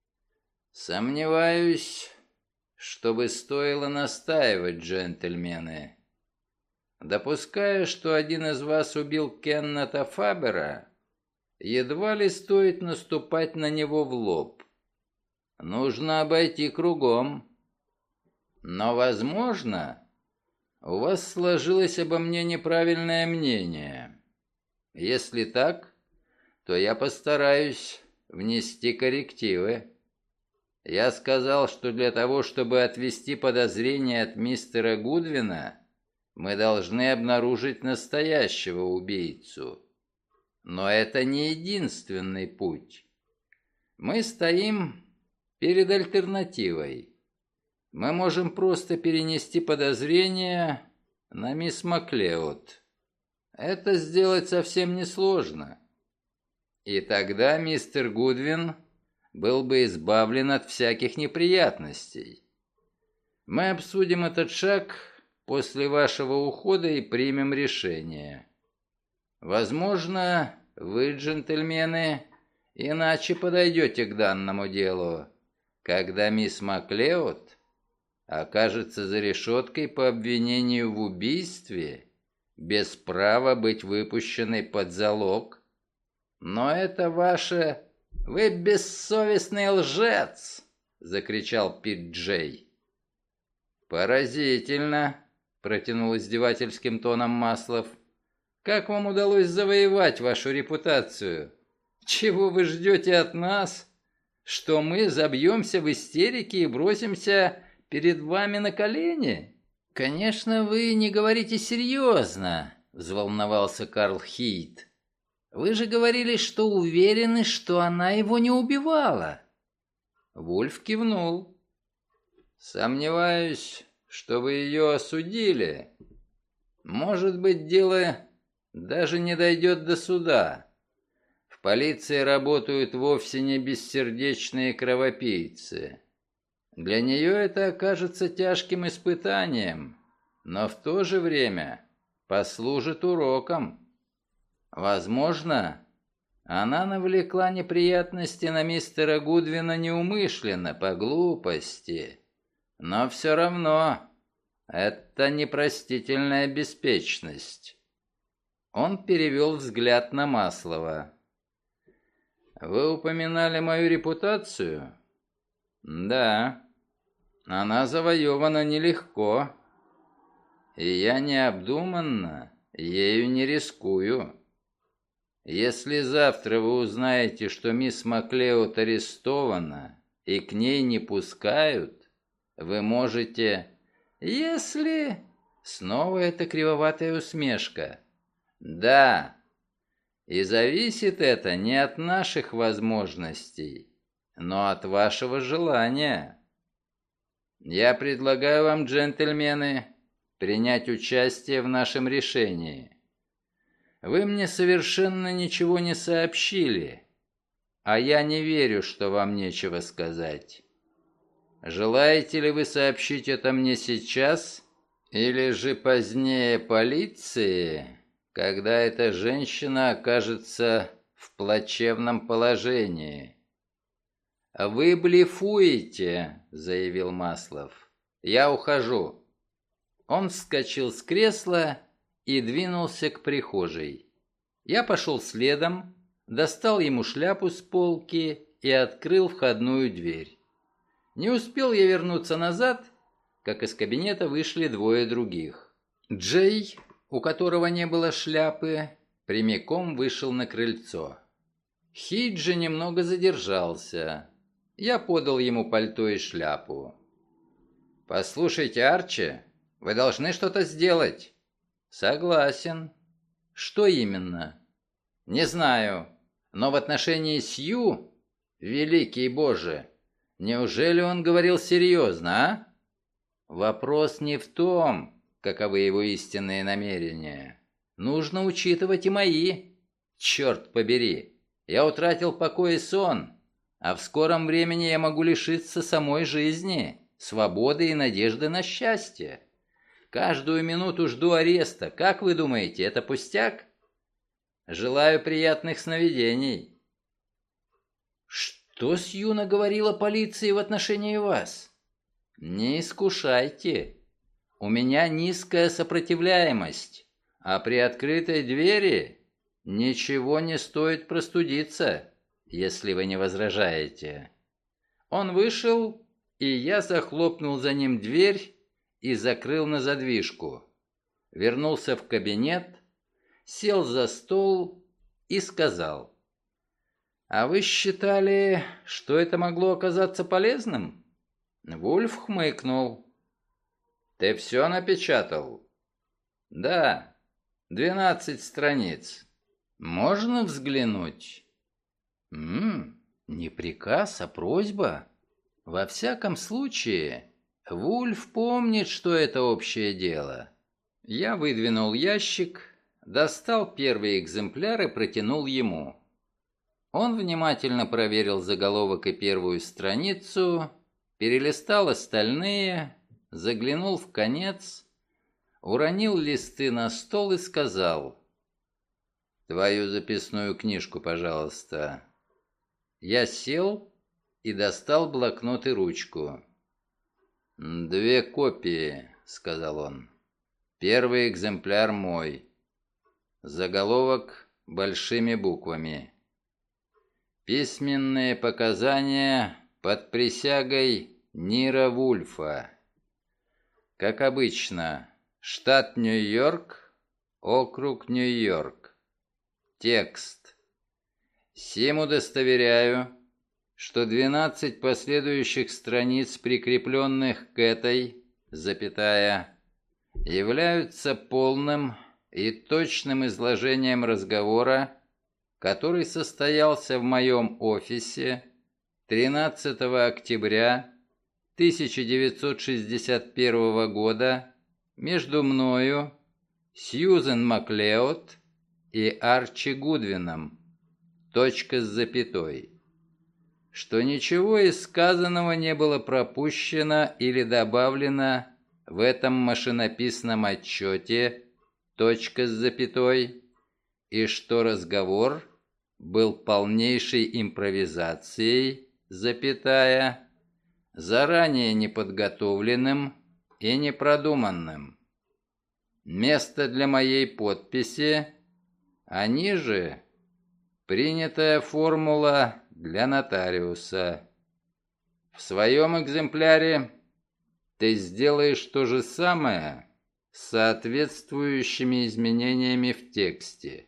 «Сомневаюсь, чтобы стоило настаивать, джентльмены. Допуская, что один из вас убил Кеннета Фабера, едва ли стоит наступать на него в лоб. Нужно обойти кругом. Но, возможно, у вас сложилось обо мне неправильное мнение. Если так, то я постараюсь внести коррективы. Я сказал, что для того, чтобы отвести подозрения от мистера Гудвина, мы должны обнаружить настоящего убийцу. Но это не единственный путь. Мы стоим перед альтернативой. Мы можем просто перенести подозрения на мисс Маклеод. Это сделать совсем несложно. И тогда мистер Гудвин был бы избавлен от всяких неприятностей. Мы обсудим этот шаг после вашего ухода и примем решение. Возможно, вы, джентльмены, иначе подойдете к данному делу, когда мисс Маклеод окажется за решеткой по обвинению в убийстве, без права быть выпущенной под залог. Но это ваше... «Вы бессовестный лжец!» — закричал Пит Джей. «Поразительно!» — протянул издевательским тоном Маслов. «Как вам удалось завоевать вашу репутацию? Чего вы ждете от нас? Что мы забьемся в истерике и бросимся перед вами на колени?» «Конечно, вы не говорите серьезно», — взволновался Карл Хейт. «Вы же говорили, что уверены, что она его не убивала». Вульф кивнул. «Сомневаюсь, что вы ее осудили. Может быть, дело даже не дойдет до суда. В полиции работают вовсе не бессердечные кровопийцы. Для нее это окажется тяжким испытанием, но в то же время послужит уроком. Возможно, она навлекла неприятности на мистера Гудвина неумышленно, по глупости. Но все равно это непростительная беспечность». Он перевел взгляд на Маслова. «Вы упоминали мою репутацию?» «Да. Она завоевана нелегко. И я необдуманно ею не рискую. Если завтра вы узнаете, что мисс Маклеод арестована и к ней не пускают, вы можете... Если... Снова эта кривоватая усмешка. Да. И зависит это не от наших возможностей, но от вашего желания. Я предлагаю вам, джентльмены, принять участие в нашем решении. Вы мне совершенно ничего не сообщили, а я не верю, что вам нечего сказать. Желаете ли вы сообщить это мне сейчас, или же позднее полиции, когда эта женщина окажется в плачевном положении?» «Вы блефуете», — заявил Маслов. «Я ухожу». Он вскочил с кресла и двинулся к прихожей. Я пошел следом, достал ему шляпу с полки и открыл входную дверь. Не успел я вернуться назад, как из кабинета вышли двое других. Джей, у которого не было шляпы, прямиком вышел на крыльцо. Хейт же немного задержался. Я подал ему пальто и шляпу. «Послушайте, Арчи, вы должны что-то сделать». «Согласен». «Что именно?» «Не знаю, но в отношении Сью, великий Боже, неужели он говорил серьезно, а?» «Вопрос не в том, каковы его истинные намерения. Нужно учитывать и мои. Черт побери, я утратил покой и сон, а в скором времени я могу лишиться самой жизни, свободы и надежды на счастье. Каждую минуту жду ареста. Как вы думаете, это пустяк? Желаю приятных сновидений». «Что Сью наговорила полиции в отношении вас?» «Не искушайте. У меня низкая сопротивляемость, а при открытой двери ничего не стоит простудиться, если вы не возражаете». Он вышел, и я захлопнул за ним дверь и закрыл на задвижку. Вернулся в кабинет, сел за стол и сказал: А вы считали, что это могло оказаться полезным? Вульф хмыкнул. Ты все напечатал? Да, 12 страниц. Можно взглянуть? Не приказ, а просьба. Во всяком случае, Вульф помнит, что это общее дело. Я выдвинул ящик, достал первый экземпляр и протянул ему. Он внимательно проверил заголовок и первую страницу, перелистал остальные, заглянул в конец, уронил листы на стол и сказал: «Твою записную книжку, пожалуйста». Я сел и достал блокнот и ручку. «2 копии», — сказал он. «Первый экземпляр мой. Заголовок большими буквами. Письменные показания под присягой Нира Вульфа. Как обычно, штат Нью-Йорк, округ Нью-Йорк. Текст. Сим удостоверяю, что 12 последующих страниц, прикрепленных к этой, запятая, являются полным и точным изложением разговора, который состоялся в моем офисе 13 октября 1961 года между мною, Сьюзен Маклеод и Арчи Гудвином, точка с запятой, что ничего из сказанного не было пропущено или добавлено в этом машинописном отчете, точка с запятой, и что разговор был полнейшей импровизацией, запятая, заранее неподготовленным и непродуманным. Место для моей подписи, а ниже принятая формула для нотариуса. В своем экземпляре ты сделаешь то же самое с соответствующими изменениями в тексте.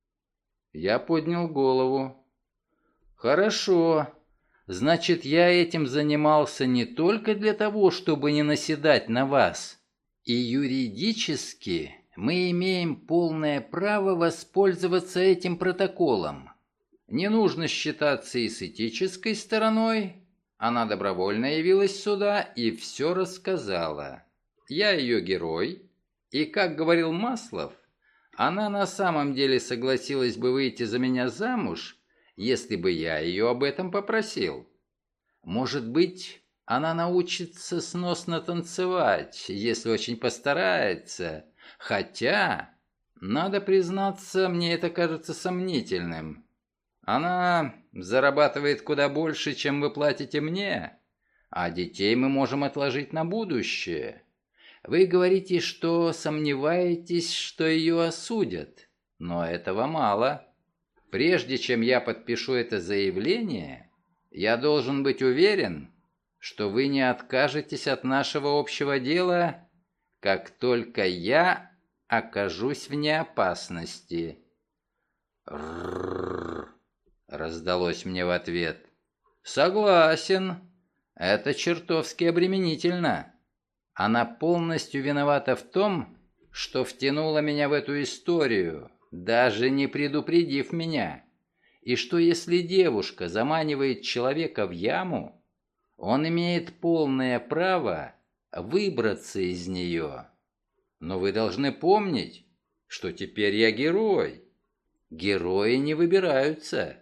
Я поднял голову. Хорошо. Значит, я этим занимался не только для того, чтобы не наседать на вас. И юридически мы имеем полное право воспользоваться этим протоколом. Не нужно считаться и с этической стороной. Она добровольно явилась сюда и все рассказала. Я ее герой, и, как говорил Маслов, она на самом деле согласилась бы выйти за меня замуж, если бы я ее об этом попросил. Может быть, она научится сносно танцевать, если очень постарается. Хотя, надо признаться, мне это кажется сомнительным. Она зарабатывает куда больше, чем вы платите мне, а детей мы можем отложить на будущее. Вы говорите, что сомневаетесь, что ее осудят, но этого мало. Прежде чем я подпишу это заявление, я должен быть уверен, что вы не откажетесь от нашего общего дела, как только я окажусь вне опасности. «Рррррр», раздалось мне в ответ. «Согласен, это чертовски обременительно. Она полностью виновата в том, что втянула меня в эту историю, даже не предупредив меня. И что если девушка заманивает человека в яму, он имеет полное право выбраться из нее. Но вы должны помнить, что теперь я герой. Герои не выбираются.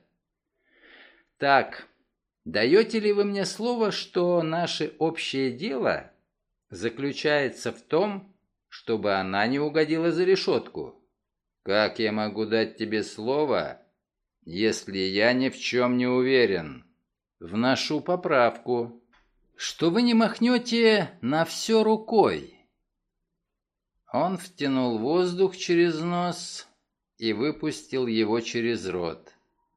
Так, даете ли вы мне слово, что наше общее дело заключается в том, чтобы она не угодила за решетку? Как я могу дать тебе слово, если я ни в чем не уверен? Вношу поправку, что вы не махнете на все рукой. Он втянул воздух через нос и выпустил его через рот.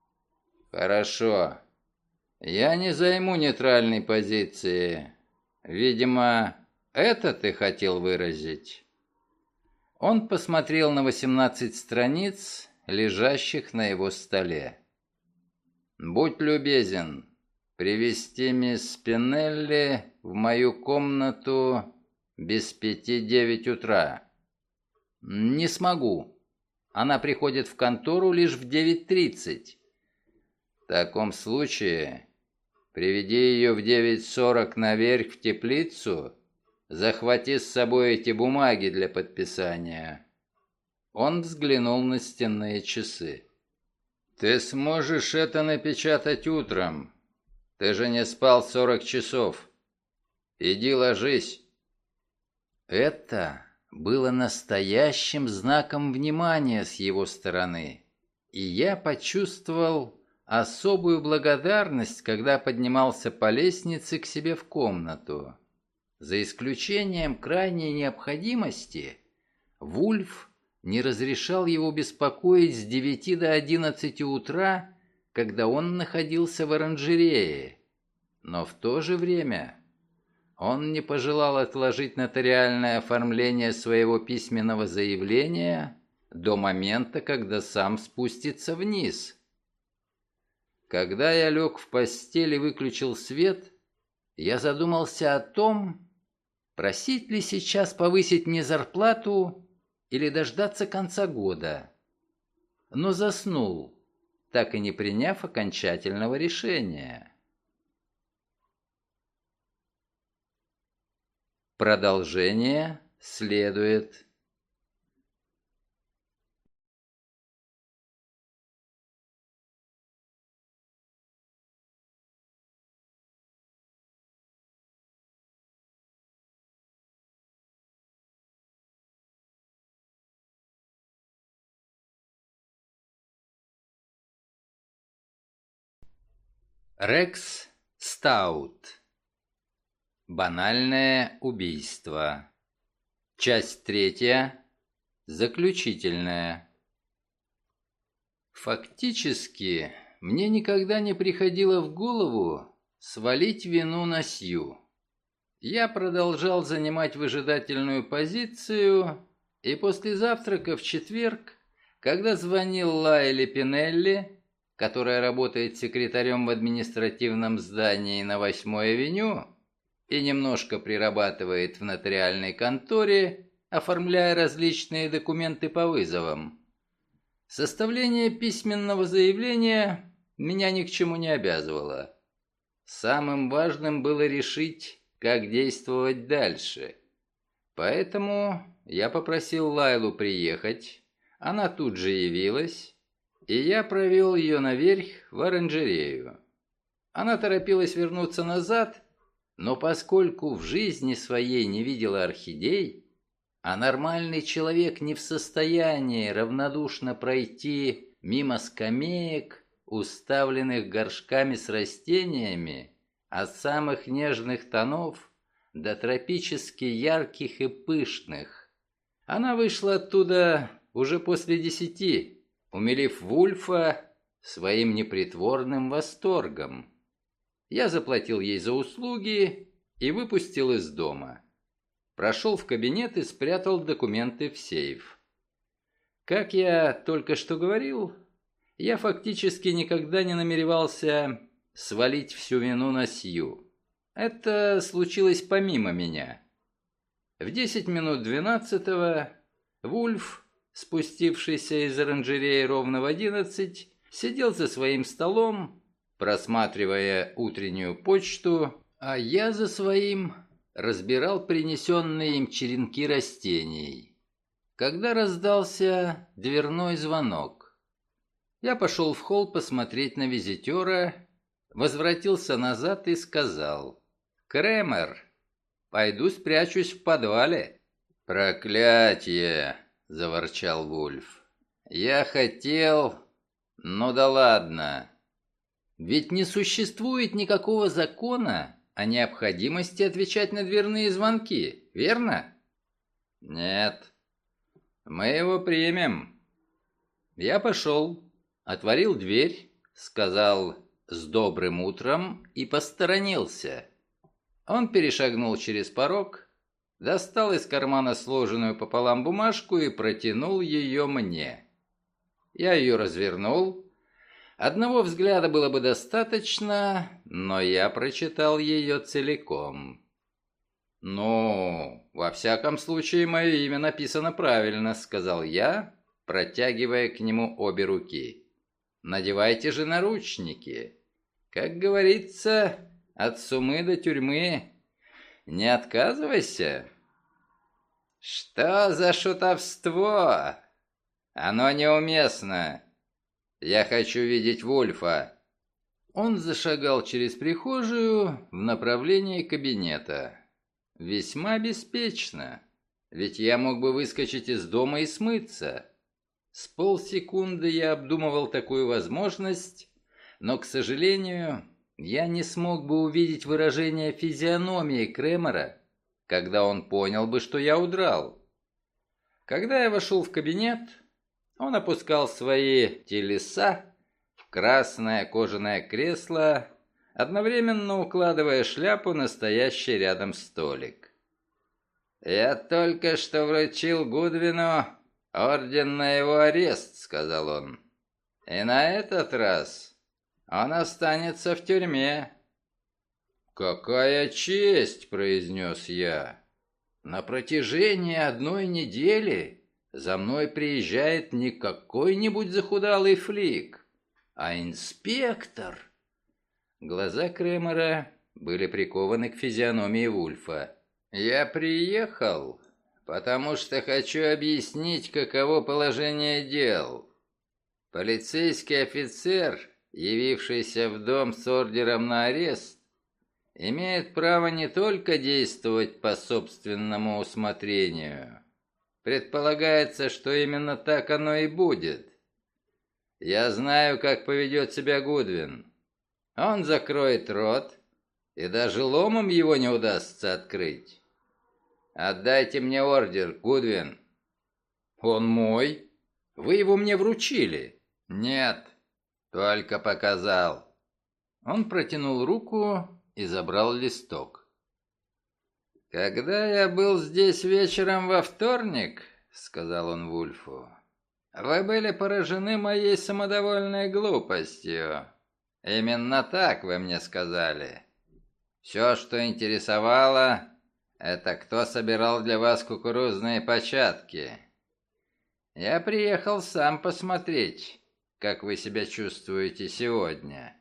Хорошо. Я не займу нейтральной позиции. Видимо, это ты хотел выразить. Он посмотрел на 18 страниц, лежащих на его столе. Будь любезен, привести мисс Спинелли в мою комнату без 5-9 утра». «Не смогу. Она приходит в контору лишь в 9:30. «В таком случае приведи ее в 9:40 наверх в теплицу, захвати с собой эти бумаги для подписания». Он взглянул на стенные часы. «Ты сможешь это напечатать утром. Ты же не спал 40 часов. Иди ложись». Это было настоящим знаком внимания с его стороны, и я почувствовал особую благодарность, когда поднимался по лестнице к себе в комнату. За исключением крайней необходимости, Вульф не разрешал его беспокоить с 9 до 11 утра, когда он находился в оранжерее. Но в то же время он не пожелал отложить нотариальное оформление своего письменного заявления до момента, когда сам спустится вниз. Когда я лег в постель и выключил свет, я задумался о том, просить ли сейчас повысить мне зарплату или дождаться конца года. Но заснул, так и не приняв окончательного решения. Продолжение следует. Рекс Стаут. Банальное убийство. Часть 3. Заключительная. Фактически, мне никогда не приходило в голову свалить вину на Сью. Я продолжал занимать выжидательную позицию, и после завтрака в четверг, когда звонил Лайли Пинелли, которая работает секретарем в административном здании на 8-й авеню и немножко прирабатывает в нотариальной конторе, оформляя различные документы по вызовам. Составление письменного заявления меня ни к чему не обязывало. Самым важным было решить, как действовать дальше. Поэтому я попросил Лайлу приехать, она тут же явилась, и я провел ее наверх в оранжерею. Она торопилась вернуться назад, но поскольку в жизни своей не видела орхидей, а нормальный человек не в состоянии равнодушно пройти мимо скамеек, уставленных горшками с растениями от самых нежных тонов до тропически ярких и пышных, она вышла оттуда уже после 10, умилив Вульфа своим непритворным восторгом. Я заплатил ей за услуги и выпустил из дома. Прошел в кабинет и спрятал документы в сейф. Как я только что говорил, я фактически никогда не намеревался свалить всю вину на Сью. Это случилось помимо меня. В 10 минут 12 Вульф, спустившийся из оранжереи ровно в 11, сидел за своим столом, просматривая утреннюю почту, а я за своим разбирал принесенные им черенки растений. Когда раздался дверной звонок, я пошел в холл посмотреть на визитера, возвратился назад и сказал: «Кремер, пойду спрячусь в подвале». «Проклятье!» — заворчал Вульф. «Я хотел... Ну да ладно. Ведь не существует никакого закона о необходимости отвечать на дверные звонки, верно?» «Нет. Мы его примем». Я пошел, отворил дверь, сказал «с добрым утром» и посторонился. Он перешагнул через порог, достал из кармана сложенную пополам бумажку и протянул ее мне. Я ее развернул, Одного взгляда было бы достаточно, но я прочитал ее целиком. «Ну, во всяком случае, мое имя написано правильно», — сказал я, протягивая к нему обе руки. «Надевайте же наручники. Как говорится, от сумы до тюрьмы не отказывайся». «Что за шутовство? Оно неуместно. Я хочу видеть Вульфа». Он зашагал через прихожую в направлении кабинета. Весьма беспечно, ведь я мог бы выскочить из дома и смыться. С полсекунды я обдумывал такую возможность, но, к сожалению, я не смог бы увидеть выражение физиономии Кремера, когда он понял бы, что я удрал. Когда я вошел в кабинет, он опускал свои телеса в красное кожаное кресло, одновременно укладывая шляпу на стоящий рядом столик. «Я только что вручил Гудвину орден на его арест», — сказал он. «И на этот раз он останется в тюрьме». «Какая честь!» — произнес я. «На протяжении 1 недели за мной приезжает не какой-нибудь захудалый флик, а инспектор». Глаза Кремера были прикованы к физиономии Вульфа. «Я приехал, потому что хочу объяснить, каково положение дел. Полицейский офицер, явившийся в дом с ордером на арест, имеет право не только действовать по собственному усмотрению. Предполагается, что именно так оно и будет. Я знаю, как поведет себя Гудвин. Он закроет рот, и даже ломом его не удастся открыть. Отдайте мне ордер, Гудвин». «Он мой? Вы его мне вручили?» «Нет, только показал». Он протянул руку и забрал листок. «Когда я был здесь вечером во вторник, — сказал он Вульфу, — вы были поражены моей самодовольной глупостью. Именно так вы мне сказали. Все, что интересовало, это кто собирал для вас кукурузные початки. Я приехал сам посмотреть, как вы себя чувствуете сегодня.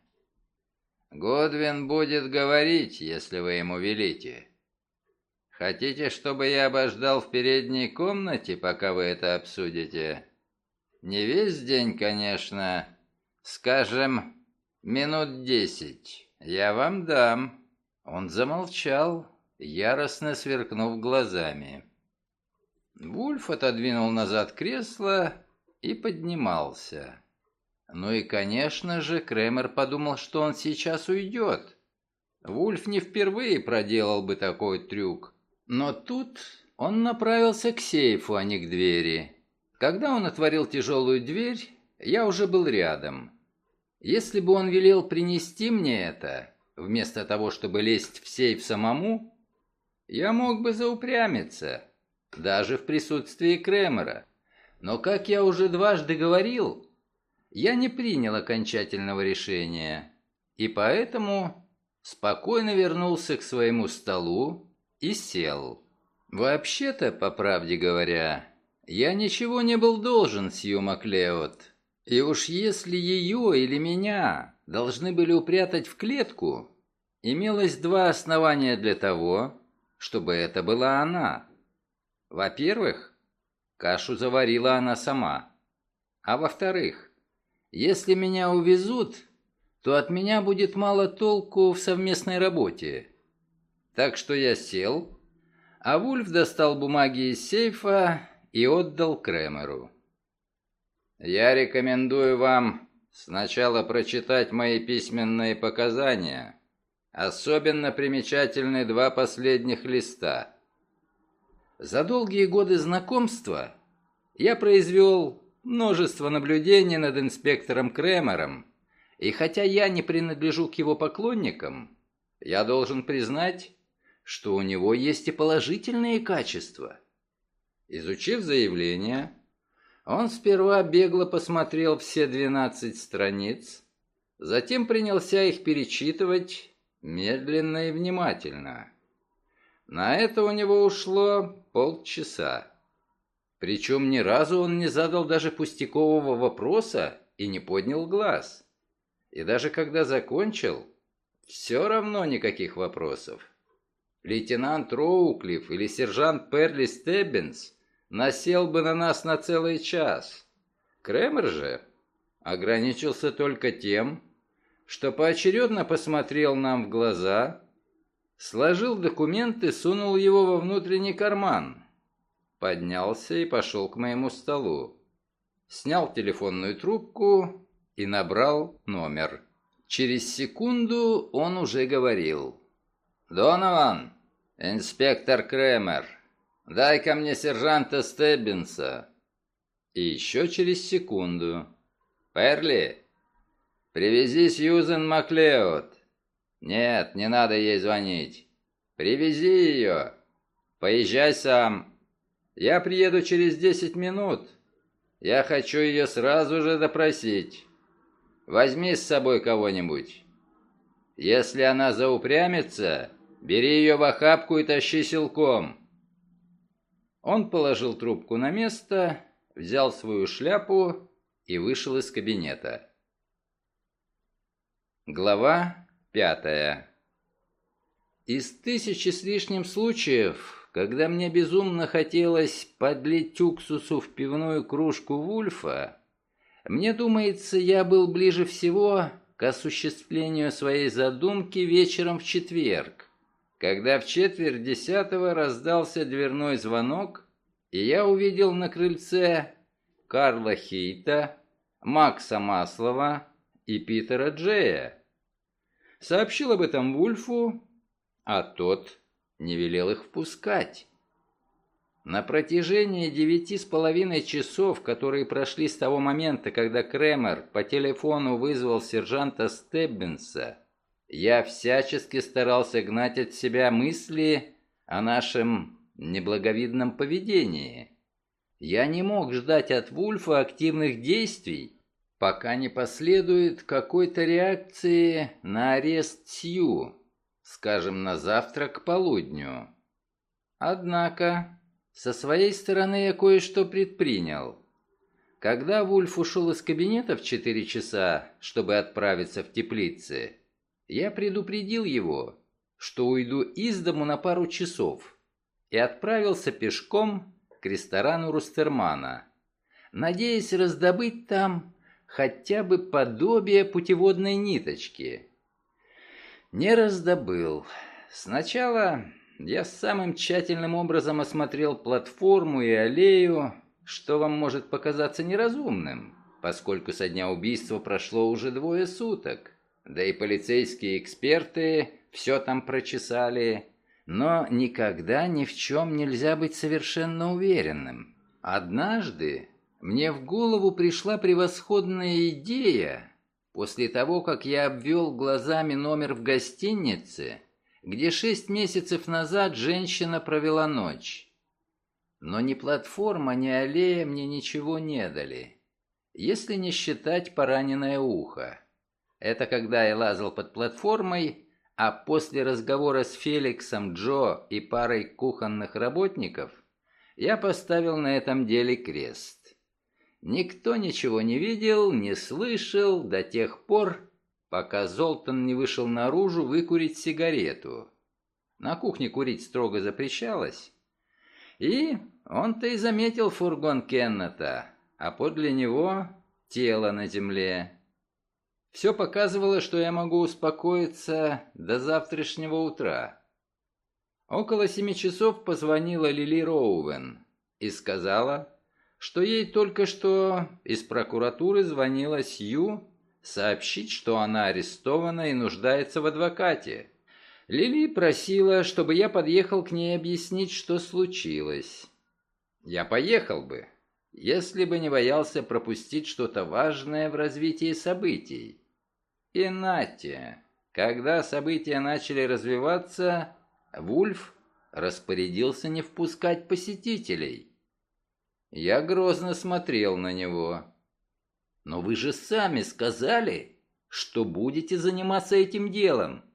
Гудвин будет говорить, если вы ему велите. Хотите, чтобы я обождал в передней комнате, пока вы это обсудите? Не весь день, конечно. Скажем, минут 10. Я вам дам». Он замолчал, яростно сверкнув глазами. Вульф отодвинул назад кресло и поднимался. Ну и, конечно же, Кремер подумал, что он сейчас уйдет. Вульф не впервые проделал бы такой трюк. Но тут он направился к сейфу, а не к двери. Когда он отворил тяжелую дверь, я уже был рядом. Если бы он велел принести мне это, вместо того, чтобы лезть в сейф самому, я мог бы заупрямиться, даже в присутствии Кремера. Но, как я уже дважды говорил, я не принял окончательного решения, и поэтому спокойно вернулся к своему столу и сел. Вообще-то, по правде говоря, я ничего не был должен Сью Маклеод. И уж если ее или меня должны были упрятать в клетку, имелось 2 основания для того, чтобы это была она. Во-первых, кашу заварила она сама. А во-вторых, если меня увезут, то от меня будет мало толку в совместной работе. Так что я сел, а Вульф достал бумаги из сейфа и отдал Кремеру. «Я рекомендую вам сначала прочитать мои письменные показания. Особенно примечательны 2 последних листа. За долгие годы знакомства я произвел множество наблюдений над инспектором Кремером, и хотя я не принадлежу к его поклонникам, я должен признать, что у него есть и положительные качества». Изучив заявление, он сперва бегло посмотрел все 12 страниц, Затем принялся их перечитывать медленно и внимательно. На это у него ушло полчаса. Причем ни разу он не задал даже пустякового вопроса и не поднял глаз. И даже когда закончил, все равно никаких вопросов. Лейтенант Роуклифф или сержант Перли Стеббинс насел бы на нас на целый час. Кремер же ограничился только тем, что поочередно посмотрел нам в глаза, сложил документ и сунул его во внутренний карман, поднялся и пошел к моему столу, снял телефонную трубку и набрал номер. Через секунду он уже говорил: «Донован, инспектор Кремер, дай-ка мне сержанта Стеббинса». И еще через секунду: «Перли, привези Сьюзен Маклеод». «Нет, не надо ей звонить. Привези ее. Поезжай сам. Я приеду через 10 минут. Я хочу ее сразу же допросить. Возьми с собой кого-нибудь. Если она заупрямится, бери ее в охапку и тащи силком». Он положил трубку на место, взял свою шляпу и вышел из кабинета. Глава 5. Из 1000 с лишним случаев, когда мне безумно хотелось подлить уксусу в пивную кружку Вульфа, мне думается, я был ближе всего к осуществлению своей задумки вечером в четверг, когда в 9:45 раздался дверной звонок, и я увидел на крыльце Карла Хейта, Макса Маслова и Питера Джея. Сообщил об этом Вульфу, а тот не велел их впускать. На протяжении 9,5 часов, которые прошли с того момента, когда Кремер по телефону вызвал сержанта Стеббинса, я всячески старался гнать от себя мысли о нашем неблаговидном поведении. Я не мог ждать от Вульфа активных действий, пока не последует какой-то реакции на арест Сью, скажем, на завтра к полудню. Однако, со своей стороны я кое-что предпринял. Когда Вульф ушел из кабинета в 4 часа, чтобы отправиться в теплицы, я предупредил его, что уйду из дому на пару часов, и отправился пешком к ресторану Рустермана, надеясь раздобыть там хотя бы подобие путеводной ниточки. Не раздобыл. Сначала я самым тщательным образом осмотрел платформу и аллею, что вам может показаться неразумным, поскольку со дня убийства прошло уже 2 суток, да и полицейские эксперты все там прочесали, но никогда ни в чем нельзя быть совершенно уверенным. Однажды мне в голову пришла превосходная идея после того, как я обвел глазами номер в гостинице, где 6 месяцев назад женщина провела ночь. Но ни платформа, ни аллея мне ничего не дали, если не считать пораненное ухо. Это когда я лазал под платформой, а после разговора с Феликсом, Джо и парой кухонных работников я поставил на этом деле крест. Никто ничего не видел, не слышал до тех пор, пока Золтан не вышел наружу выкурить сигарету. На кухне курить строго запрещалось. И он-то и заметил фургон Кеннета, а подле него тело на земле. Все показывало, что я могу успокоиться до завтрашнего утра. Около 7 часов позвонила Лили Роуэн и сказала, что ей только что из прокуратуры звонила Сью сообщить, что она арестована и нуждается в адвокате. Лили просила, чтобы я подъехал к ней объяснить, что случилось. Я поехал бы, если бы не боялся пропустить что-то важное в развитии событий. И нате, когда события начали развиваться, Вульф распорядился не впускать посетителей. Я грозно смотрел на него. «Но вы же сами сказали, что будете заниматься этим делом.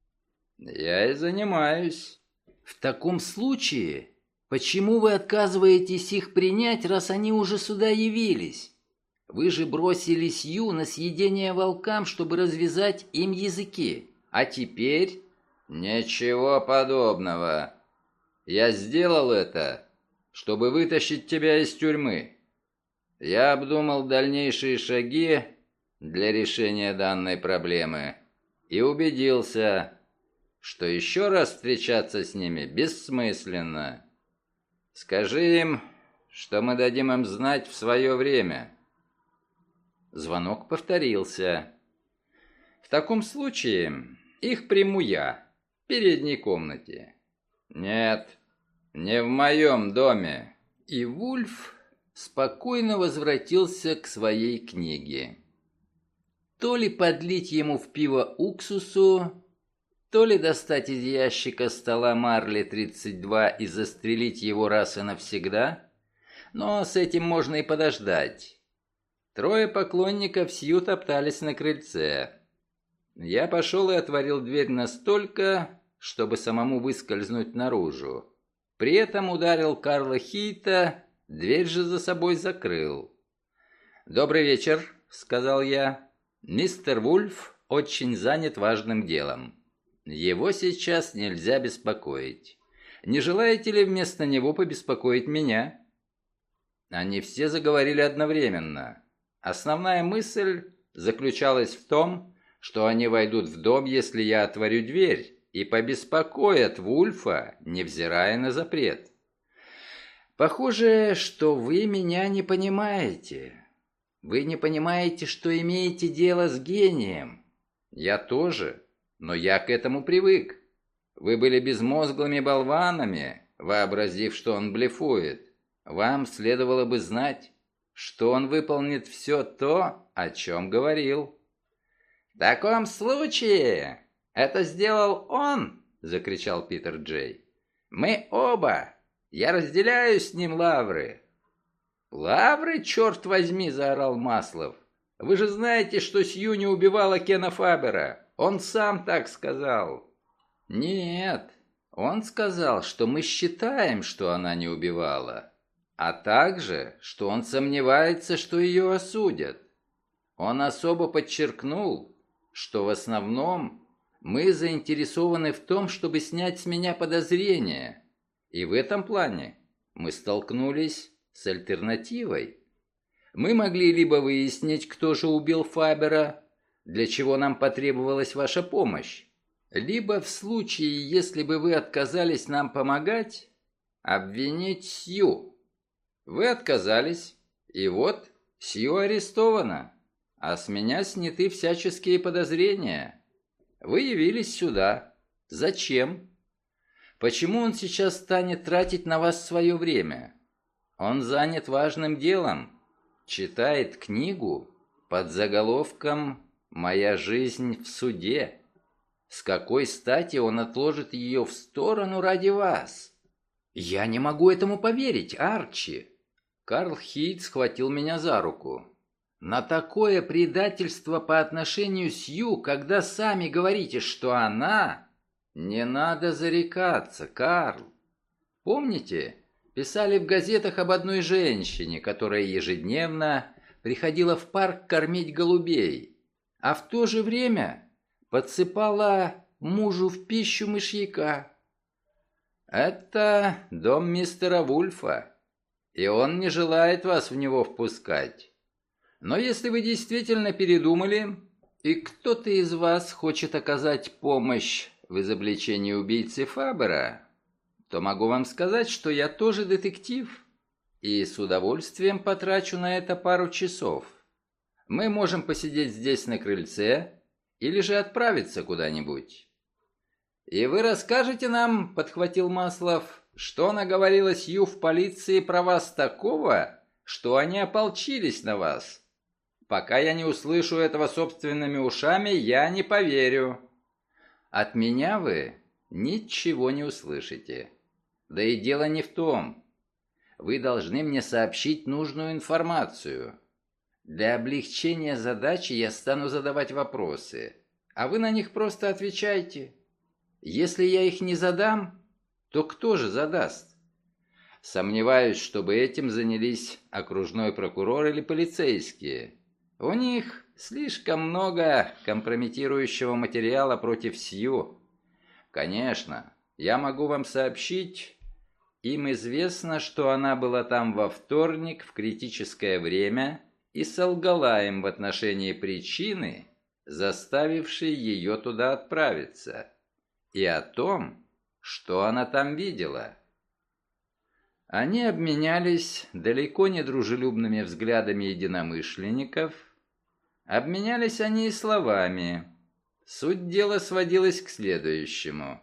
Я и занимаюсь. В таком случае, почему вы отказываетесь их принять, раз они уже сюда явились? Вы же бросили Сью на съедение волкам, чтобы развязать им языки. А теперь... Ничего подобного. Я сделал это, чтобы вытащить тебя из тюрьмы. Я обдумал дальнейшие шаги для решения данной проблемы и убедился, что еще раз встречаться с ними бессмысленно. Скажи им, что мы дадим им знать в свое время. Звонок повторился. В таком случае их приму я в передней комнате. Нет, не в моем доме. И Вульф спокойно возвратился к своей книге. То ли подлить ему в пиво уксусу, то ли достать из ящика стола Марли-32 и застрелить его раз и навсегда, но с этим можно и подождать. 3 поклонников Сью топтались на крыльце. Я пошел и отворил дверь настолько, чтобы самому выскользнуть наружу. При этом ударил Карла Хейта, дверь же за собой закрыл. «Добрый вечер», — сказал я. «Мистер Вульф очень занят важным делом. Его сейчас нельзя беспокоить. Не желаете ли вместо него побеспокоить меня?» Они все заговорили одновременно. Основная мысль заключалась в том, что они войдут в дом, если я отворю дверь, и побеспокоят Вульфа, невзирая на запрет. «Похоже, что вы меня не понимаете. Вы не понимаете, что имеете дело с гением. Я тоже, но я к этому привык. Вы были безмозглыми болванами, вообразив, что он блефует. Вам следовало бы знать, что он выполнит все то, о чем говорил». «В таком случае это сделал он!» — закричал Питер Джей. «Мы оба! Я разделяю с ним лавры!» «Лавры, черт возьми!» — заорал Маслов. «Вы же знаете, что Сью не убивала Кена Фабера. Он сам так сказал». «Нет, он сказал, что мы считаем, что она не убивала, а также, что он сомневается, что ее осудят. Он особо подчеркнул, что в основном мы заинтересованы в том, чтобы снять с меня подозрения, и в этом плане мы столкнулись с альтернативой. Мы могли либо выяснить, кто же убил Фабера, для чего нам потребовалась ваша помощь, либо в случае, если бы вы отказались нам помогать, обвинить Сью. Вы отказались, и вот Сью арестована, а с меня сняты всяческие подозрения. Вы явились сюда. Зачем? Почему он сейчас станет тратить на вас свое время? Он занят важным делом, читает книгу под заголовком «Моя жизнь в суде». С какой стати он отложит ее в сторону ради вас? Я не могу этому поверить, Арчи. Карл Хейт схватил меня за руку. На такое предательство по отношению с Сью, когда сами говорите, что она... Не надо зарекаться, Карл. Помните, писали в газетах об одной женщине, которая ежедневно приходила в парк кормить голубей, а в то же время подсыпала мужу в пищу мышьяка. Это дом мистера Вульфа, и он не желает вас в него впускать. Но если вы действительно передумали, и кто-то из вас хочет оказать помощь в изобличении убийцы Фабера, то могу вам сказать, что я тоже детектив, и с удовольствием потрачу на это пару часов. Мы можем посидеть здесь на крыльце или же отправиться куда-нибудь. «И вы расскажете нам, — подхватил Маслов, — что наговорила Сью в полиции про вас такого, что они ополчились на вас. Пока я не услышу этого собственными ушами, я не поверю». От меня вы ничего не услышите. Да и дело не в том. Вы должны мне сообщить нужную информацию. Для облегчения задачи я стану задавать вопросы, а вы на них просто отвечайте. Если я их не задам, то кто же задаст? Сомневаюсь, чтобы этим занялись окружной прокурор или полицейские. У них слишком много компрометирующего материала против Сью. Конечно, я могу вам сообщить, им известно, что она была там во вторник в критическое время и солгала им в отношении причины, заставившей ее туда отправиться, и о том, что она там видела. Они обменялись далеко не дружелюбными взглядами единомышленников. Обменялись они и словами. Суть дела сводилась к следующему.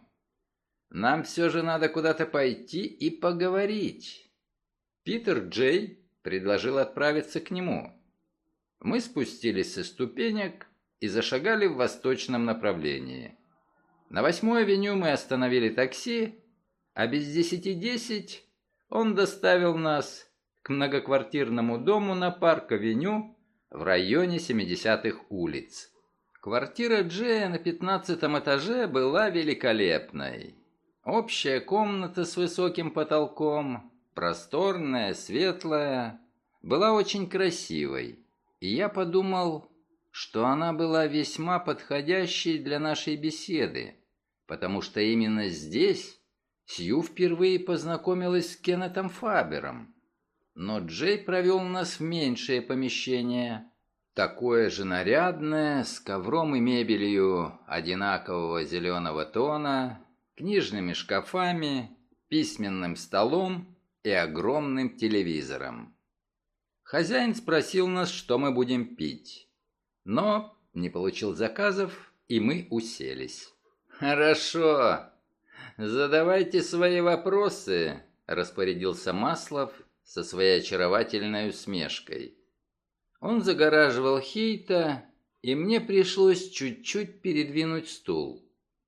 Нам все же надо куда-то пойти и поговорить. Питер Джей предложил отправиться к нему. Мы спустились со ступенек и зашагали в восточном направлении. На 8-й авеню мы остановили такси, а без 10:10 он доставил нас к многоквартирному дому на Парк-авеню в районе 70-х улиц. Квартира Джея на 15-м этаже была великолепной. Общая комната с высоким потолком, просторная, светлая, была очень красивой. И я подумал, что она была весьма подходящей для нашей беседы, потому что именно здесь Сью впервые познакомилась с Кеннетом Фабером. Но Джей провел нас в меньшее помещение, такое же нарядное, с ковром и мебелью одинакового зеленого тона, книжными шкафами, письменным столом и огромным телевизором. Хозяин спросил нас, что мы будем пить, но не получил заказов, и мы уселись. «Хорошо, задавайте свои вопросы», — распорядился Маслов со своей очаровательной усмешкой. Он загораживал Хейта, и мне пришлось чуть-чуть передвинуть стул.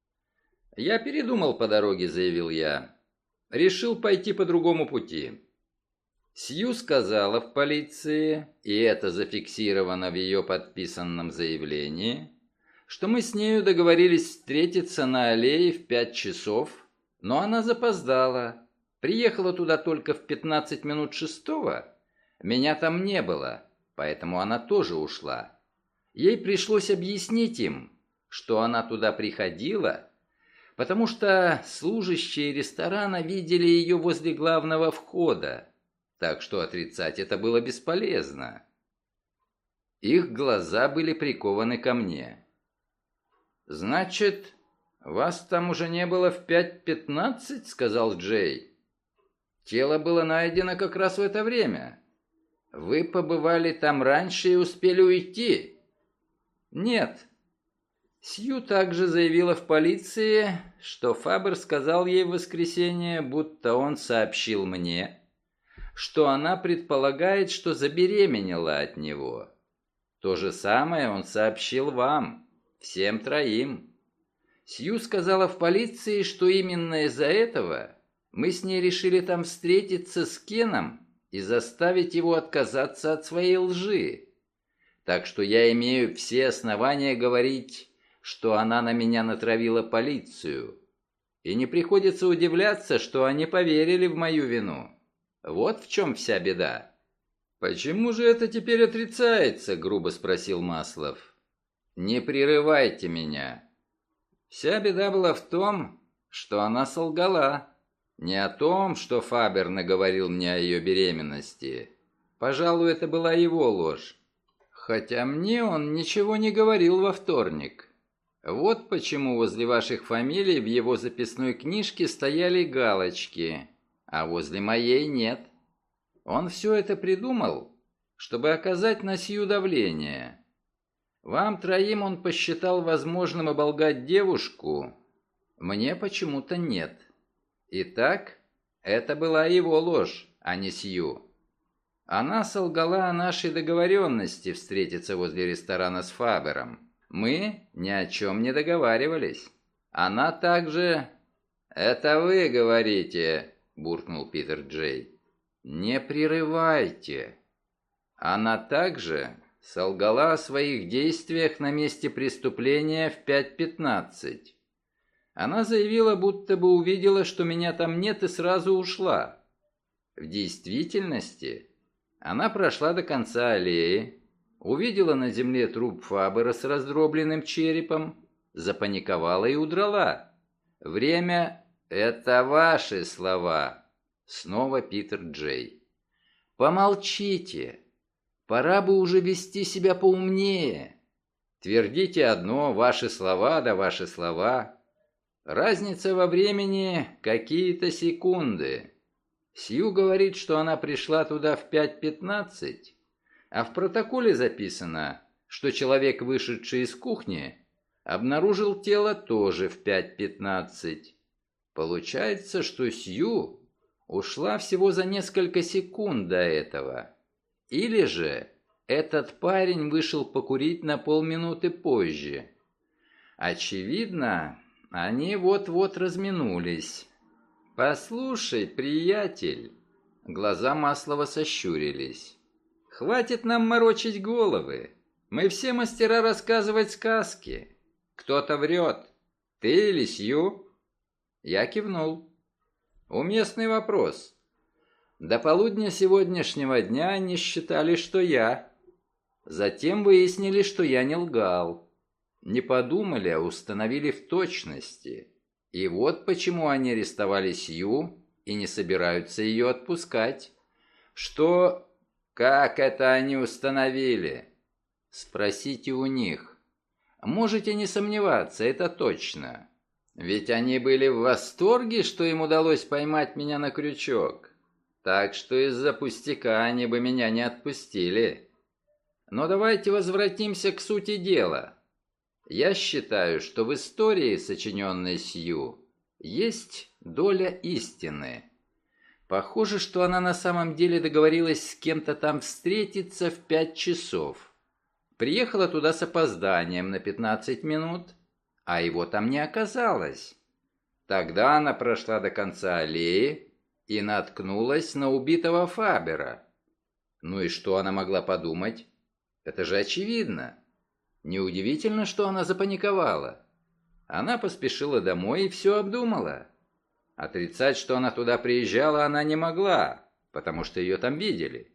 «Я передумал по дороге», — заявил я. «Решил пойти по другому пути». Сью сказала в полиции, и это зафиксировано в ее подписанном заявлении, что мы с нею договорились встретиться на аллее в 5 часов, но она запоздала. Приехала туда только в 15 минут 6. Меня там не было, поэтому она тоже ушла. Ей пришлось объяснить им, что она туда приходила, потому что служащие ресторана видели ее возле главного входа, так что отрицать это было бесполезно. Их глаза были прикованы ко мне. «Значит, вас там уже не было в 5:15?» — сказал Джей. «Тело было найдено как раз в это время. Вы побывали там раньше и успели уйти?» «Нет». Сью также заявила в полиции, что Фабер сказал ей в воскресенье, будто он сообщил мне, что она предполагает, что забеременела от него. То же самое он сообщил вам, всем троим. Сью сказала в полиции, что именно из-за этого мы с ней решили там встретиться с Кеном и заставить его отказаться от своей лжи. Так что я имею все основания говорить, что она на меня натравила полицию. И не приходится удивляться, что они поверили в мою вину. Вот в чем вся беда». «Почему же это теперь отрицается?» — грубо спросил Маслов. «Не прерывайте меня. Вся беда была в том, что она солгала. Не о том, что Фабер наговорил мне о ее беременности. Пожалуй, это была его ложь. Хотя мне он ничего не говорил во вторник. Вот почему возле ваших фамилий в его записной книжке стояли галочки, а возле моей нет. Он все это придумал, чтобы оказать на Сью давление. Вам троим он посчитал возможным оболгать девушку, мне почему-то нет. Итак, это была его ложь, а не Сью. Она солгала о нашей договоренности встретиться возле ресторана с Фабером. Мы ни о чем не договаривались. Она также... «Это вы говорите», — буркнул Питер Джей. «Не прерывайте». Она также солгала о своих действиях на месте преступления в 5:15. Она заявила, будто бы увидела, что меня там нет, и сразу ушла. В действительности, она прошла до конца аллеи, увидела на земле труп Фабера с раздробленным черепом, запаниковала и удрала. Время — это ваши слова. Снова Питер Джей. Помолчите. Пора бы уже вести себя поумнее. Твердите одно, ваши слова да ваши слова. Разница во времени — какие-то секунды. Сью говорит, что она пришла туда в 5:15, а в протоколе записано, что человек, вышедший из кухни, обнаружил тело тоже в 5:15. Получается, что Сью ушла всего за несколько секунд до этого. Или же этот парень вышел покурить на полминуты позже. Очевидно, они вот-вот разминулись. «Послушай, приятель!» Глаза Маслова сощурились. «Хватит нам морочить головы. Мы все мастера рассказывать сказки. Кто-то врет. Ты или Сью?» Я кивнул. «Уместный вопрос. До полудня сегодняшнего дня они считали, что я. Затем выяснили, что я не лгал. Не подумали, а установили в точности. И вот почему они арестовали Сью и не собираются ее отпускать. Что... Как это они установили? Спросите у них. Можете не сомневаться, это точно. Ведь они были в восторге, что им удалось поймать меня на крючок. Так что из-за пустяка они бы меня не отпустили. Но давайте возвратимся к сути дела. Я считаю, что в истории, сочиненной Сью, есть доля истины. Похоже, что она на самом деле договорилась с кем-то там встретиться в 5 часов. Приехала туда с опозданием на 15 минут, а его там не оказалось. Тогда она прошла до конца аллеи и наткнулась на убитого Фабера. Ну и что она могла подумать? Это же очевидно. Неудивительно, что она запаниковала. Она поспешила домой и все обдумала. Отрицать, что она туда приезжала, она не могла, потому что ее там видели.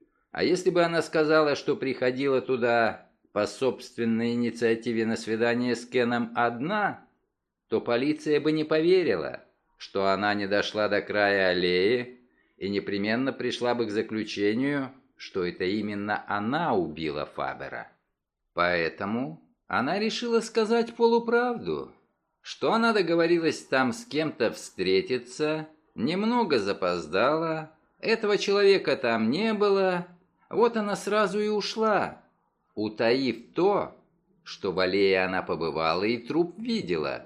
А если бы она сказала, что приходила туда по собственной инициативе на свидание с Кеном одна, то полиция бы не поверила, что она не дошла до края аллеи и непременно пришла бы к заключению, что это именно она убила Фабера. Поэтому она решила сказать полуправду, что она договорилась там с кем-то встретиться, немного запоздала, этого человека там не было, вот она сразу и ушла, утаив то, что в аллее она побывала и труп видела.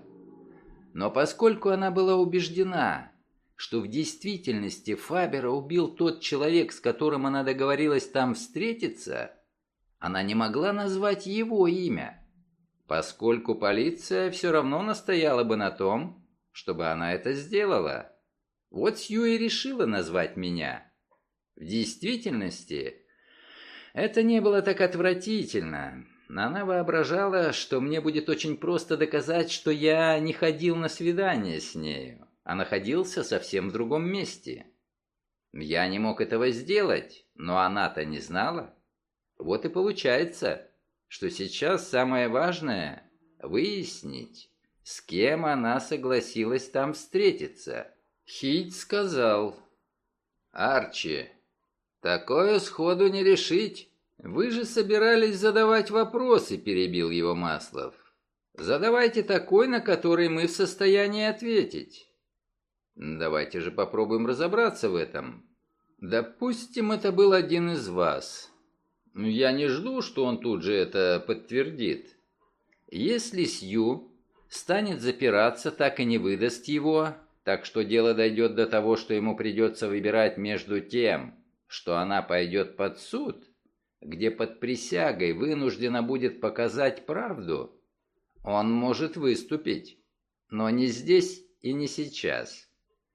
Но поскольку она была убеждена, что в действительности Фабера убил тот человек, с которым она договорилась там встретиться, она не могла назвать его имя, поскольку полиция все равно настояла бы на том, чтобы она это сделала. Вот Сью и решила назвать меня. В действительности, это не было так отвратительно. Она воображала, что мне будет очень просто доказать, что я не ходил на свидание с нею, а находился совсем в другом месте. Я не мог этого сделать, но она-то не знала. Вот и получается, что сейчас самое важное — выяснить, с кем она согласилась там встретиться. Хить сказал: «Арчи, такое сходу не решить. Вы же собирались задавать вопросы», — перебил его Маслов. «Задавайте такой, на который мы в состоянии ответить». «Давайте же попробуем разобраться в этом. Допустим, это был один из вас. Я не жду, что он тут же это подтвердит. Если Сью станет запираться, так и не выдаст его, так что дело дойдет до того, что ему придется выбирать между тем, что она пойдет под суд, где под присягой вынуждена будет показать правду, он может выступить, но не здесь и не сейчас.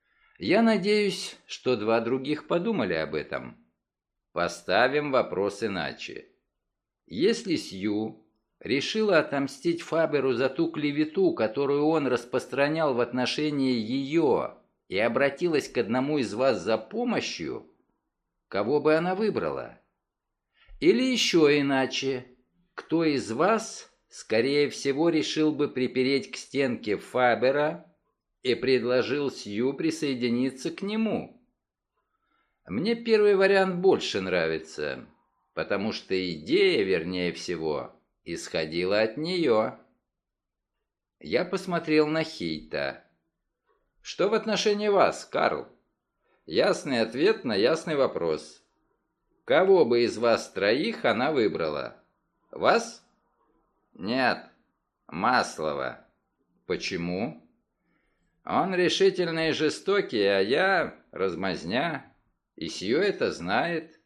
Я надеюсь, что два других подумали об этом. Поставим вопрос иначе. Если Сью решила отомстить Фаберу за ту клевету, которую он распространял в отношении ее, и обратилась к одному из вас за помощью, кого бы она выбрала? Или еще иначе, кто из вас, скорее всего, решил бы припереть к стенке Фабера и предложил Сью присоединиться к нему? Мне первый вариант больше нравится, потому что идея, вернее всего, исходила от нее. Я посмотрел на Хейта. Что в отношении вас, Карл? Ясный ответ на ясный вопрос. Кого бы из вас троих она выбрала? Вас? Нет, Маслова. Почему? Он решительный и жестокий, а я размазня, и Сью это знает.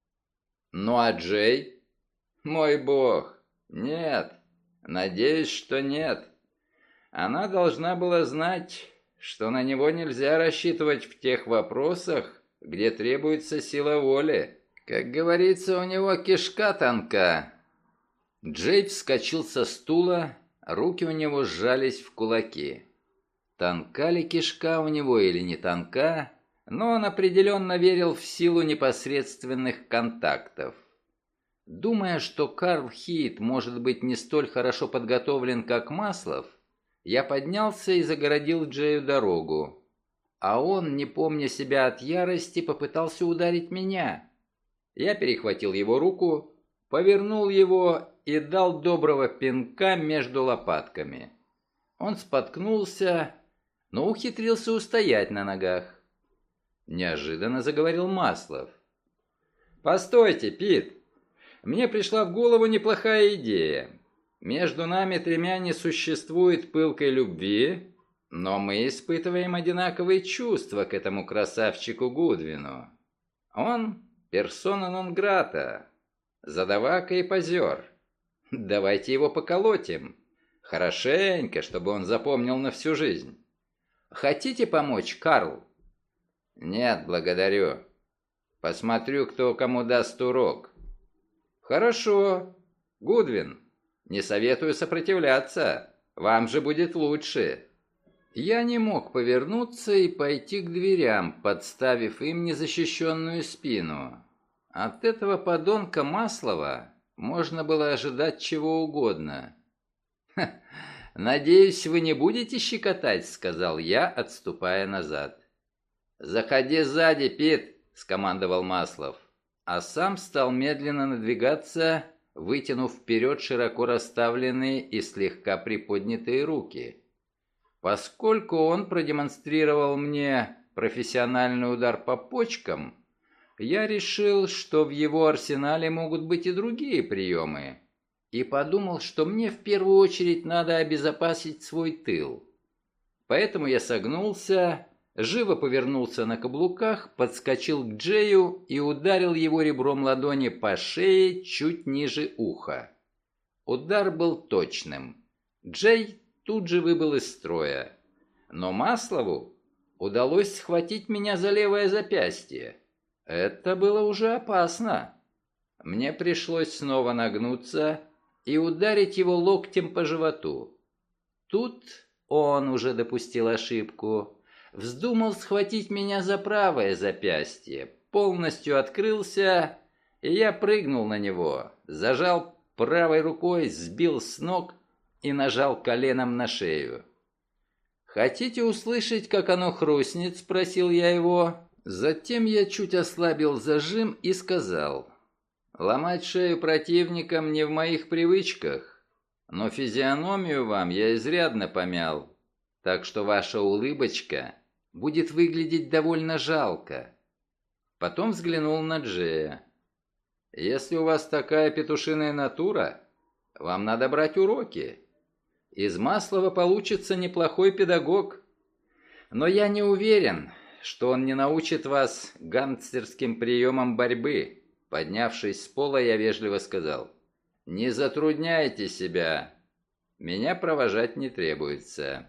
Ну а Джей? Мой бог, нет, надеюсь, что нет. Она должна была знать, что на него нельзя рассчитывать в тех вопросах, где требуется сила воли. Как говорится, у него кишка тонка. Джей вскочил со стула, руки у него сжались в кулаки. Тонка ли кишка у него или не тонка, но он определенно верил в силу непосредственных контактов. Думая, что Карл Хейт может быть не столь хорошо подготовлен, как Маслов, я поднялся и загородил Джею дорогу. А он, не помня себя от ярости, попытался ударить меня. Я перехватил его руку, повернул его и дал доброго пинка между лопатками. Он споткнулся, но ухитрился устоять на ногах. Неожиданно заговорил Маслов. «Постойте, Пит, мне пришла в голову неплохая идея. Между нами тремя не существует пылкой любви, но мы испытываем одинаковые чувства к этому красавчику Гудвину. Он персона нон грата, задавака и позер. Давайте его поколотим. Хорошенько, чтобы он запомнил на всю жизнь. Хотите помочь, Карл?» «Нет, благодарю. Посмотрю, кто кому даст урок». «Хорошо. Гудвин, не советую сопротивляться. Вам же будет лучше». Я не мог повернуться и пойти к дверям, подставив им незащищенную спину. От этого подонка Маслова можно было ожидать чего угодно. «Надеюсь, вы не будете щекотать», — сказал я, отступая назад. «Заходи сзади, Пит», — скомандовал Маслов, а сам стал медленно надвигаться, вытянув вперед широко расставленные и слегка приподнятые руки. Поскольку он продемонстрировал мне профессиональный удар по почкам, я решил, что в его арсенале могут быть и другие приемы, и подумал, что мне в первую очередь надо обезопасить свой тыл. Поэтому я согнулся, живо повернулся на каблуках, подскочил к Джею и ударил его ребром ладони по шее чуть ниже уха. Удар был точным. Джей тут же выбыл из строя. Но Маслову удалось схватить меня за левое запястье. Это было уже опасно. Мне пришлось снова нагнуться и ударить его локтем по животу. Тут он уже допустил ошибку. Вздумал схватить меня за правое запястье, полностью открылся, и я прыгнул на него, зажал правой рукой, сбил с ног и нажал коленом на шею. «Хотите услышать, как оно хрустнет?» – спросил я его. Затем я чуть ослабил зажим и сказал: «Ломать шею противникам не в моих привычках, но физиономию вам я изрядно помял, так что ваша улыбочка будет выглядеть довольно жалко». Потом взглянул на Джея. «Если у вас такая петушиная натура, вам надо брать уроки. Из Маслова получится неплохой педагог. Но я не уверен, что он не научит вас гангстерским приемам борьбы». Поднявшись с пола, я вежливо сказал: «Не затрудняйте себя. Меня провожать не требуется».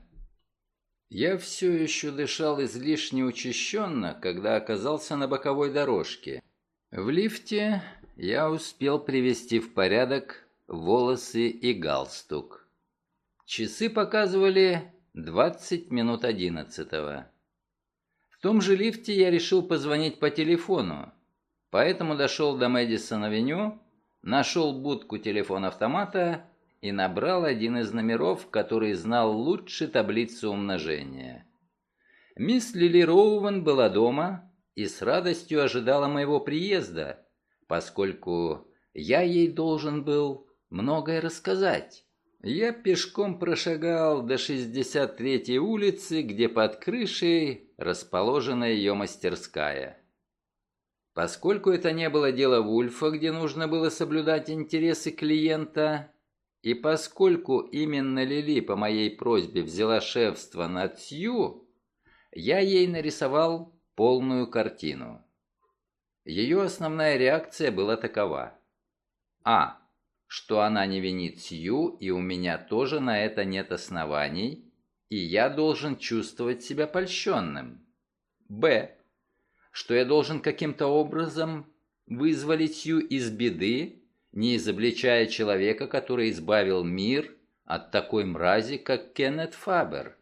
Я все еще дышал излишне учащенно, когда оказался на боковой дорожке. В лифте я успел привести в порядок волосы и галстук. Часы показывали 20 минут 11. В том же лифте я решил позвонить по телефону, поэтому дошел до Мэдисон-авеню, нашел будку телефон-автомата и набрал один из номеров, который знал лучше таблицу умножения. Мисс Лили Роуэн была дома и с радостью ожидала моего приезда, поскольку я ей должен был многое рассказать. Я пешком прошагал до 63-й улицы, где под крышей расположена ее мастерская. Поскольку это не было дело Вульфа, где нужно было соблюдать интересы клиента, и поскольку именно Лили по моей просьбе взяла шефство над Сью, я ей нарисовал полную картину. Ее основная реакция была такова. Что она не винит Сью, и у меня тоже на это нет оснований, и я должен чувствовать себя польщенным. Что я должен каким-то образом вызволить Сью из беды, не изобличая человека, который избавил мир от такой мрази, как Кеннет Фабер.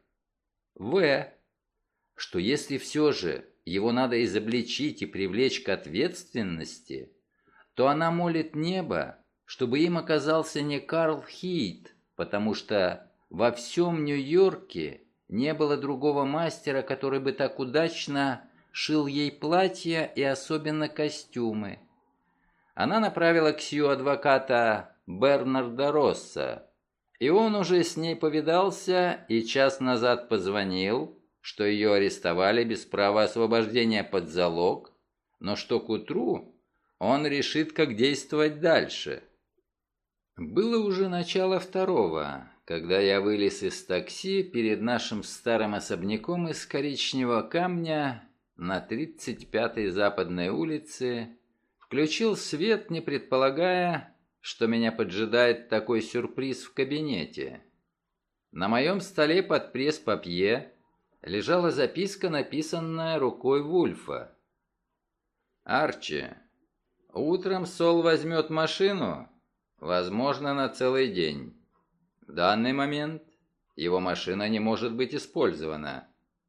Что если все же его надо изобличить и привлечь к ответственности, то она молит небо, чтобы им оказался не Карл Хейт, потому что во всем Нью-Йорке не было другого мастера, который бы так удачно шил ей платья и особенно костюмы. Она направила к Сью адвоката Бернарда Росса, и он уже с ней повидался и час назад позвонил, что ее арестовали без права освобождения под залог, но что к утру он решит, как действовать дальше. Было уже начало 2, когда я вылез из такси перед нашим старым особняком из коричневого камня на 35-й Западной улице, включил свет, не предполагая, что меня поджидает такой сюрприз в кабинете. На моем столе под пресс-папье лежала записка, написанная рукой Вульфа. «Арчи, утром Сол возьмет машину, возможно, на целый день. В данный момент его машина не может быть использована».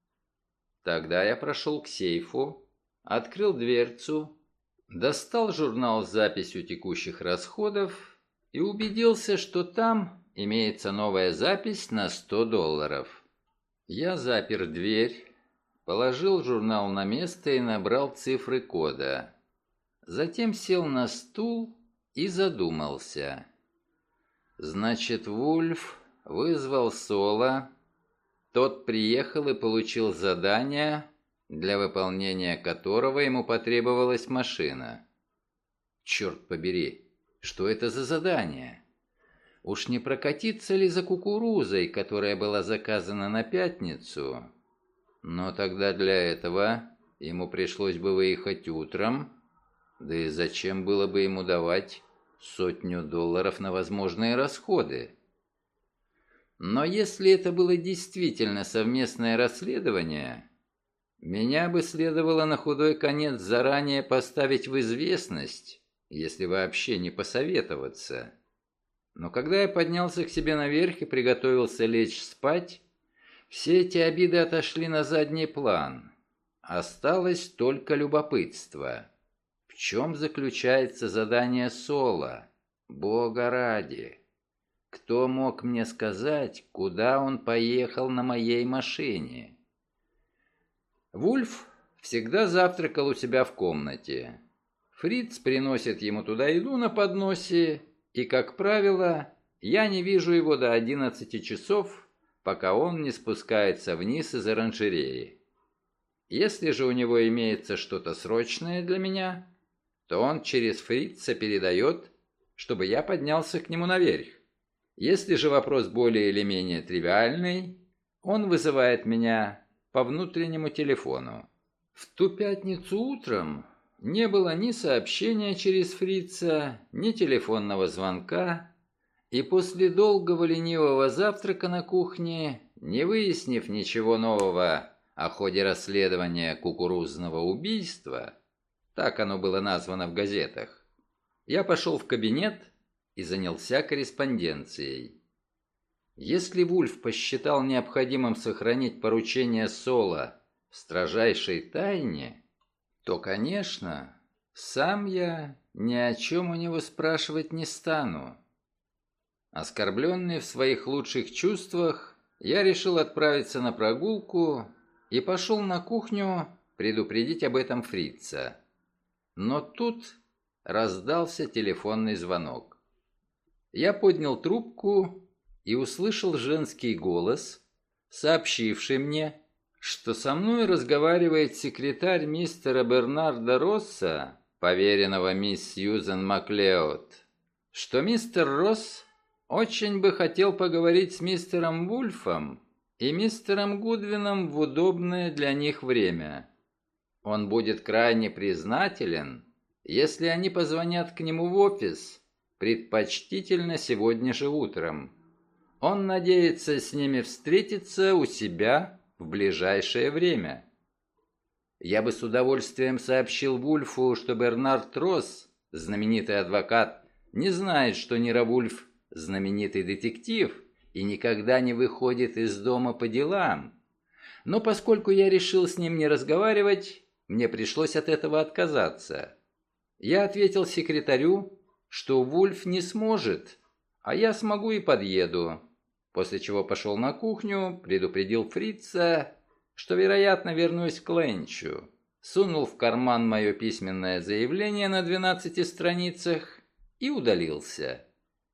Тогда я прошел к сейфу, открыл дверцу, достал журнал с записью текущих расходов и убедился, что там имеется новая запись на $100. Я запер дверь, положил журнал на место и набрал цифры кода. Затем сел на стул и задумался. Значит, Вульф вызвал Сола, тот приехал и получил задание, для выполнения которого ему потребовалась машина. Черт побери, что это за задание? Уж не прокатиться ли за кукурузой, которая была заказана на пятницу? Но тогда для этого ему пришлось бы выехать утром, да и зачем было бы ему давать $100 на возможные расходы? Но если это было действительно совместное расследование, меня бы следовало на худой конец заранее поставить в известность, если вообще не посоветоваться. Но когда я поднялся к себе наверх и приготовился лечь спать, все эти обиды отошли на задний план. Осталось только любопытство. В чем заключается задание Сола? Бога ради! Кто мог мне сказать, куда он поехал на моей машине? Вульф всегда завтракал у себя в комнате. Фриц приносит ему туда еду на подносе, и, как правило, я не вижу его до 11 часов, пока он не спускается вниз из оранжереи. Если же у него имеется что-то срочное для меня, то он через Фрица передает, чтобы я поднялся к нему наверх. Если же вопрос более или менее тривиальный, он вызывает меня по внутреннему телефону. В ту пятницу утром не было ни сообщения через Фрица, ни телефонного звонка, и после долгого ленивого завтрака на кухне, не выяснив ничего нового о ходе расследования кукурузного убийства, так оно было названо в газетах, Я пошел в кабинет и занялся корреспонденцией. Если Вульф посчитал необходимым сохранить поручение Сола в строжайшей тайне, то, конечно, сам я ни о чем у него спрашивать не стану. Оскорбленный в своих лучших чувствах, я решил отправиться на прогулку и пошел на кухню предупредить об этом фрица. Но тут раздался телефонный звонок. Я поднял трубку и услышал женский голос, сообщивший мне, что со мной разговаривает секретарь мистера Бернарда Росса, поверенного мисс Сьюзен Маклеод, что мистер Росс очень бы хотел поговорить с мистером Вульфом и мистером Гудвином в удобное для них время. Он будет крайне признателен, если они позвонят к нему в офис, предпочтительно сегодня же утром. Он надеется с ними встретиться у себя в ближайшее время. Я бы с удовольствием сообщил Вульфу, что Бернард Росс, знаменитый адвокат, не знает, что Нира Вульф – знаменитый детектив и никогда не выходит из дома по делам. Но поскольку я решил с ним не разговаривать, мне пришлось от этого отказаться. Я ответил секретарю, что Вульф не сможет, а я смогу и подъеду, после чего пошел на кухню, предупредил фрица, что, вероятно, вернусь к Ленчу, сунул в карман мое письменное заявление на 12 страницах и удалился.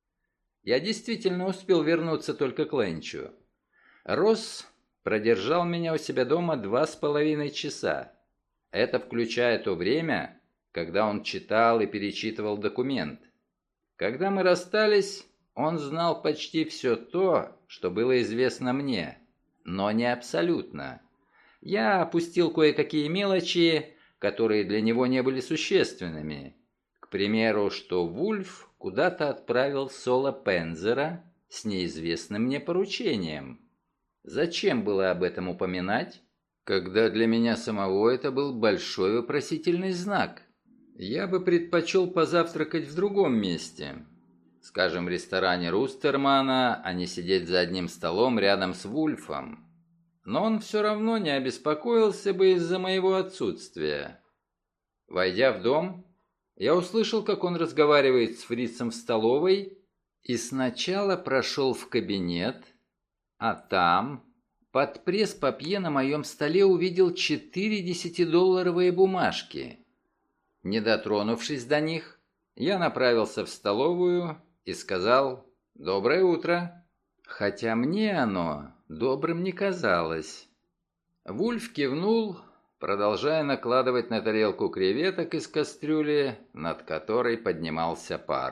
Я действительно успел вернуться только к Ленчу. Росс продержал меня у себя дома 2,5 часа. Это включая то время, когда он читал и перечитывал документ. Когда мы расстались, он знал почти все то, что было известно мне, но не абсолютно. Я опустил кое-какие мелочи, которые для него не были существенными. К примеру, что Вульф куда-то отправил Сола Пензера с неизвестным мне поручением. Зачем было об этом упоминать, когда для меня самого это был большой вопросительный знак? Я бы предпочел позавтракать в другом месте, скажем, в ресторане Рустермана, а не сидеть за одним столом рядом с Вульфом. Но он все равно не обеспокоился бы из-за моего отсутствия. Войдя в дом, я услышал, как он разговаривает с фрицем в столовой, и сначала прошел в кабинет, а там, под пресс-папье на моем столе, увидел 4 10-долларовые бумажки. Не дотронувшись до них, я направился в столовую и сказал «Доброе утро», хотя мне оно добрым не казалось. Вульф кивнул, продолжая накладывать на тарелку креветок из кастрюли, над которой поднимался пар.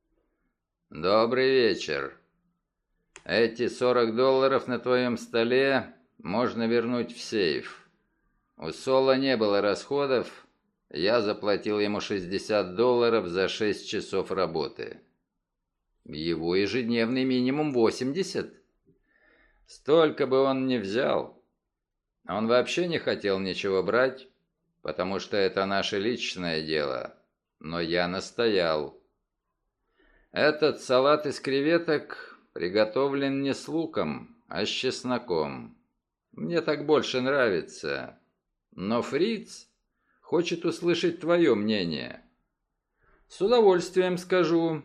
«Добрый вечер. Эти $40 на твоем столе можно вернуть в сейф. У Сола не было расходов, я заплатил ему $60 за 6 часов работы. Его ежедневный минимум 80. Столько бы он не взял. Он вообще не хотел ничего брать, потому что это наше личное дело. Но я настоял. Этот салат из креветок приготовлен не с луком, а с чесноком. Мне так больше нравится. Но фриц хочет услышать твое мнение. С удовольствием скажу.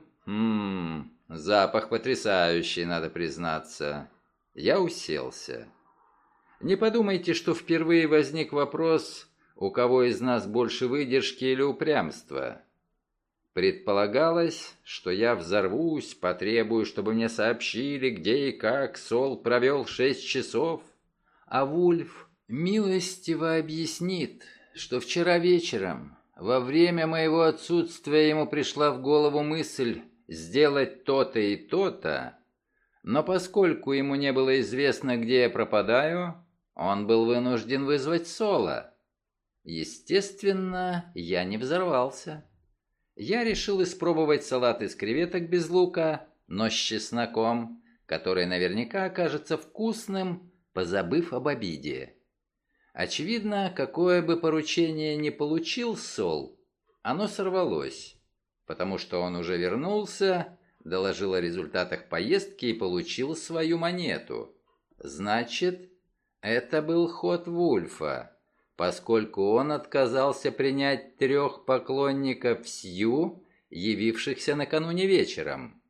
Запах потрясающий, надо признаться. Я уселся. Не подумайте, что впервые возник вопрос, у кого из нас больше выдержки или упрямства. Предполагалось, что я взорвусь, потребую, чтобы мне сообщили, где и как Сол провел 6 часов, а Вульф милостиво объяснит, что вчера вечером, во время моего отсутствия, ему пришла в голову мысль сделать то-то и то-то, но поскольку ему не было известно, где я пропадаю, он был вынужден вызвать Сола. Естественно, я не взорвался. Я решил испробовать салат из креветок без лука, но с чесноком, который наверняка окажется вкусным, позабыв об обиде. Очевидно, какое бы поручение ни получил Сол, оно сорвалось, потому что он уже вернулся, доложил о результатах поездки и получил свою монету. Значит, это был ход Вульфа, поскольку он отказался принять 3 поклонников Сью, явившихся накануне вечером.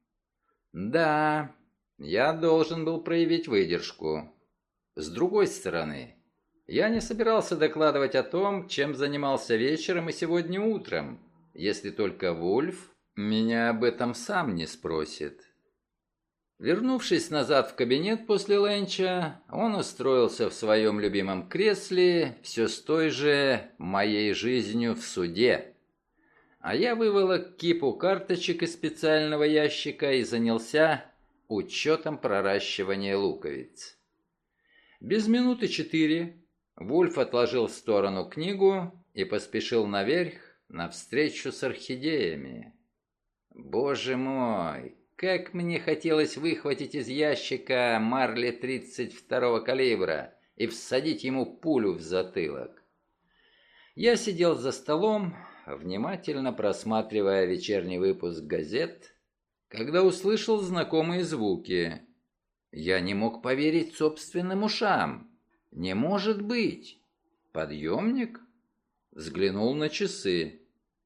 Да, я должен был проявить выдержку. С другой стороны, я не собирался докладывать о том, чем занимался вечером и сегодня утром, если только Вульф меня об этом сам не спросит. Вернувшись назад в кабинет после ленча, он устроился в своем любимом кресле, все с той же «моей жизнью в суде». А я выволок кипу карточек из специального ящика и занялся учетом проращивания луковиц. Без минуты 4 Вульф отложил в сторону книгу и поспешил наверх на встречу с орхидеями. Боже мой, как мне хотелось выхватить из ящика Марли 32-го калибра и всадить ему пулю в затылок. Я сидел за столом, внимательно просматривая вечерний выпуск газет, когда услышал знакомые звуки. Я не мог поверить собственным ушам. Не может быть. Подъемник? Взглянул на часы.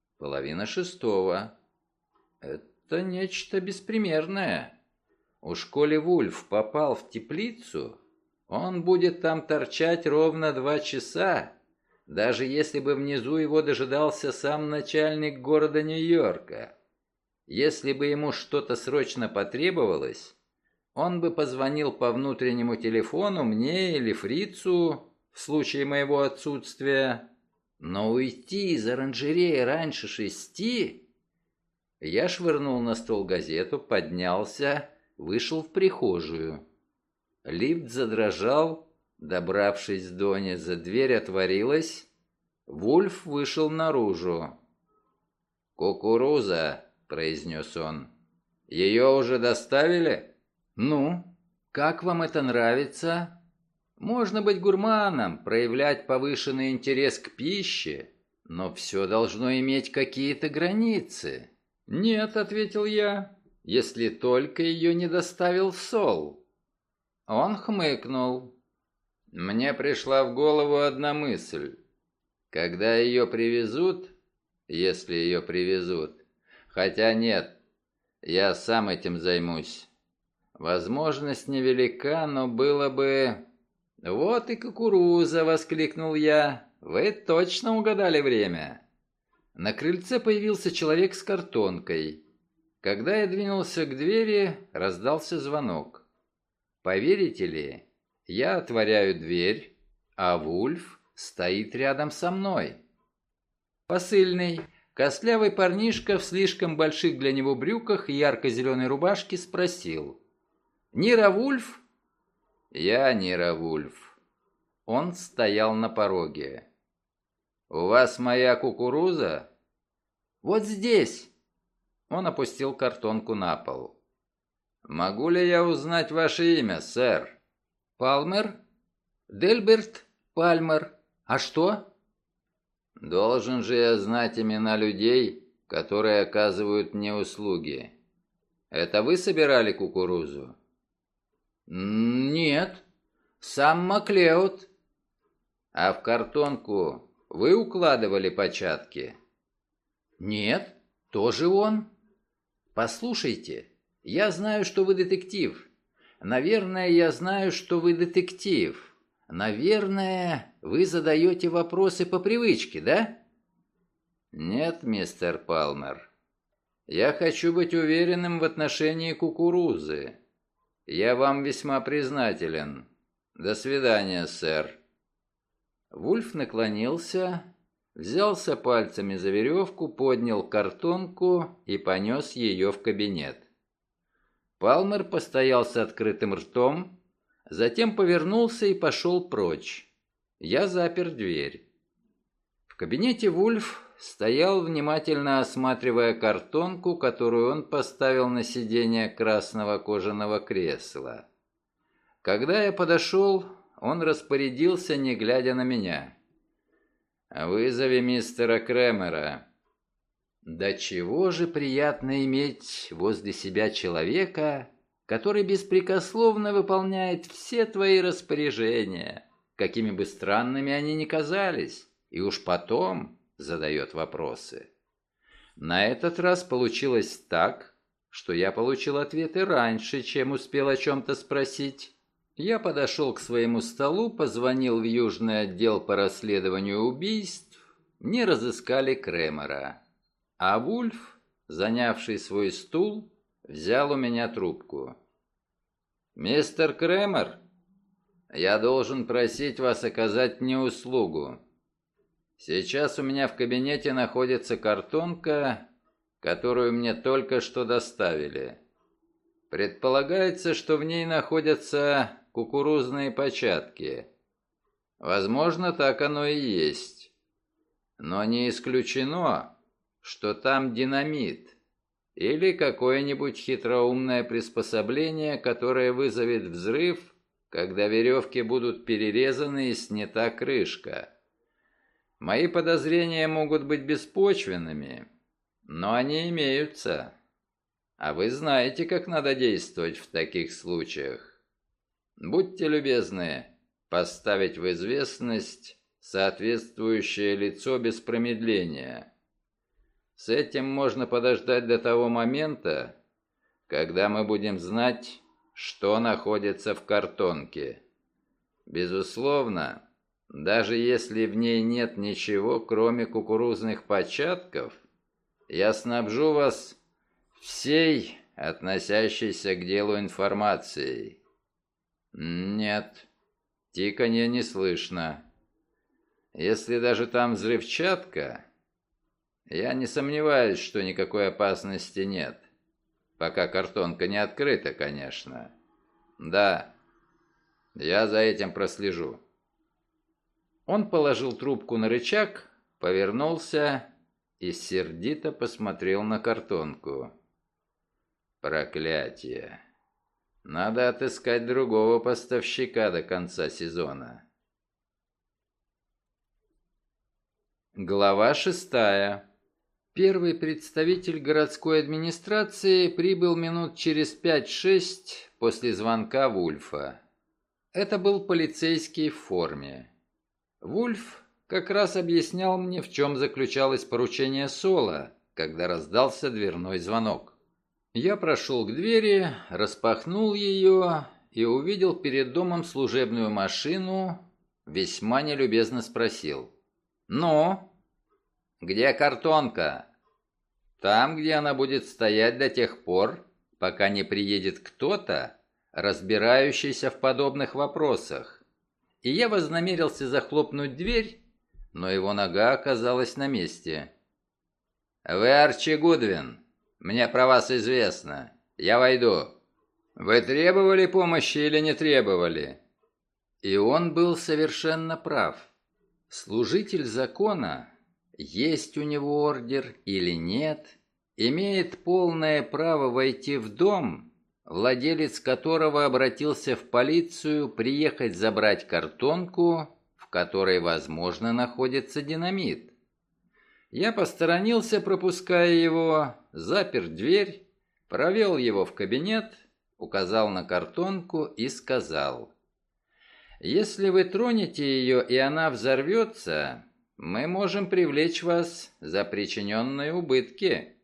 5:30. Это нечто беспримерное. Уж коли Вульф попал в теплицу, он будет там торчать ровно 2 часа, даже если бы внизу его дожидался сам начальник города Нью-Йорка. Если бы ему что-то срочно потребовалось, он бы позвонил по внутреннему телефону мне или Фрицу в случае моего отсутствия. Но уйти из оранжереи раньше 6? Я швырнул на стол газету, поднялся, вышел в прихожую. Лифт задрожал, добравшись до низа, дверь отворилась. Вульф вышел наружу. «Кукуруза», — произнес он. «Ее уже доставили?» «Ну, как вам это нравится? Можно быть гурманом, проявлять повышенный интерес к пище, но все должно иметь какие-то границы». «Нет», — ответил я, — «если только ее не доставил Сол». Он хмыкнул. Мне пришла в голову одна мысль. Когда ее привезут, если ее привезут, хотя нет, я сам этим займусь. Возможность невелика, но было бы... «Вот и кукуруза!» — воскликнул я. «Вы точно угадали время!» На крыльце появился человек с картонкой. Когда я двинулся к двери, раздался звонок. Поверите ли, я отворяю дверь, а Вульф стоит рядом со мной. Посыльный, костлявый парнишка в слишком больших для него брюках и ярко-зеленой рубашке спросил: «Нира Вульф?» «Я Нира Вульф». Он стоял на пороге. «У вас моя кукуруза?» «Вот здесь!» Он опустил картонку на пол. «Могу ли я узнать ваше имя, сэр?» «Палмер? Дельберт Пальмер. А что?» «Должен же я знать имена людей, которые оказывают мне услуги. Это вы собирали кукурузу?» «Нет, сам Маклеод». «А в картонку вы укладывали початки?» «Нет, тоже он». «Послушайте, я знаю, что вы детектив. Наверное, я знаю, что вы детектив. Наверное, вы задаете вопросы по привычке, да?» «Нет, мистер Палмер. Я хочу быть уверенным в отношении кукурузы. Я вам весьма признателен. До свидания, сэр». Вульф наклонился, взялся пальцами за веревку, поднял картонку и понес ее в кабинет. Палмер постоял с открытым ртом, затем повернулся и пошел прочь. Я запер дверь. В кабинете Вульф стоял, внимательно осматривая картонку, которую он поставил на сиденье красного кожаного кресла. Когда я подошел, он распорядился, не глядя на меня: «Вызови мистера Кремера». До чего же приятно иметь возле себя человека, который беспрекословно выполняет все твои распоряжения, какими бы странными они ни казались, и уж потом задает вопросы. На этот раз получилось так, что я получил ответы раньше, чем успел о чем-то спросить. Я подошел к своему столу, позвонил в Южный отдел по расследованию убийств. Мне разыскали Кремера. А Вульф, занявший свой стул, взял у меня трубку. «Мистер Кремер, я должен просить вас оказать мне услугу. Сейчас у меня в кабинете находится картонка, которую мне только что доставили. Предполагается, что в ней находятся кукурузные початки. Возможно, так оно и есть. Но не исключено, что там динамит или какое-нибудь хитроумное приспособление, которое вызовет взрыв, когда веревки будут перерезаны и снята крышка. Мои подозрения могут быть беспочвенными, но они имеются. А вы знаете, как надо действовать в таких случаях. Будьте любезны поставить в известность соответствующее лицо без промедления. С этим можно подождать до того момента, когда мы будем знать, что находится в картонке. Безусловно, даже если в ней нет ничего, кроме кукурузных початков, я снабжу вас всей относящейся к делу информацией. Нет, тиканья не слышно. Если даже там взрывчатка, я не сомневаюсь, что никакой опасности нет. Пока картонка не открыта, конечно. Да, я за этим прослежу. Он положил трубку на рычаг, повернулся и сердито посмотрел на картонку. Проклятие. Надо отыскать другого поставщика до конца сезона. Глава 6. Первый представитель городской администрации прибыл минут через 5-6 после звонка Вульфа. Это был полицейский в форме. Вульф как раз объяснял мне, в чем заключалось поручение Соло, когда раздался дверной звонок. Я прошел к двери, распахнул ее и увидел перед домом служебную машину, весьма нелюбезно спросил: «Ну, где картонка?» «Там, где она будет стоять до тех пор, пока не приедет кто-то, разбирающийся в подобных вопросах». И я вознамерился захлопнуть дверь, но его нога оказалась на месте. «Вы Арчи Гудвин. Мне про вас известно. Я войду. Вы требовали помощи или не требовали?» И он был совершенно прав. Служитель закона, есть у него ордер или нет, имеет полное право войти в дом, владелец которого обратился в полицию приехать забрать картонку, в которой, возможно, находится динамит. Я посторонился, пропуская его, запер дверь, провел его в кабинет, указал на картонку и сказал: «Если вы тронете ее и она взорвется, мы можем привлечь вас за причиненные убытки».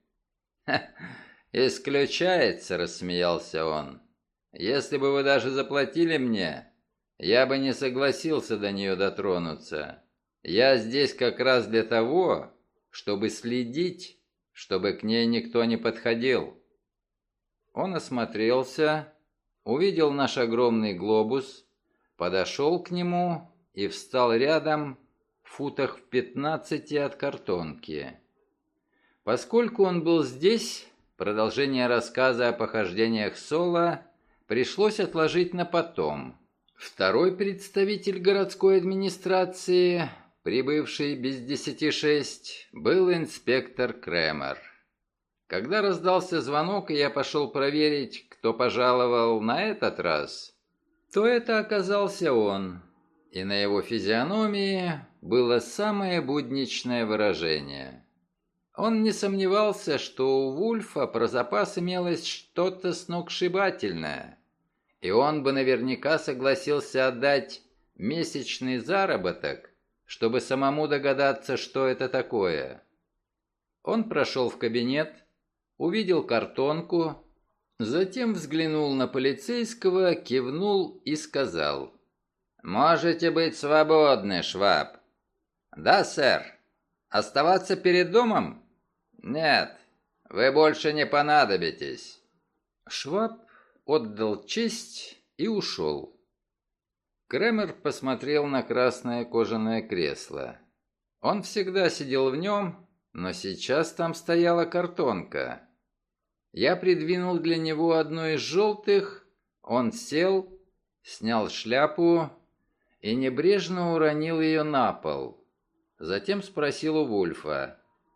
«Исключается», — рассмеялся он. «Если бы вы даже заплатили мне, я бы не согласился до нее дотронуться. Я здесь как раз для того, чтобы следить, чтобы к ней никто не подходил». Он осмотрелся, увидел наш огромный глобус, подошел к нему и встал рядом, в футах в 15 от картонки. Поскольку он был здесь, продолжение рассказа о похождениях Соло пришлось отложить на потом. Второй представитель городской администрации, прибывший без 10:06, был инспектор Кремер. Когда раздался звонок, и я пошел проверить, кто пожаловал на этот раз, то это оказался он, и на его физиономии было самое будничное выражение. Он не сомневался, что у Вульфа про запас имелось что-то сногсшибательное, и он бы наверняка согласился отдать месячный заработок, чтобы самому догадаться, что это такое. Он прошел в кабинет, увидел картонку, затем взглянул на полицейского, кивнул и сказал: «Можете быть свободны, Шваб». «Да, сэр. Оставаться перед домом?» «Нет, вы больше не понадобитесь». Шваб отдал честь и ушел. Кремер посмотрел на красное кожаное кресло. Он всегда сидел в нем, но сейчас там стояла картонка. Я придвинул для него одну из желтых, он сел, снял шляпу и небрежно уронил ее на пол. Затем спросил у Вульфа: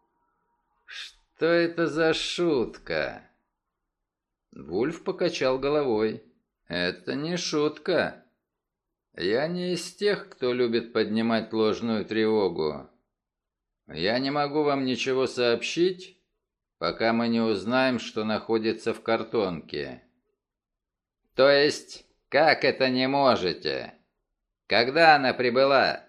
«Что это за шутка?» Вульф покачал головой. «Это не шутка. Я не из тех, кто любит поднимать ложную тревогу. Я не могу вам ничего сообщить, пока мы не узнаем, что находится в картонке». «То есть, как это не можете? Когда она прибыла?»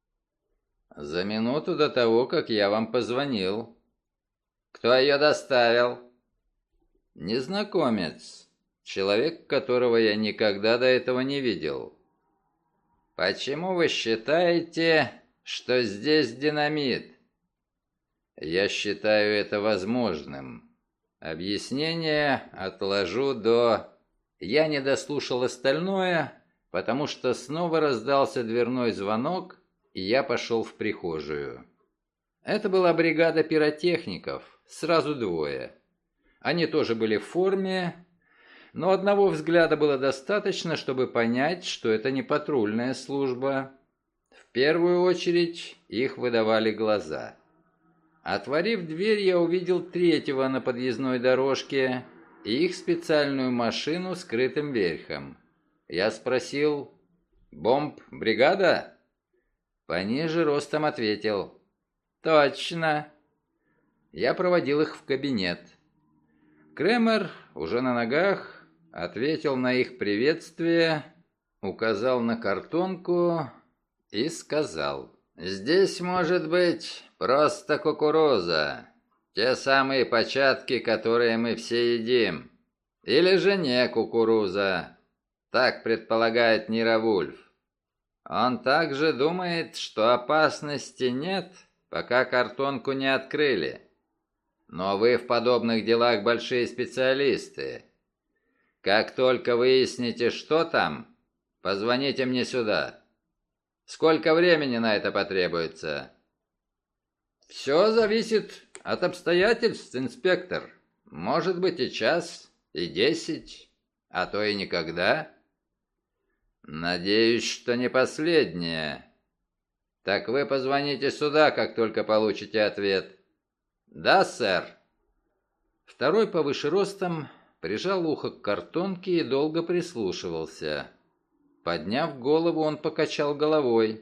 «За минуту до того, как я вам позвонил». «Кто ее доставил?» «Незнакомец. Человек, которого я никогда до этого не видел». «Почему вы считаете, что здесь динамит?» «Я считаю это возможным. Объяснение отложу до...» Я не дослушал остальное, потому что снова раздался дверной звонок, и я пошел в прихожую. Это была бригада пиротехников, сразу двое. Они тоже были в форме, но одного взгляда было достаточно, чтобы понять, что это не патрульная служба. В первую очередь их выдавали глаза. Отворив дверь, я увидел третьего на подъездной дорожке и их специальную машину с крытым верхом. Я спросил: «Бомб-бригада?» Пониже ростом ответил: «Точно». Я проводил их в кабинет. Кремер, уже на ногах, ответил на их приветствие, указал на картонку и сказал: «Здесь может быть просто кукуруза, те самые початки, которые мы все едим, или же не кукуруза, так предполагает Нира Вульф. Он также думает, что опасности нет, пока картонку не открыли. Но вы в подобных делах большие специалисты. Как только выясните, что там, позвоните мне сюда. Сколько времени на это потребуется?» «Все зависит от обстоятельств, инспектор. Может быть и час, и 10, а то и никогда». «Надеюсь, что не последнее. Так вы позвоните сюда, как только получите ответ». «Да, сэр». Второй повыше ростом прижал ухо к картонке и долго прислушивался. Подняв голову, он покачал головой.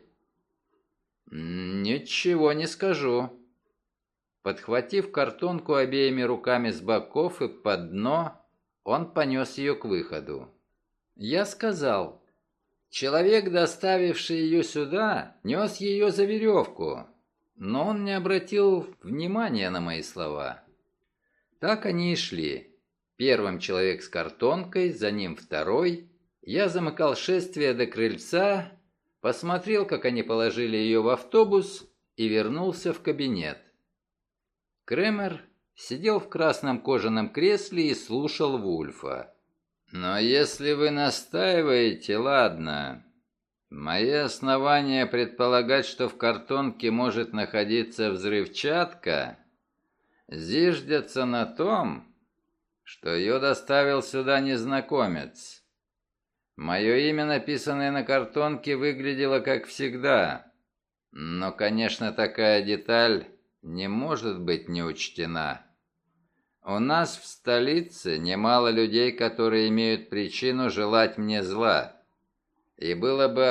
«Ничего не скажу». Подхватив картонку обеими руками с боков и под дно, он понес ее к выходу. Я сказал: «Человек, доставивший ее сюда, нес ее за веревку». Но он не обратил внимания на мои слова. Так они и шли. Первым человек с картонкой, за ним второй. Я замыкал шествие до крыльца, посмотрел, как они положили ее в автобус, и вернулся в кабинет. Кремер сидел в красном кожаном кресле и слушал Вульфа. «Но если вы настаиваете, ладно. Мои основания предполагать, что в картонке может находиться взрывчатка, зиждятся на том, что ее доставил сюда незнакомец. Мое имя, написанное на картонке, выглядело как всегда, но, конечно, такая деталь не может быть не учтена. У нас в столице немало людей, которые имеют причину желать мне зла. И было бы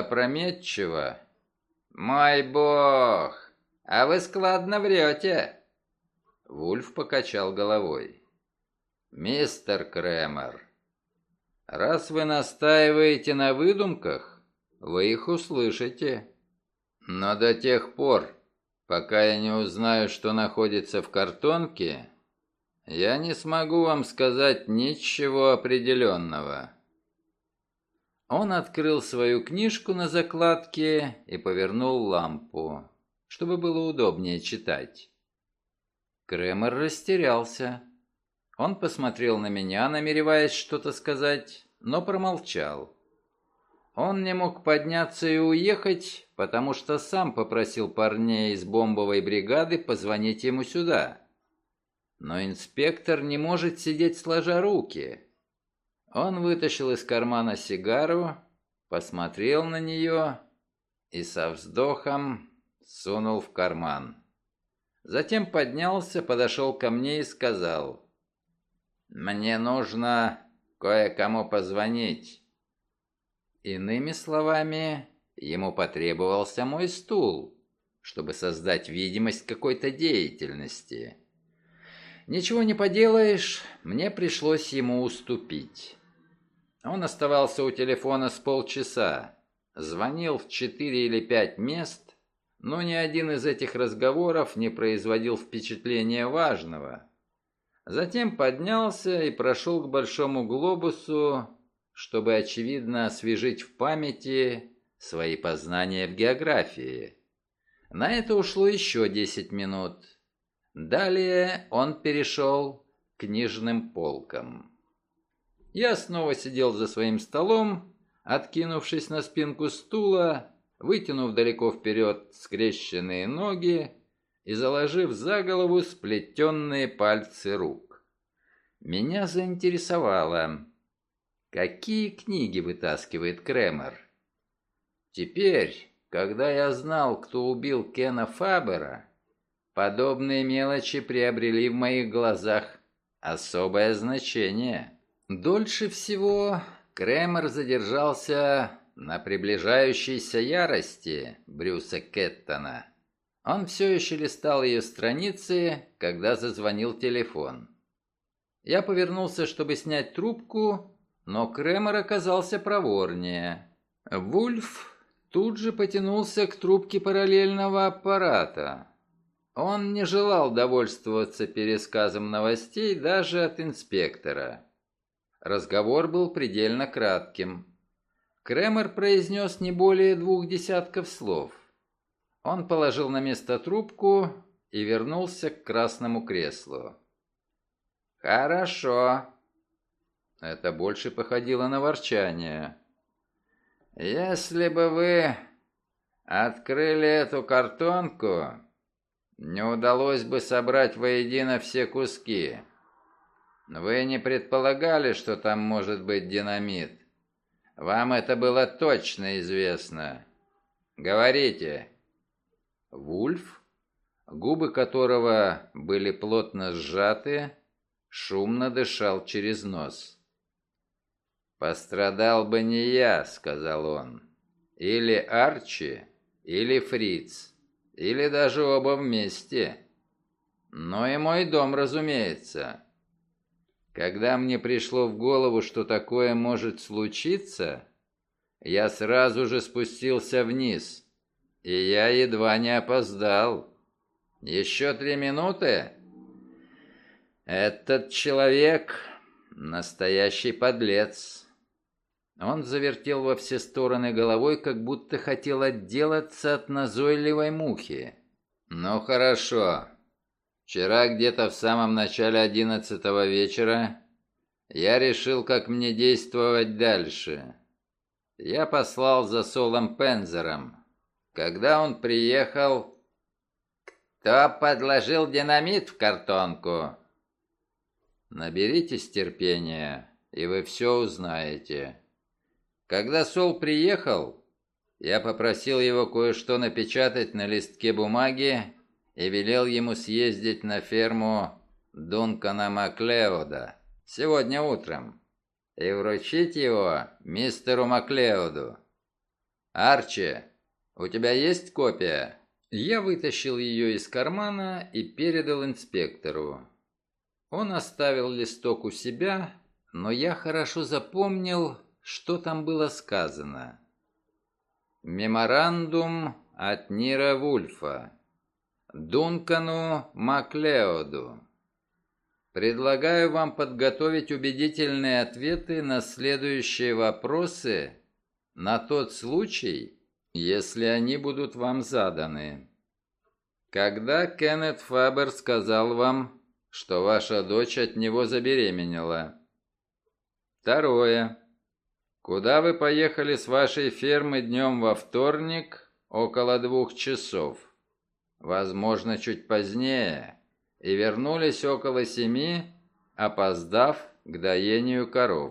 опрометчиво...» «Мой бог, а вы складно врете!» Вульф покачал головой. «Мистер Кремер, раз вы настаиваете на выдумках, вы их услышите. Но до тех пор, пока я не узнаю, что находится в картонке, я не смогу вам сказать ничего определенного». Он открыл свою книжку на закладке и повернул лампу, чтобы было удобнее читать. Кремер растерялся. Он посмотрел на меня, намереваясь что-то сказать, но промолчал. Он не мог подняться и уехать, потому что сам попросил парней из бомбовой бригады позвонить ему сюда. Но инспектор не может сидеть сложа руки. Он вытащил из кармана сигару, посмотрел на нее и со вздохом сунул в карман. Затем поднялся, подошел ко мне и сказал: «Мне нужно кое-кому позвонить». Иными словами, ему потребовался мой стул, чтобы создать видимость какой-то деятельности. Ничего не поделаешь, мне пришлось ему уступить. Он оставался у телефона с полчаса, звонил в 4 или 5 мест, но ни один из этих разговоров не производил впечатления важного. Затем поднялся и прошел к большому глобусу, чтобы, очевидно, освежить в памяти свои познания в географии. На это ушло еще 10 минут. Далее он перешел к книжным полкам. Я снова сидел за своим столом, откинувшись на спинку стула, вытянув далеко вперед скрещенные ноги и заложив за голову сплетенные пальцы рук. Меня заинтересовало, какие книги вытаскивает Кремер. Теперь, когда я знал, кто убил Кена Фабера, подобные мелочи приобрели в моих глазах особое значение. Дольше всего Кремер задержался на приближающейся ярости Брюса Кеттона. Он все еще листал ее страницы, когда зазвонил телефон. Я повернулся, чтобы снять трубку, но Кремер оказался проворнее. Вульф тут же потянулся к трубке параллельного аппарата. Он не желал довольствоваться пересказом новостей даже от инспектора. Разговор был предельно кратким. Кремер произнес не более 2 десятков слов. Он положил на место трубку и вернулся к красному креслу. «Хорошо». Это больше походило на ворчание. «Если бы вы открыли эту картонку, не удалось бы собрать воедино все куски. Вы не предполагали, что там может быть динамит. Вам это было точно известно. Говорите». Вульф, губы которого были плотно сжаты, шумно дышал через нос. «Пострадал бы не я», — сказал он. «Или Арчи, или Фриц, или даже оба вместе. Но и мой дом, разумеется. Когда мне пришло в голову, что такое может случиться, я сразу же спустился вниз, и я едва не опоздал. Еще 3 минуты? Этот человек — настоящий подлец». Он завертел во все стороны головой, как будто хотел отделаться от назойливой мухи. «Ну хорошо. Вчера где-то в самом начале 11-го вечера я решил, как мне действовать дальше. Я послал за Солом Пензером. Когда он приехал...» «Кто подложил динамит в картонку?» «Наберитесь терпения, и вы все узнаете». Когда Сол приехал, я попросил его кое-что напечатать на листке бумаги и велел ему съездить на ферму Дункана Маклеода сегодня утром и вручить его мистеру Маклеоду. «Арчи, у тебя есть копия?» Я вытащил ее из кармана и передал инспектору. Он оставил листок у себя, но я хорошо запомнил, что там было сказано. Меморандум от Нира Вульфа. Дункану Маклеоду. Предлагаю вам подготовить убедительные ответы на следующие вопросы на тот случай, если они будут вам заданы. Когда Кеннет Фабер сказал вам, что ваша дочь от него забеременела? Второе. Куда вы поехали с вашей фермы днем во вторник около 2 часов? Возможно, чуть позднее, и вернулись около 7, опоздав к доению коров.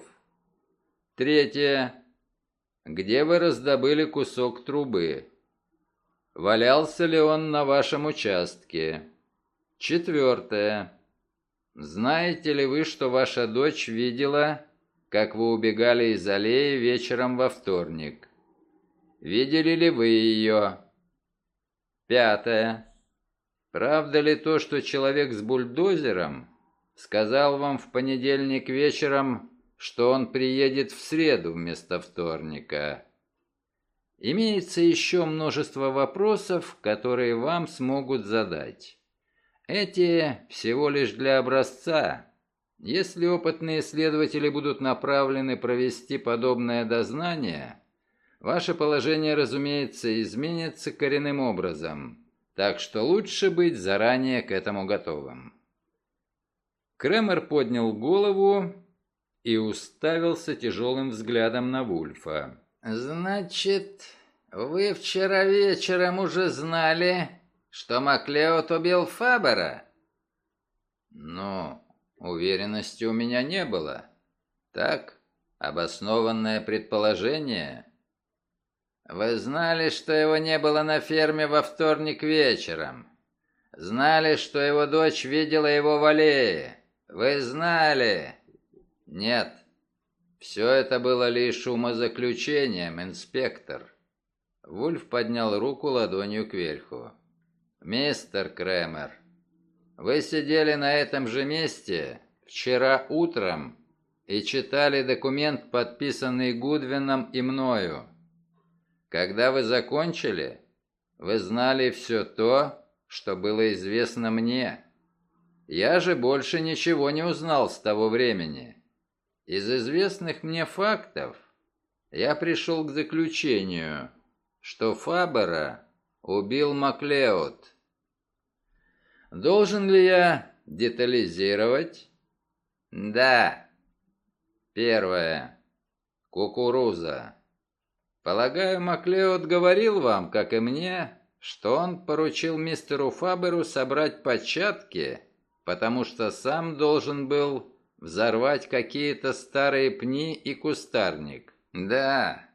Третье. Где вы раздобыли кусок трубы? Валялся ли он на вашем участке? Четвертое. Знаете ли вы, что ваша дочь видела, как вы убегали из аллеи вечером во вторник? Видели ли вы ее? Пятое. Правда ли то, что человек с бульдозером сказал вам в понедельник вечером, что он приедет в среду вместо вторника? Имеется еще множество вопросов, которые вам смогут задать. Эти всего лишь для образца. Если опытные следователи будут направлены провести подобное дознание, ваше положение, разумеется, изменится коренным образом, так что лучше быть заранее к этому готовым. Кремер поднял голову и уставился тяжелым взглядом на Вульфа. «Значит, вы вчера вечером уже знали, что Маклеод убил Фабера?» «Ну, уверенности у меня не было. Так, обоснованное предположение». «Вы знали, что его не было на ферме во вторник вечером? Знали, что его дочь видела его в аллее? Вы знали?» «Нет. Все это было лишь умозаключением, инспектор». Вульф поднял руку ладонью кверху. «Мистер Кремер, вы сидели на этом же месте вчера утром и читали документ, подписанный Гудвином и мною. Когда вы закончили, вы знали все то, что было известно мне. Я же больше ничего не узнал с того времени. Из известных мне фактов я пришел к заключению, что Фабера убил Маклеод. Должен ли я детализировать? Да. Первое. Кукуруза. Полагаю, Маклеод говорил вам, как и мне, что он поручил мистеру Фаберу собрать початки, потому что сам должен был взорвать какие-то старые пни и кустарник. Да.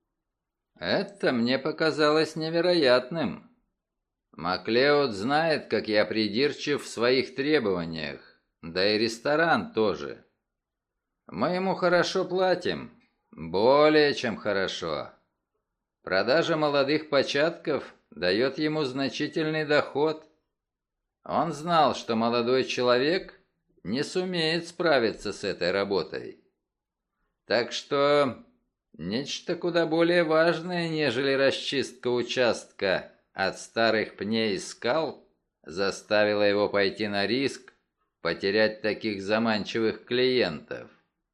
Это мне показалось невероятным. Маклеод знает, как я придирчив в своих требованиях, да и ресторан тоже. Мы ему хорошо платим, более чем хорошо. Продажа молодых початков дает ему значительный доход. Он знал, что молодой человек не сумеет справиться с этой работой. Так что нечто куда более важное, нежели расчистка участка от старых пней и скал, заставило его пойти на риск потерять таких заманчивых клиентов.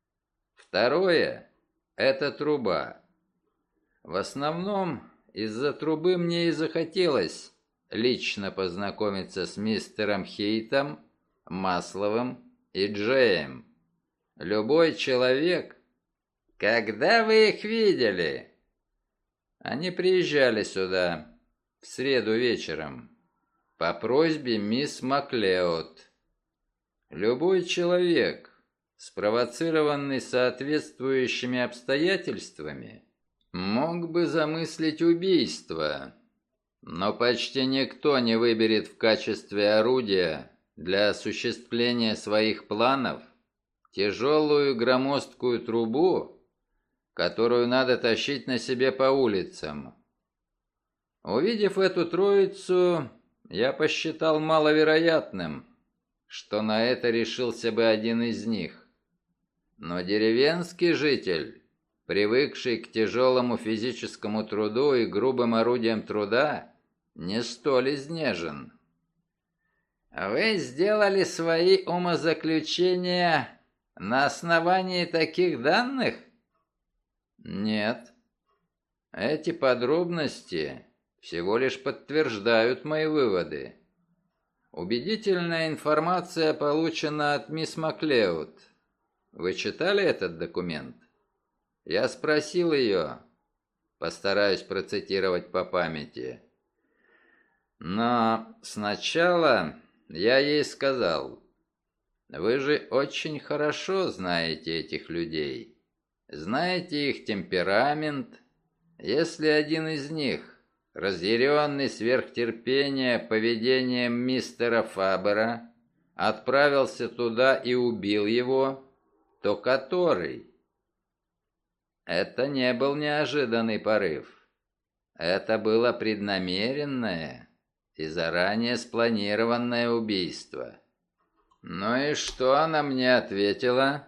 Второе – это труба. В основном из-за трубы мне и захотелось лично познакомиться с мистером Хейтом, Масловым и Джеем. Любой человек... Когда вы их видели? Они приезжали сюда в среду вечером по просьбе мисс Маклеод. Любой человек, спровоцированный соответствующими обстоятельствами, мог бы замыслить убийство, но почти никто не выберет в качестве орудия для осуществления своих планов тяжелую громоздкую трубу, которую надо тащить на себе по улицам. Увидев эту троицу, я посчитал маловероятным, что на это решился бы один из них. Но деревенский житель, привыкший к тяжелому физическому труду и грубым орудиям труда, не столь изнежен. Вы сделали свои умозаключения на основании таких данных? Нет. Эти подробности всего лишь подтверждают мои выводы. Убедительная информация получена от мисс Маклеод. Вы читали этот документ? Я спросил ее, постараюсь процитировать по памяти. Но сначала я ей сказал: вы же очень хорошо знаете этих людей, знаете их темперамент. Если один из них, разъяренный сверхтерпения поведением мистера Фабера, отправился туда и убил его, то который? Это не был неожиданный порыв. Это было преднамеренное и заранее спланированное убийство. Ну и что она мне ответила?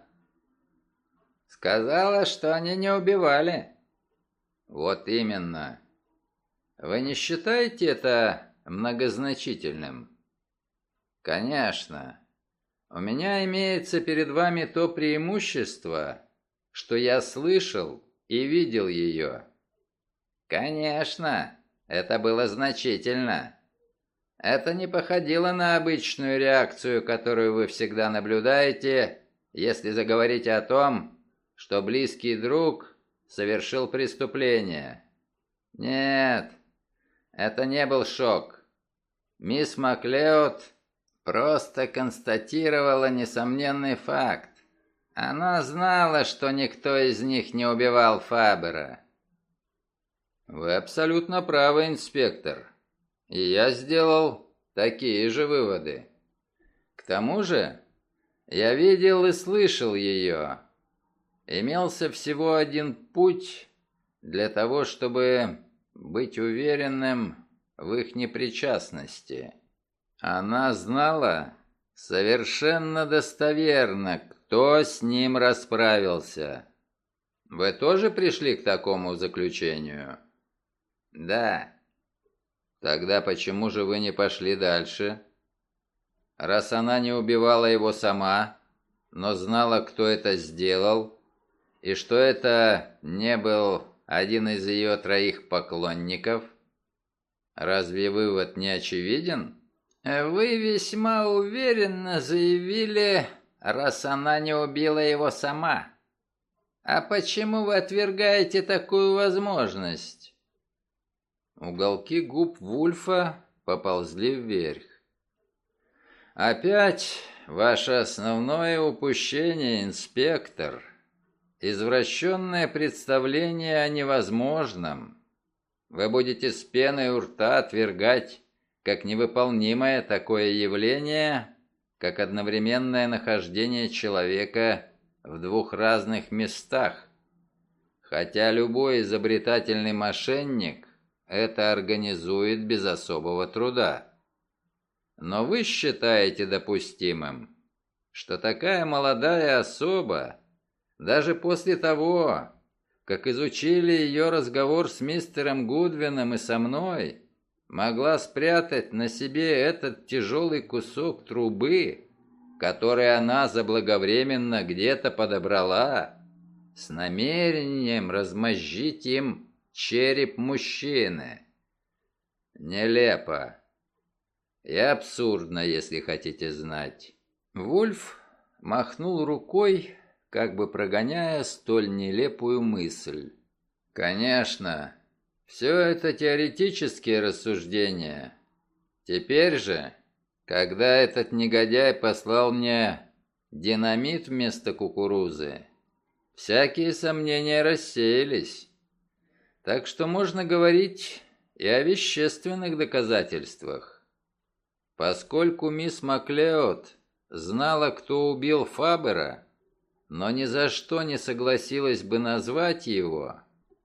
Сказала, что они не убивали. Вот именно. Вы не считаете это многозначительным? Конечно. У меня имеется перед вами то преимущество, что я слышал и видел ее. Конечно, это было значительно. Это не походило на обычную реакцию, которую вы всегда наблюдаете, если заговорите о том, что близкий друг совершил преступление. Нет, это не был шок. Мисс Маклеод просто констатировала несомненный факт. Она знала, что никто из них не убивал Фабера. Вы абсолютно правы, инспектор. И я сделал такие же выводы. К тому же, я видел и слышал ее. Имелся всего один путь для того, чтобы быть уверенным в их непричастности. Она знала совершенно достоверно, кто с ним расправился. Вы тоже пришли к такому заключению? Да. Тогда почему же вы не пошли дальше? Раз она не убивала его сама, но знала, кто это сделал, и что это не был один из ее 3 поклонников, разве вывод не очевиден? Вы весьма уверенно заявили, раз она не убила его сама. А почему вы отвергаете такую возможность? Уголки губ Вульфа поползли вверх. Опять ваше основное упущение, инспектор. Извращенное представление о невозможном. Вы будете с пеной у рта отвергать как невыполнимое такое явление, как одновременное нахождение человека в 2 разных местах. Хотя любой изобретательный мошенник это организует без особого труда. Но вы считаете допустимым, что такая молодая особа, даже после того, как изучили ее разговор с мистером Гудвином и со мной, могла спрятать на себе этот тяжелый кусок трубы, который она заблаговременно где-то подобрала, с намерением размозжить им череп мужчины. Нелепо. И абсурдно, если хотите знать. Вульф махнул рукой, как бы прогоняя столь нелепую мысль. Конечно, все это теоретические рассуждения. Теперь же, когда этот негодяй послал мне динамит вместо кукурузы, всякие сомнения рассеялись. Так что можно говорить и о вещественных доказательствах. Поскольку мисс Маклеод знала, кто убил Фабера, но ни за что не согласилась бы назвать его,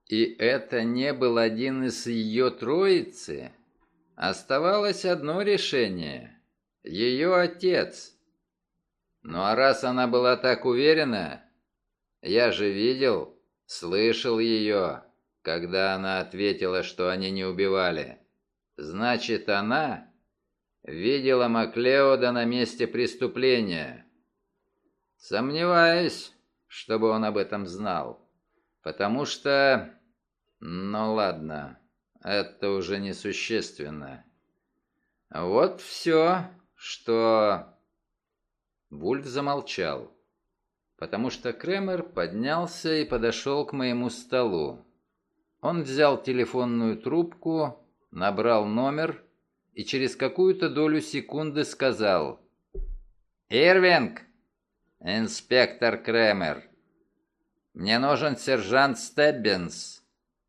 И это не был один из ее троицы? Оставалось одно решение — ее отец. Ну а раз она была так уверена, я же видел, слышал ее, когда она ответила, что они не убивали. Значит, она видела Маклеода на месте преступления. Сомневаюсь, чтобы он об этом знал. Потому что... Ну ладно, это уже несущественно. Вот все, что... Вульф замолчал, потому что Кремер поднялся и подошел к моему столу. Он взял телефонную трубку, набрал номер и через какую-то долю секунды сказал: «Ирвинг, инспектор Кремер, мне нужен сержант Стеббинс».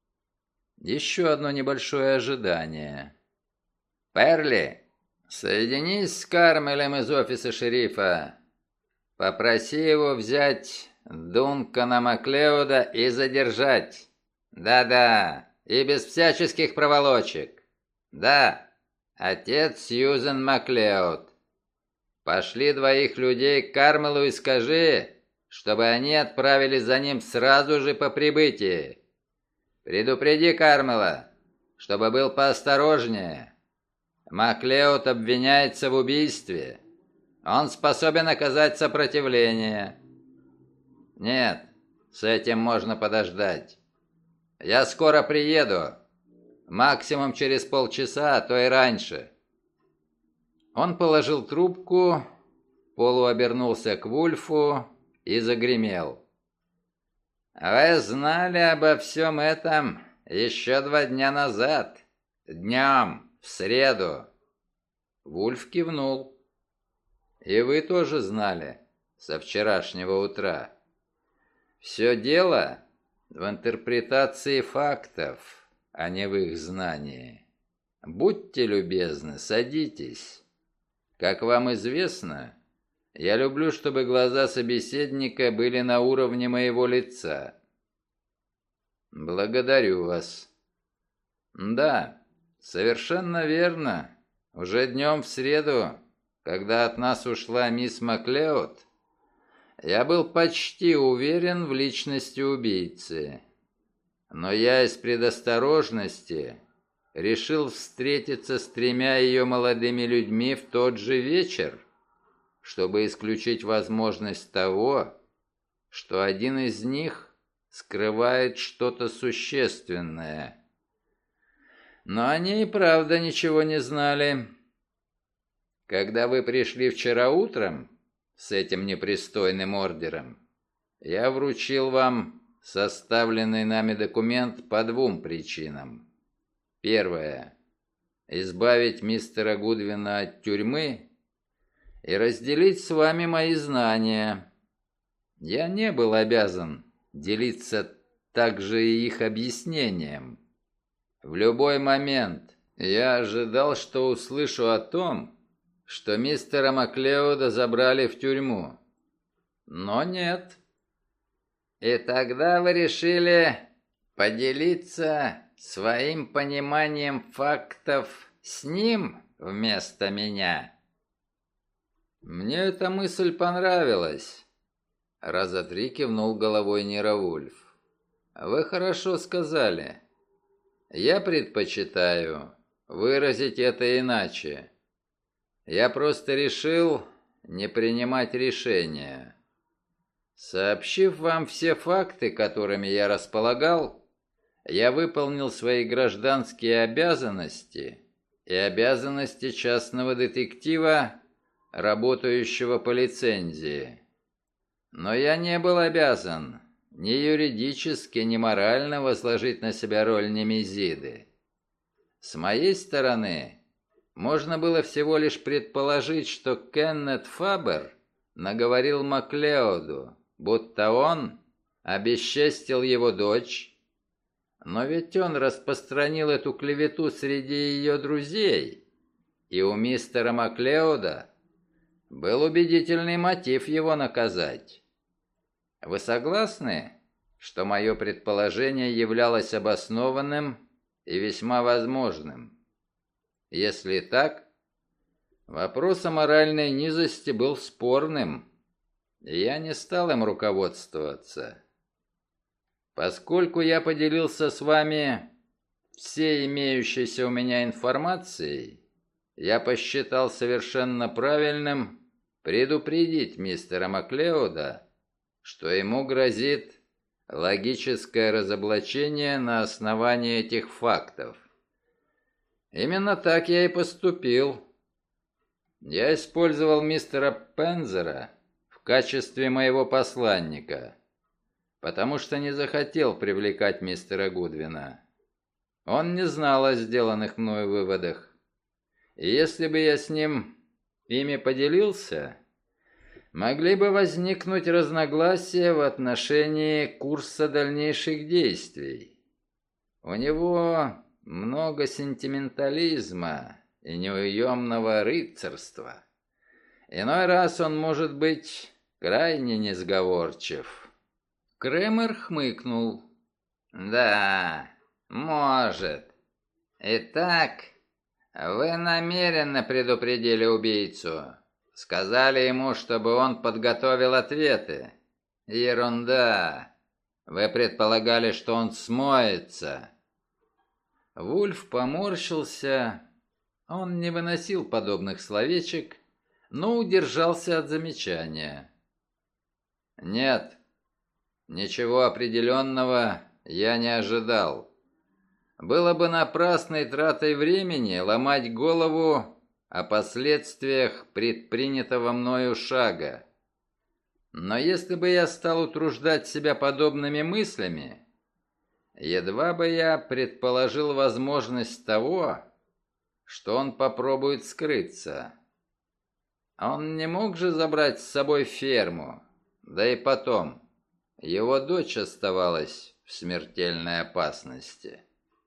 Еще одно небольшое ожидание. «Перли, соединись с Кармелем из офиса шерифа. Попроси его взять Дункана Маклеода и задержать. Да-да, и без всяческих проволочек. Да, отец Сьюзен Маклеод. Пошли 2 людей к Кармелу и скажи, чтобы они отправились за ним сразу же по прибытии. Предупреди Кармела, чтобы был поосторожнее. Маклеод обвиняется в убийстве. Он способен оказать сопротивление. Нет, с этим можно подождать. Я скоро приеду. Максимум через полчаса, а то и раньше». Он положил трубку, полуобернулся к Вульфу и загремел: «Вы знали обо всем этом еще 2 дня назад, днем, в среду». Вульф кивнул. «И вы тоже знали, со вчерашнего утра. Все дело в интерпретации фактов, а не в их знании. Будьте любезны, садитесь. Как вам известно, я люблю, чтобы глаза собеседника были на уровне моего лица». «Благодарю вас». «Да, совершенно верно. Уже днем в среду, когда от нас ушла мисс Маклеод, я был почти уверен в личности убийцы. Но я из предосторожности решил встретиться с 3 ее молодыми людьми в тот же вечер, чтобы исключить возможность того, что один из них скрывает что-то существенное. Но они и правда ничего не знали. Когда вы пришли вчера утром с этим непристойным ордером, я вручил вам составленный нами документ по 2 причинам. Первое — избавить мистера Гудвина от тюрьмы и разделить с вами мои знания. Я не был обязан делиться также и их объяснением. В любой момент я ожидал, что услышу о том, что мистера Маклеода забрали в тюрьму. Но нет. И тогда вы решили поделиться своим пониманием фактов с ним вместо меня. Мне эта мысль понравилась. Раза 3 кивнул головой Нейровульф. Вы хорошо сказали. Я предпочитаю выразить это иначе. Я просто решил не принимать решения. Сообщив вам все факты, которыми я располагал, я выполнил свои гражданские обязанности и обязанности частного детектива, работающего по лицензии. Но я не был обязан ни юридически, ни морально возложить на себя роль Немезиды. С моей стороны, можно было всего лишь предположить, что Кеннет Фабер наговорил Маклеоду, будто он обесчестил его дочь. Но ведь он распространил эту клевету среди ее друзей, и у мистера Маклеода был убедительный мотив его наказать. Вы согласны, что мое предположение являлось обоснованным и весьма возможным. Если так, вопрос о моральной низости был спорным, и я не стал им руководствоваться. Поскольку я поделился с вами всей имеющейся у меня информацией, я посчитал совершенно правильным предупредить мистера Маклеода, что ему грозит логическое разоблачение на основании этих фактов. Именно так я и поступил. Я использовал мистера Пензера в качестве моего посланника, потому что не захотел привлекать мистера Гудвина. Он не знал о сделанных мною выводах. И если бы я с ним ими поделился, могли бы возникнуть разногласия в отношении курса дальнейших действий. У него много сентиментализма и неуемного рыцарства. Иной раз он может быть крайне несговорчив. Кремер хмыкнул. «Да, может. Итак, вы намеренно предупредили убийцу. Сказали ему, чтобы он подготовил ответы. Ерунда. Вы предполагали, что он смоется». Вульф поморщился. Он не выносил подобных словечек, но удержался от замечания. «Нет, ничего определенного я не ожидал. Было бы напрасной тратой времени ломать голову о последствиях предпринятого мною шага. Но если бы я стал утруждать себя подобными мыслями, едва бы я предположил возможность того, что он попробует скрыться. Он не мог же забрать с собой ферму, да и потом, его дочь оставалась в смертельной опасности.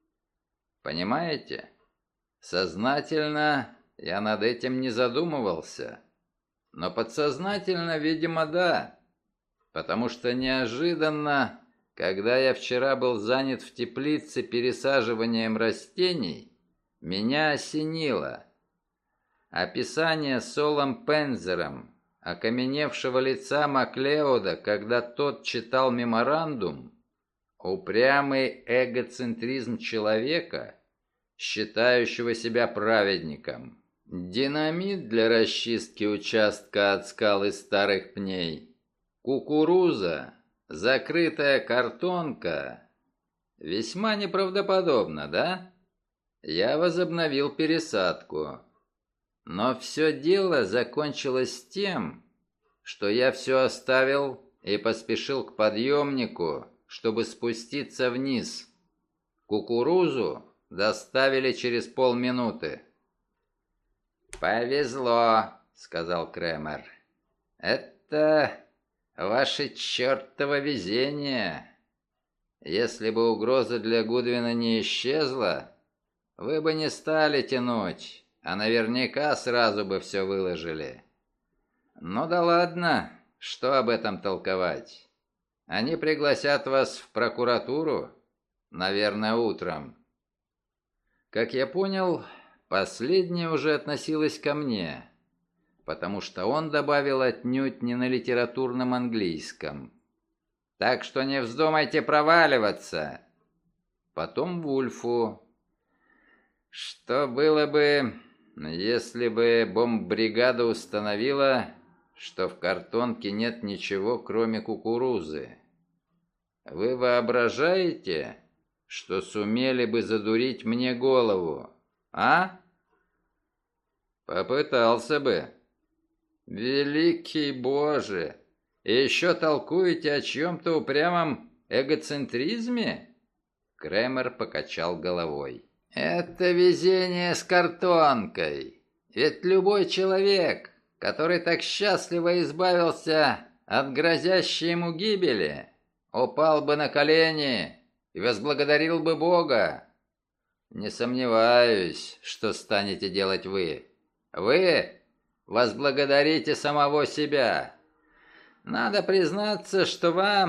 Понимаете? Сознательно я над этим не задумывался, но подсознательно, видимо, да, потому что неожиданно, когда я вчера был занят в теплице пересаживанием растений, меня осенило. Описание Солом Пензером окаменевшего лица Маклеода, когда тот читал меморандум, упрямый эгоцентризм человека, считающего себя праведником, динамит для расчистки участка от скал и старых пней, кукуруза, закрытая картонка. Весьма неправдоподобно, да? Я возобновил пересадку. Но все дело закончилось тем, что я все оставил и поспешил к подъемнику, чтобы спуститься вниз. Кукурузу доставили через полминуты. «Повезло», — сказал Кремер. «Это ваше чертово везение. Если бы угроза для Гудвина не исчезла, вы бы не стали тянуть, а наверняка сразу бы все выложили. Ну да ладно, что об этом толковать? Они пригласят вас в прокуратуру, наверное, утром». Как я понял, последнее уже относилось ко мне, потому что он добавил отнюдь не на литературном английском. «Так что не вздумайте проваливаться». Потом Вульфу. «Что было бы, если бы бомббригада установила, что в картонке нет ничего, кроме кукурузы? Вы воображаете, что сумели бы задурить мне голову, а?» «Попытался бы». «Великий Боже! И еще толкуете о чьем-то упрямом эгоцентризме?» Кремер покачал головой. «Это везение с картонкой. Ведь любой человек, который так счастливо избавился от грозящей ему гибели, упал бы на колени и возблагодарил бы Бога. Не сомневаюсь, что станете делать вы. Вы возблагодарите самого себя. Надо признаться, что вам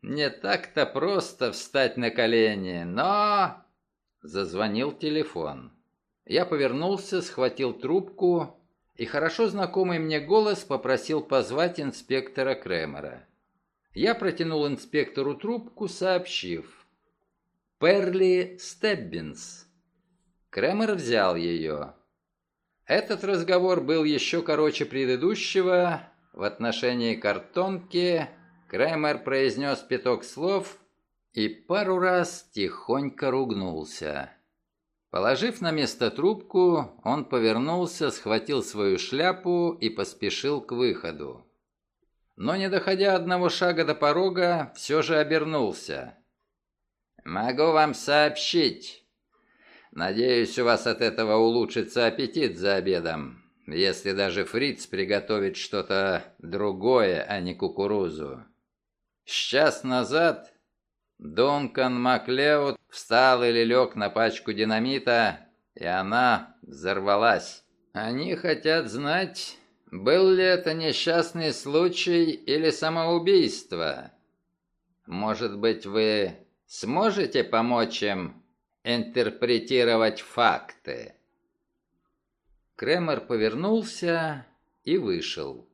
Не так-то просто встать на колени, но...» Зазвонил телефон. Я повернулся, схватил трубку, и хорошо знакомый мне голос попросил позвать инспектора Кремера. Я протянул инспектору трубку, сообщив: «Перли Стеббинс». Кремер взял ее. Этот разговор был еще короче предыдущего. В отношении картонки Кремер произнес пяток слов и пару раз тихонько ругнулся. Положив на место трубку, он повернулся, схватил свою шляпу и поспешил к выходу. Но, не доходя одного шага до порога, все же обернулся. «Могу вам сообщить. Надеюсь, у вас от этого улучшится аппетит за обедом, если даже фриц приготовит что-то другое, а не кукурузу. С час назад Дункан Маклеод встал или лег на пачку динамита, и она взорвалась. Они хотят знать, был ли это несчастный случай или самоубийство. Может быть, вы сможете помочь им интерпретировать факты?» Кремер повернулся и вышел.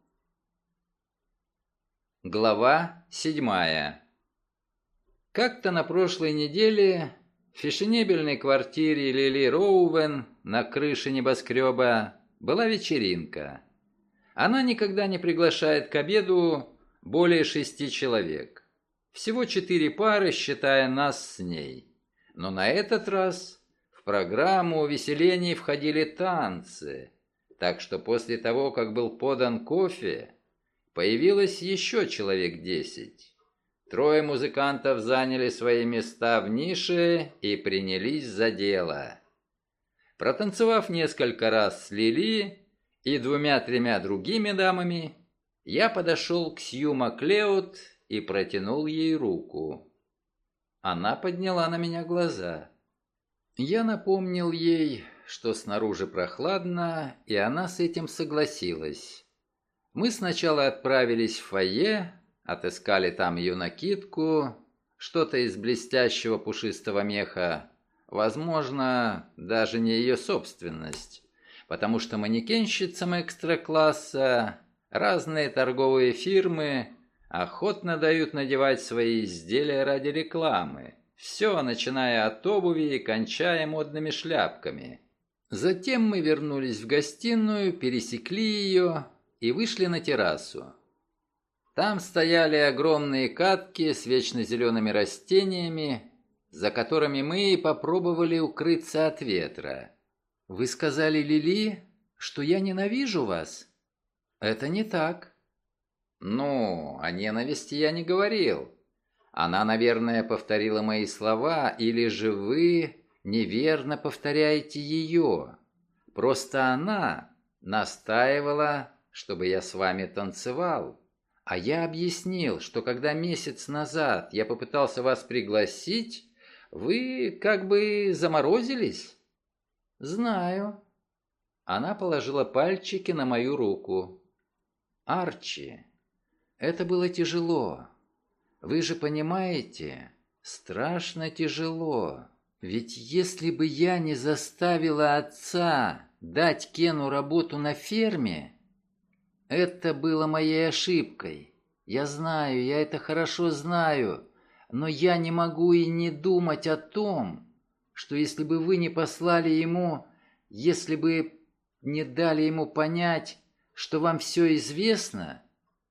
Глава 7. Как-то на прошлой неделе в фешенебельной квартире Лили Роуэн на крыше небоскреба была вечеринка. Она никогда не приглашает к обеду более 6 человек. Всего 4 пары, считая нас с ней. Но на этот раз в программу увеселений входили танцы, так что после того, как был подан кофе, появилось еще человек 10. 3 музыкантов заняли свои места в нише и принялись за дело. Протанцевав несколько раз с Лили и 2-3 другими дамами, я подошел к Сью Маклеод и протянул ей руку. Она подняла на меня глаза. Я напомнил ей, что снаружи прохладно, и она с этим согласилась. Мы сначала отправились в фойе, отыскали там ее накидку, что-то из блестящего пушистого меха, возможно, даже не ее собственность, потому что манекенщицам экстра-класса разные торговые фирмы охотно дают надевать свои изделия ради рекламы. Все, начиная от обуви и кончая модными шляпками. Затем мы вернулись в гостиную, пересекли ее и вышли на террасу. Там стояли огромные катки с вечно зелеными растениями, за которыми мы и попробовали укрыться от ветра. «Вы сказали, Лили, что я ненавижу вас?» «Это не так». «Ну, о ненависти я не говорил. Она, наверное, повторила мои слова, или же вы неверно повторяете ее. Просто она настаивала, чтобы я с вами танцевал. А я объяснил, что когда месяц назад я попытался вас пригласить, вы как бы заморозились». «Знаю». Она положила пальчики на мою руку. «Арчи, это было тяжело. Вы же понимаете, страшно тяжело. Ведь если бы я не заставила отца дать Кену работу на ферме, это было моей ошибкой. Я знаю, я это хорошо знаю, но я не могу и не думать о том, что если бы вы не послали ему, если бы не дали ему понять, что вам все известно...»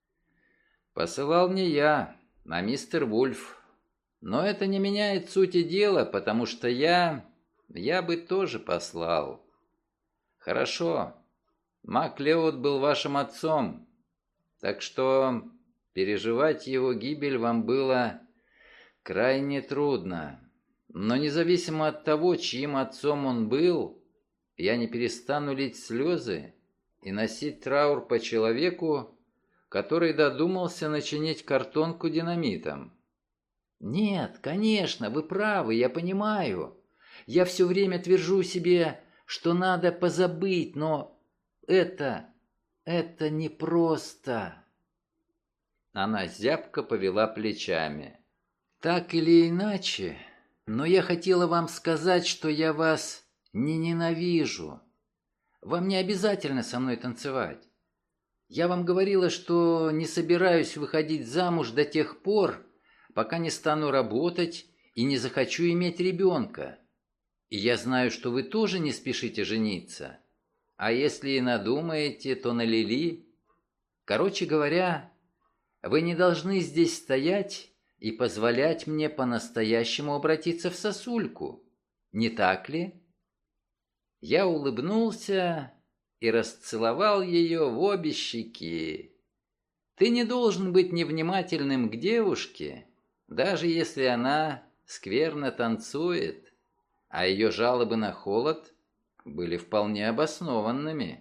«Посылал не я, а мистер Вульф. Но это не меняет сути дела, потому что я бы тоже послал». «Хорошо. Маклеод был вашим отцом, так что переживать его гибель вам было крайне трудно. Но независимо от того, чьим отцом он был, я не перестану лить слезы и носить траур по человеку, который додумался начинить картонку динамитом». «Нет, конечно, вы правы, я понимаю. Я все время твержу себе, что надо позабыть, но это непросто». Она зябко повела плечами. Так или иначе, но я хотела вам сказать, что я вас не ненавижу. Вам не обязательно со мной танцевать. Я вам говорила, что не собираюсь выходить замуж до тех пор, пока не стану работать и не захочу иметь ребенка. И я знаю, что вы тоже не спешите жениться. А если и надумаете, то на Лили. Короче говоря, вы не должны здесь стоять и позволять мне по-настоящему обратиться в сосульку. Не так ли? Я улыбнулся и расцеловал ее в обе щеки. Ты не должен быть невнимательным к девушке, даже если она скверно танцует, а ее жалобы на холод были вполне обоснованными.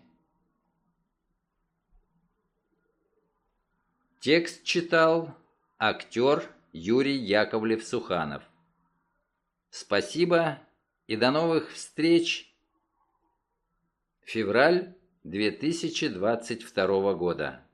Текст читал актер Юрий Яковлев-Суханов. Спасибо и до новых встреч! Февраль 2022 года.